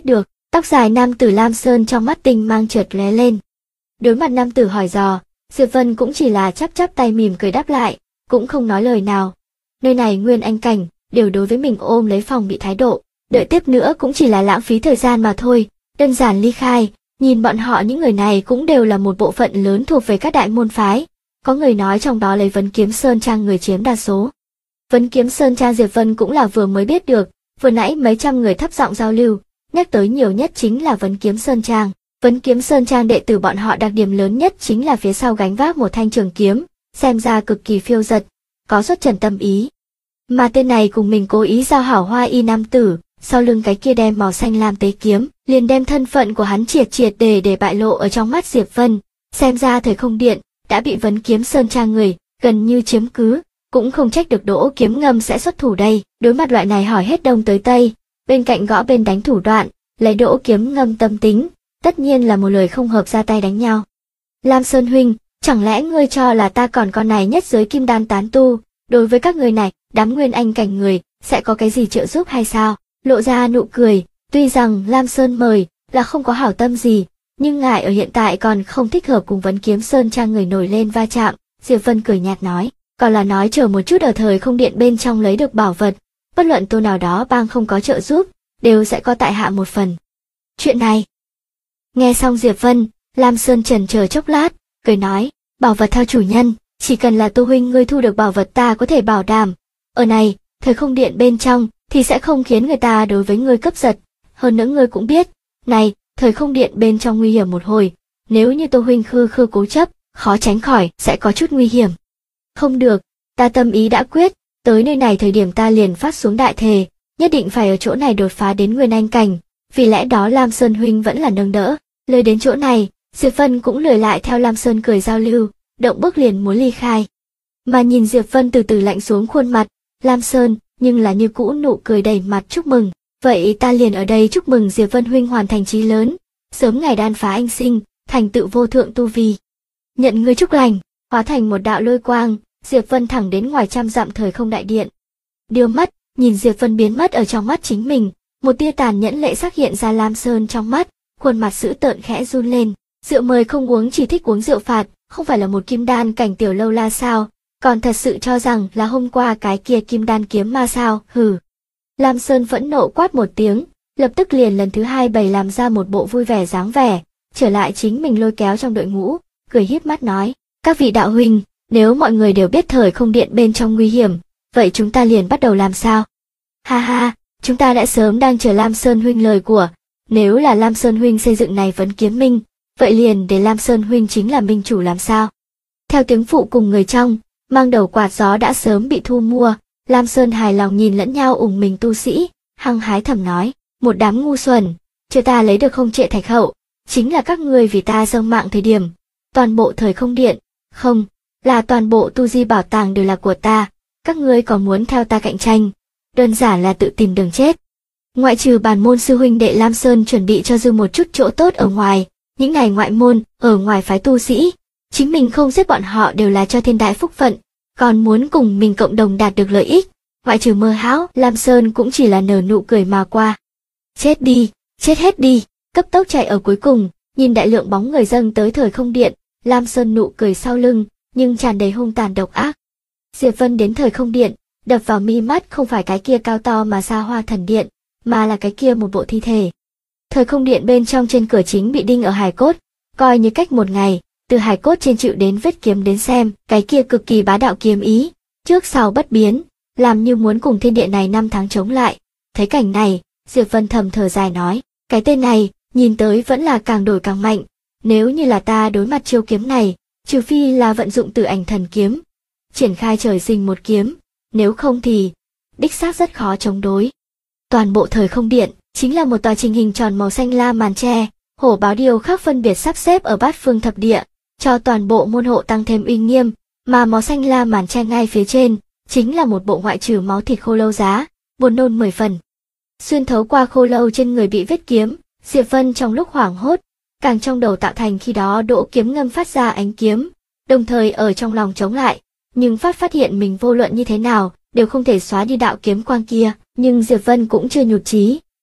Tóc dài nam tử Lam Sơn trong mắt tinh mang chợt lóe lên. Đối mặt nam tử hỏi dò, Diệp Vân cũng chỉ là chắp chắp tay mỉm cười đáp lại, cũng không nói lời nào. Nơi này nguyên anh cảnh, đều đối với mình ôm lấy phòng bị thái độ, đợi tiếp nữa cũng chỉ là lãng phí thời gian mà thôi, đơn giản ly khai. Nhìn bọn họ những người này cũng đều là một bộ phận lớn thuộc về các đại môn phái. Có người nói trong đó lấy Vấn Kiếm Sơn Trang người chiếm đa số. Vấn Kiếm Sơn Trang Diệp Vân cũng là vừa mới biết được, vừa nãy mấy trăm người thấp giọng giao lưu, nhắc tới nhiều nhất chính là Vấn Kiếm Sơn Trang. Vấn Kiếm Sơn Trang đệ tử bọn họ đặc điểm lớn nhất chính là phía sau gánh vác một thanh trường kiếm, xem ra cực kỳ phiêu dật, có xuất trần tâm ý. Mà tên này cùng mình cố ý giao hảo hoa y nam tử, sau lưng cái kia đem màu xanh lam tế kiếm, liền đem thân phận của hắn triệt để bại lộ ở trong mắt Diệp Vân. Xem ra Thời Không Điện đã bị Vấn Kiếm Sơn Trang người gần như chiếm cứ, cũng không trách được Đỗ Kiếm Ngâm sẽ xuất thủ đây. Đối mặt loại này hỏi hết đông tới tây, bên cạnh gõ bên đánh thủ đoạn, lấy Đỗ Kiếm Ngâm tâm tính, tất nhiên là một lời không hợp ra tay đánh nhau. Lam Sơn huynh, chẳng lẽ ngươi cho là ta còn con này nhất giới kim đan tán tu, đối với các người này, đám nguyên anh cảnh người, sẽ có cái gì trợ giúp hay sao? Lộ ra nụ cười, tuy rằng Lam Sơn mời là không có hảo tâm gì, nhưng ngài ở hiện tại còn không thích hợp cùng Vấn Kiếm Sơn Trang người nổi lên va chạm. Diệp Vân cười nhạt nói, còn là nói chờ một chút ở Thời Không Điện bên trong lấy được bảo vật, bất luận tô nào đó bang không có trợ giúp, đều sẽ có tại hạ một phần. Chuyện này. Nghe xong Diệp Vân, Lam Sơn chần chờ chốc lát, cười nói, bảo vật theo chủ nhân, chỉ cần là Tô huynh ngươi thu được bảo vật ta có thể bảo đảm. Ở này, Thời Không Điện bên trong, thì sẽ không khiến người ta đối với ngươi cướp giật. Hơn nữa ngươi cũng biết, này, Thời Không Điện bên trong nguy hiểm một hồi, nếu như Tô huynh khư cố chấp, khó tránh khỏi sẽ có chút nguy hiểm. Không được, ta tâm ý đã quyết, tới nơi này thời điểm ta liền phát xuống đại thề, nhất định phải ở chỗ này đột phá đến nguyên anh cảnh, vì lẽ đó Lam Sơn huynh vẫn là nâng đỡ. Lời đến chỗ này, Diệp Vân cũng lười lại theo Lam Sơn cười giao lưu, động bước liền muốn ly khai. Mà nhìn Diệp Vân từ từ lạnh xuống khuôn mặt, Lam Sơn nhưng là như cũ nụ cười đầy mặt chúc mừng. Vậy ta liền ở đây chúc mừng Diệp Vân huynh hoàn thành chí lớn, sớm ngày đan phá anh sinh, thành tựu vô thượng tu vi. Nhận ngươi chúc lành, hóa thành một đạo lôi quang, Diệp Vân thẳng đến ngoài trăm dặm Thời Không Đại Điện. Đưa mắt, nhìn Diệp Vân biến mất ở trong mắt chính mình, một tia tàn nhẫn lệ sắc hiện ra Lam Sơn trong mắt, khuôn mặt dữ tợn khẽ run lên. Rượu mời không uống chỉ thích uống rượu phạt, không phải là một kim đan cảnh tiểu lâu la sao, còn thật sự cho rằng là hôm qua cái kia kim đan kiếm ma sao, hừ. Lam Sơn phẫn nộ quát một tiếng, lập tức liền lần thứ hai bày làm ra một bộ vui vẻ dáng vẻ, trở lại chính mình lôi kéo trong đội ngũ, cười híp mắt nói, các vị đạo huynh, nếu mọi người đều biết Thời Không Điện bên trong nguy hiểm, vậy chúng ta liền bắt đầu làm sao? Ha ha, chúng ta đã sớm đang chờ Lam Sơn huynh lời của, nếu là Lam Sơn huynh xây dựng này Vấn Kiếm Minh, vậy liền để Lam Sơn huynh chính là minh chủ làm sao? Theo tiếng phụ cùng người trong, mang đầu quạt gió đã sớm bị thu mua, Lam Sơn hài lòng nhìn lẫn nhau ủng mình tu sĩ, hăng hái thầm nói, một đám ngu xuẩn, chưa ta lấy được không trệ thạch hậu, chính là các ngươi vì ta dâng mạng thời điểm, toàn bộ Thời Không Điện, không, là toàn bộ tu di bảo tàng đều là của ta, các ngươi còn muốn theo ta cạnh tranh, đơn giản là tự tìm đường chết. Ngoại trừ bản môn sư huynh đệ Lam Sơn chuẩn bị cho dư một chút chỗ tốt ở ngoài, những này ngoại môn, ở ngoài phái tu sĩ, chính mình không giết bọn họ đều là cho thiên đại phúc phận, còn muốn cùng mình cộng đồng đạt được lợi ích, ngoại trừ mơ hão, Lam Sơn cũng chỉ là nở nụ cười mà qua. Chết đi, chết hết đi, cấp tốc chạy ở cuối cùng, nhìn đại lượng bóng người dâng tới Thời Không Điện, Lam Sơn nụ cười sau lưng, nhưng tràn đầy hung tàn độc ác. Diệp Vân đến Thời Không Điện, đập vào mi mắt không phải cái kia cao to mà xa hoa thần điện, mà là cái kia một bộ thi thể. Thời Không Điện bên trong trên cửa chính bị đinh ở hài cốt, coi như cách một ngày, từ hài cốt trên chịu đến vết kiếm đến xem, cái kia cực kỳ bá đạo kiếm ý, trước sau bất biến, làm như muốn cùng thiên địa này năm tháng chống lại. Thấy cảnh này, Diệp Vân thầm thở dài nói, cái tên này, nhìn tới vẫn là càng đổi càng mạnh, nếu như là ta đối mặt chiêu kiếm này, trừ phi là vận dụng Tử Ảnh Thần Kiếm, triển khai trời sinh một kiếm, nếu không thì, đích xác rất khó chống đối. Toàn bộ Thời Không Điện, chính là một tòa trình hình tròn màu xanh lam màn tre, hổ báo điêu khắc phân biệt sắp xếp ở bát phương thập địa, cho toàn bộ môn hộ tăng thêm uy nghiêm, mà màu xanh lam màn tre ngay phía trên, chính là một bộ ngoại trừ máu thịt khô lâu giá, buồn nôn 10 phần. Xuyên thấu qua khô lâu trên người bị vết kiếm, Diệp Vân trong lúc hoảng hốt, càng trong đầu tạo thành khi đó Đỗ Kiếm Ngâm phát ra ánh kiếm, đồng thời ở trong lòng chống lại, nhưng phát hiện mình vô luận như thế nào, đều không thể xóa đi đạo kiếm quang kia, nhưng Diệp Vân cũng chưa nhụt chí,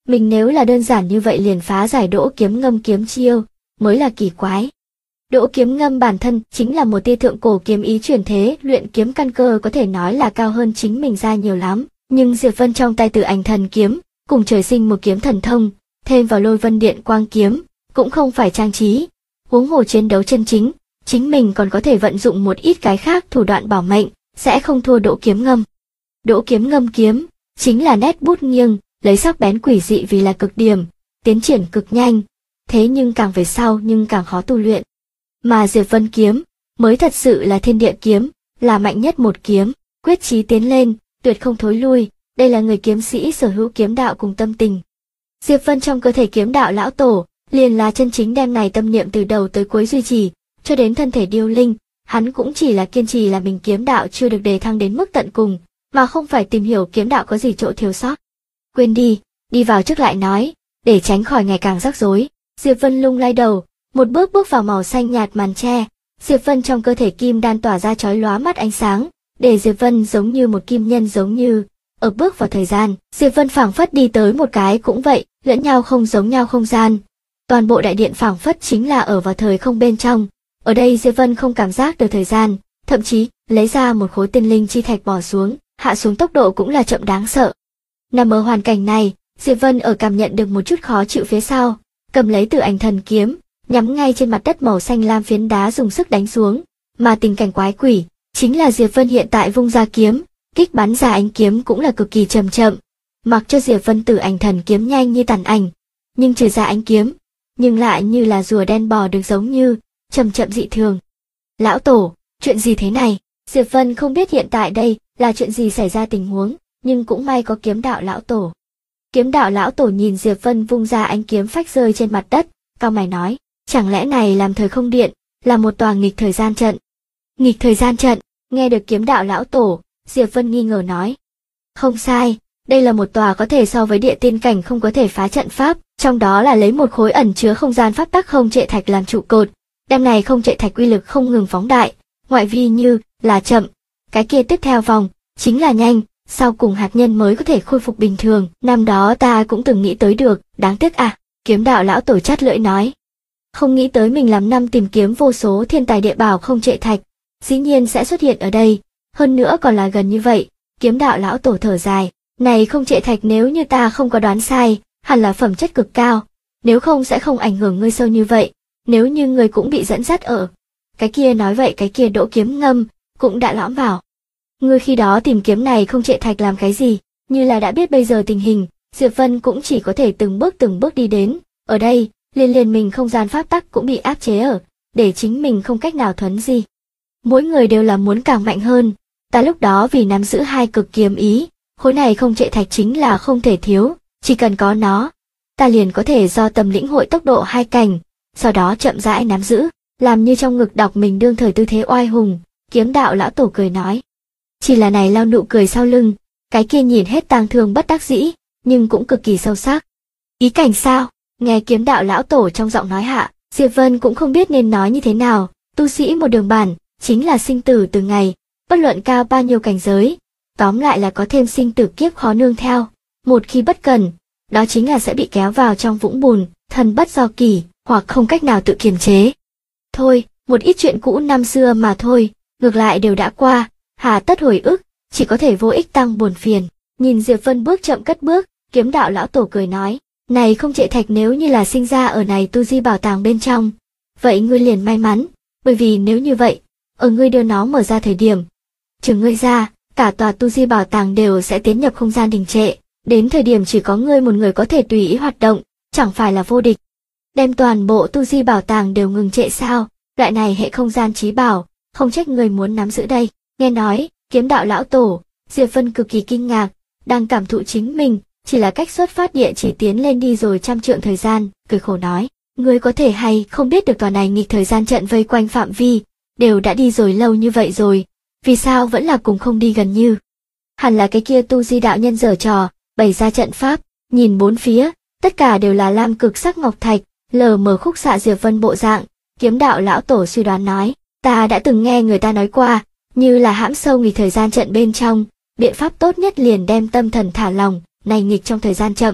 Mình nếu là đơn giản như vậy liền phá giải Đỗ Kiếm Ngâm kiếm chiêu, mới là kỳ quái. Đỗ Kiếm Ngâm bản thân chính là một tia thượng cổ kiếm ý truyền thế, luyện kiếm căn cơ có thể nói là cao hơn chính mình ra nhiều lắm, nhưng Diệp Vân trong tay Tử Ảnh Thần kiếm, cùng trời sinh một kiếm thần thông, thêm vào Lôi Vân Điện Quang kiếm, cũng không phải trang trí. Huống hồ chiến đấu chân chính, chính mình còn có thể vận dụng một ít cái khác thủ đoạn bảo mệnh, sẽ không thua Đỗ Kiếm Ngâm. Đỗ Kiếm Ngâm kiếm, chính là nét bút nghiêng, lấy sắc bén quỷ dị vì là cực điểm, tiến triển cực nhanh, thế nhưng càng về sau nhưng càng khó tu luyện. Mà Diệp Vân kiếm, mới thật sự là thiên địa kiếm, là mạnh nhất một kiếm, quyết chí tiến lên, tuyệt không thối lui, đây là người kiếm sĩ sở hữu kiếm đạo cùng tâm tình. Diệp Vân trong cơ thể kiếm đạo lão tổ, liền là chân chính đem này tâm niệm từ đầu tới cuối duy trì, cho đến thân thể điêu linh, hắn cũng chỉ là kiên trì là mình kiếm đạo chưa được đề thăng đến mức tận cùng, mà không phải tìm hiểu kiếm đạo có gì chỗ thiếu sót. Quên đi, đi vào trước lại nói, để tránh khỏi ngày càng rắc rối. Diệp Vân lung lay đầu, một bước bước vào màu xanh nhạt màn tre. Diệp Vân trong cơ thể kim đan tỏa ra chói lóa mắt ánh sáng, để Diệp Vân giống như một kim nhân giống như. Ở bước vào thời gian, Diệp Vân phảng phất đi tới một cái cũng vậy, lẫn nhau không giống nhau không gian. Toàn bộ đại điện phảng phất chính là ở vào thời không bên trong. Ở đây Diệp Vân không cảm giác được thời gian, thậm chí lấy ra một khối tiên linh chi thạch bỏ xuống, hạ xuống tốc độ cũng là chậm đáng sợ. Nằm ở hoàn cảnh này, Diệp Vân ở cảm nhận được một chút khó chịu phía sau, cầm lấy Tử Ảnh Thần kiếm, nhắm ngay trên mặt đất màu xanh lam phiến đá dùng sức đánh xuống, mà tình cảnh quái quỷ, chính là Diệp Vân hiện tại vung ra kiếm, kích bắn ra ánh kiếm cũng là cực kỳ chậm chậm, mặc cho Diệp Vân Tử Ảnh Thần kiếm nhanh như tàn ảnh, nhưng trừ ra ánh kiếm, nhưng lại như là rùa đen bò được giống như, chậm chậm dị thường. Lão tổ, chuyện gì thế này? Diệp Vân không biết hiện tại đây là chuyện gì xảy ra tình huống, nhưng cũng may có kiếm đạo lão tổ. Kiếm đạo lão tổ nhìn Diệp Vân vung ra ánh kiếm phách rơi trên mặt đất, cau mày nói, chẳng lẽ này làm thời không điện, là một tòa nghịch thời gian trận. Nghịch thời gian trận, nghe được kiếm đạo lão tổ, Diệp Vân nghi ngờ nói. Không sai, đây là một tòa có thể so với địa tiên cảnh không có thể phá trận pháp, trong đó là lấy một khối ẩn chứa không gian pháp tắc không trệ thạch làm trụ cột, đem này không trệ thạch uy lực không ngừng phóng đại, ngoại vi như là chậm, cái kia tiếp theo vòng, chính là nhanh, sau cùng hạt nhân mới có thể khôi phục bình thường, năm đó ta cũng từng nghĩ tới được, đáng tiếc à, kiếm đạo lão tổ chát lưỡi nói. Không nghĩ tới mình làm năm tìm kiếm vô số thiên tài địa bảo không trệ thạch, dĩ nhiên sẽ xuất hiện ở đây, hơn nữa còn là gần như vậy, kiếm đạo lão tổ thở dài, này không trệ thạch nếu như ta không có đoán sai, hẳn là phẩm chất cực cao, nếu không sẽ không ảnh hưởng ngươi sâu như vậy, nếu như ngươi cũng bị dẫn dắt ở. Cái kia nói vậy cái kia Đỗ Kiếm Ngâm, cũng đã lõm vào. Ngươi khi đó tìm kiếm này không trệ thạch làm cái gì, như là đã biết bây giờ tình hình, Diệp Vân cũng chỉ có thể từng bước đi đến, ở đây, liên mình không gian pháp tắc cũng bị áp chế ở, để chính mình không cách nào thuấn gì. Mỗi người đều là muốn càng mạnh hơn, ta lúc đó vì nắm giữ hai cực kiếm ý, khối này không trệ thạch chính là không thể thiếu, chỉ cần có nó, ta liền có thể do tâm lĩnh hội tốc độ hai cảnh, sau đó chậm rãi nắm giữ, làm như trong ngực đọc mình đương thời tư thế oai hùng, kiếm đạo lão tổ cười nói. Chỉ là này lao nụ cười sau lưng, cái kia nhìn hết tang thương bất đắc dĩ, nhưng cũng cực kỳ sâu sắc. Ý cảnh sao? Nghe kiếm đạo lão tổ trong giọng nói hạ, Diệp Vân cũng không biết nên nói như thế nào, tu sĩ một đường bản, chính là sinh tử từng ngày, bất luận cao bao nhiêu cảnh giới, tóm lại là có thêm sinh tử kiếp khó nương theo, một khi bất cẩn, đó chính là sẽ bị kéo vào trong vũng bùn, thân bất do kỳ, hoặc không cách nào tự kiềm chế. Thôi, một ít chuyện cũ năm xưa mà thôi, ngược lại đều đã qua, hà tất hồi ức, chỉ có thể vô ích tăng buồn phiền. Nhìn Diệp Vân bước chậm cất bước, kiếm đạo lão tổ cười nói, này không trệ thạch nếu như là sinh ra ở này tu di bảo tàng bên trong, vậy ngươi liền may mắn, bởi vì nếu như vậy, ở ngươi đưa nó mở ra thời điểm, trừ ngươi ra, cả tòa tu di bảo tàng đều sẽ tiến nhập không gian đình trệ, đến thời điểm chỉ có ngươi một người có thể tùy ý hoạt động, chẳng phải là vô địch. Đem toàn bộ tu di bảo tàng đều ngừng trệ sao, loại này hệ không gian trí bảo, không trách người muốn nắm giữ đây. Nghe nói, kiếm đạo lão tổ, Diệp Vân cực kỳ kinh ngạc, đang cảm thụ chính mình, chỉ là cách xuất phát địa chỉ tiến lên đi rồi trăm trượng thời gian, cười khổ nói, ngươi có thể hay không biết được tòa này nghịch thời gian trận vây quanh phạm vi, đều đã đi rồi lâu như vậy rồi, vì sao vẫn là cùng không đi gần như. Hẳn là cái kia tu di đạo nhân giở trò, bày ra trận pháp, nhìn bốn phía, tất cả đều là lam cực sắc ngọc thạch, lờ mờ khúc xạ Diệp Vân bộ dạng, kiếm đạo lão tổ suy đoán nói, ta đã từng nghe người ta nói qua, như là hãm sâu nghịch thời gian trận bên trong, biện pháp tốt nhất liền đem tâm thần thả lỏng, này nghịch trong thời gian chậm,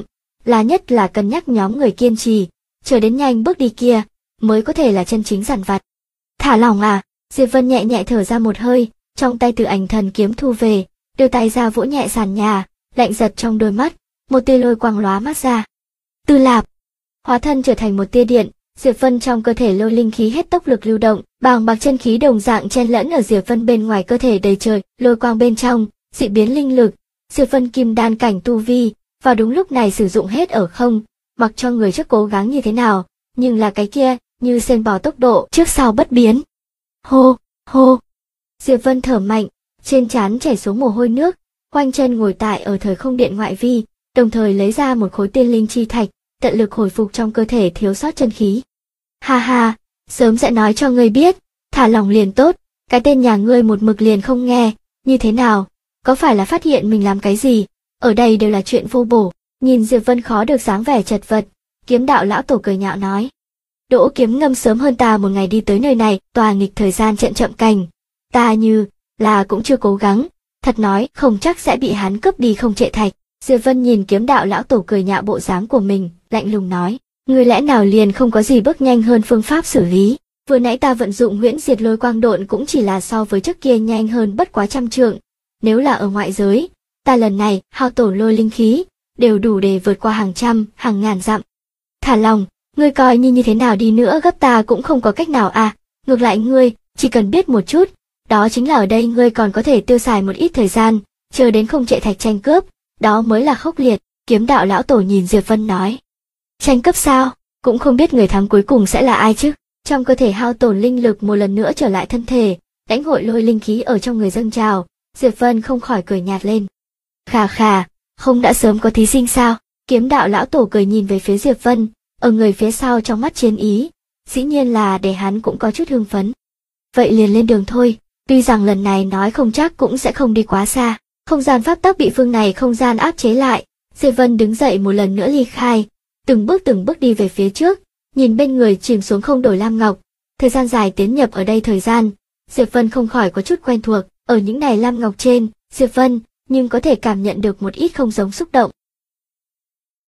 là nhất là cân nhắc nhóm người kiên trì, chờ đến nhanh bước đi kia, mới có thể là chân chính dằn vặt. Thả lỏng à, Diệp Vân nhẹ nhẹ thở ra một hơi, trong tay Từ Ảnh Thần kiếm thu về, đưa tay ra vỗ nhẹ sàn nhà, lạnh giật trong đôi mắt, một tia lôi quang lóa mắt ra. Tư Lạp, hóa thân trở thành một tia điện, Diệp Vân trong cơ thể lôi linh khí hết tốc lực lưu động, bàng bạc chân khí đồng dạng chen lẫn ở Diệp Vân bên ngoài cơ thể đầy trời, lôi quang bên trong, dị biến linh lực, Diệp Vân kim đan cảnh tu vi, vào đúng lúc này sử dụng hết ở không, mặc cho người trước cố gắng như thế nào, nhưng là cái kia, như sen bò tốc độ trước sau bất biến. Hô, hô. Diệp Vân thở mạnh, trên trán chảy xuống mồ hôi nước, khoanh chân ngồi tại ở thời không điện ngoại vi, đồng thời lấy ra một khối tiên linh chi thạch, tận lực hồi phục trong cơ thể thiếu sót chân khí. Ha ha, sớm sẽ nói cho ngươi biết, thả lòng liền tốt, cái tên nhà ngươi một mực liền không nghe, như thế nào, có phải là phát hiện mình làm cái gì, ở đây đều là chuyện vô bổ. Nhìn Diệp Vân khó được dáng vẻ chật vật, Kiếm Đạo lão tổ cười nhạo nói. Đỗ Kiếm Ngâm sớm hơn ta một ngày đi tới nơi này, tòa nghịch thời gian trận chậm cành. Ta như là cũng chưa cố gắng, thật nói không chắc sẽ bị hắn cướp đi không trệ thạch. Diệp Vân nhìn Kiếm Đạo lão tổ cười nhạo bộ dáng của mình, lạnh lùng nói. Ngươi lẽ nào liền không có gì bước nhanh hơn phương pháp xử lý? Vừa nãy ta vận dụng huyễn diệt lôi quang độn cũng chỉ là so với trước kia nhanh hơn bất quá trăm trượng. Nếu là ở ngoại giới, ta lần này hao tổn lôi linh khí, đều đủ để vượt qua hàng trăm, hàng ngàn dặm. Thả lòng, ngươi coi như thế nào đi nữa gấp ta cũng không có cách nào à, ngược lại ngươi, chỉ cần biết một chút, đó chính là ở đây ngươi còn có thể tiêu xài một ít thời gian, chờ đến không trệ thạch tranh cướp, đó mới là khốc liệt. Kiếm Đạo lão tổ nhìn Diệp Vân nói. Tranh cướp sao, cũng không biết người thắng cuối cùng sẽ là ai chứ. Trong cơ thể hao tổn linh lực một lần nữa trở lại thân thể, lãnh hội lôi linh khí ở trong người dâng trào, Diệp Vân không khỏi cười nhạt lên. Khà khà, không đã sớm có thí sinh sao? Kiếm Đạo lão tổ cười nhìn về phía Diệp Vân, ở người phía sau trong mắt chiến ý, dĩ nhiên là để hắn cũng có chút hưng phấn. Vậy liền lên đường thôi, tuy rằng lần này nói không chắc cũng sẽ không đi quá xa. Không gian pháp tắc bị phương này không gian áp chế lại, Diệp Vân đứng dậy một lần nữa ly khai, từng bước đi về phía trước, nhìn bên người chìm xuống không đổi lam ngọc. Thời gian dài tiến nhập ở đây thời gian, Diệp Vân không khỏi có chút quen thuộc, ở những này lam ngọc trên, Diệp Vân nhưng có thể cảm nhận được một ít không giống xúc động.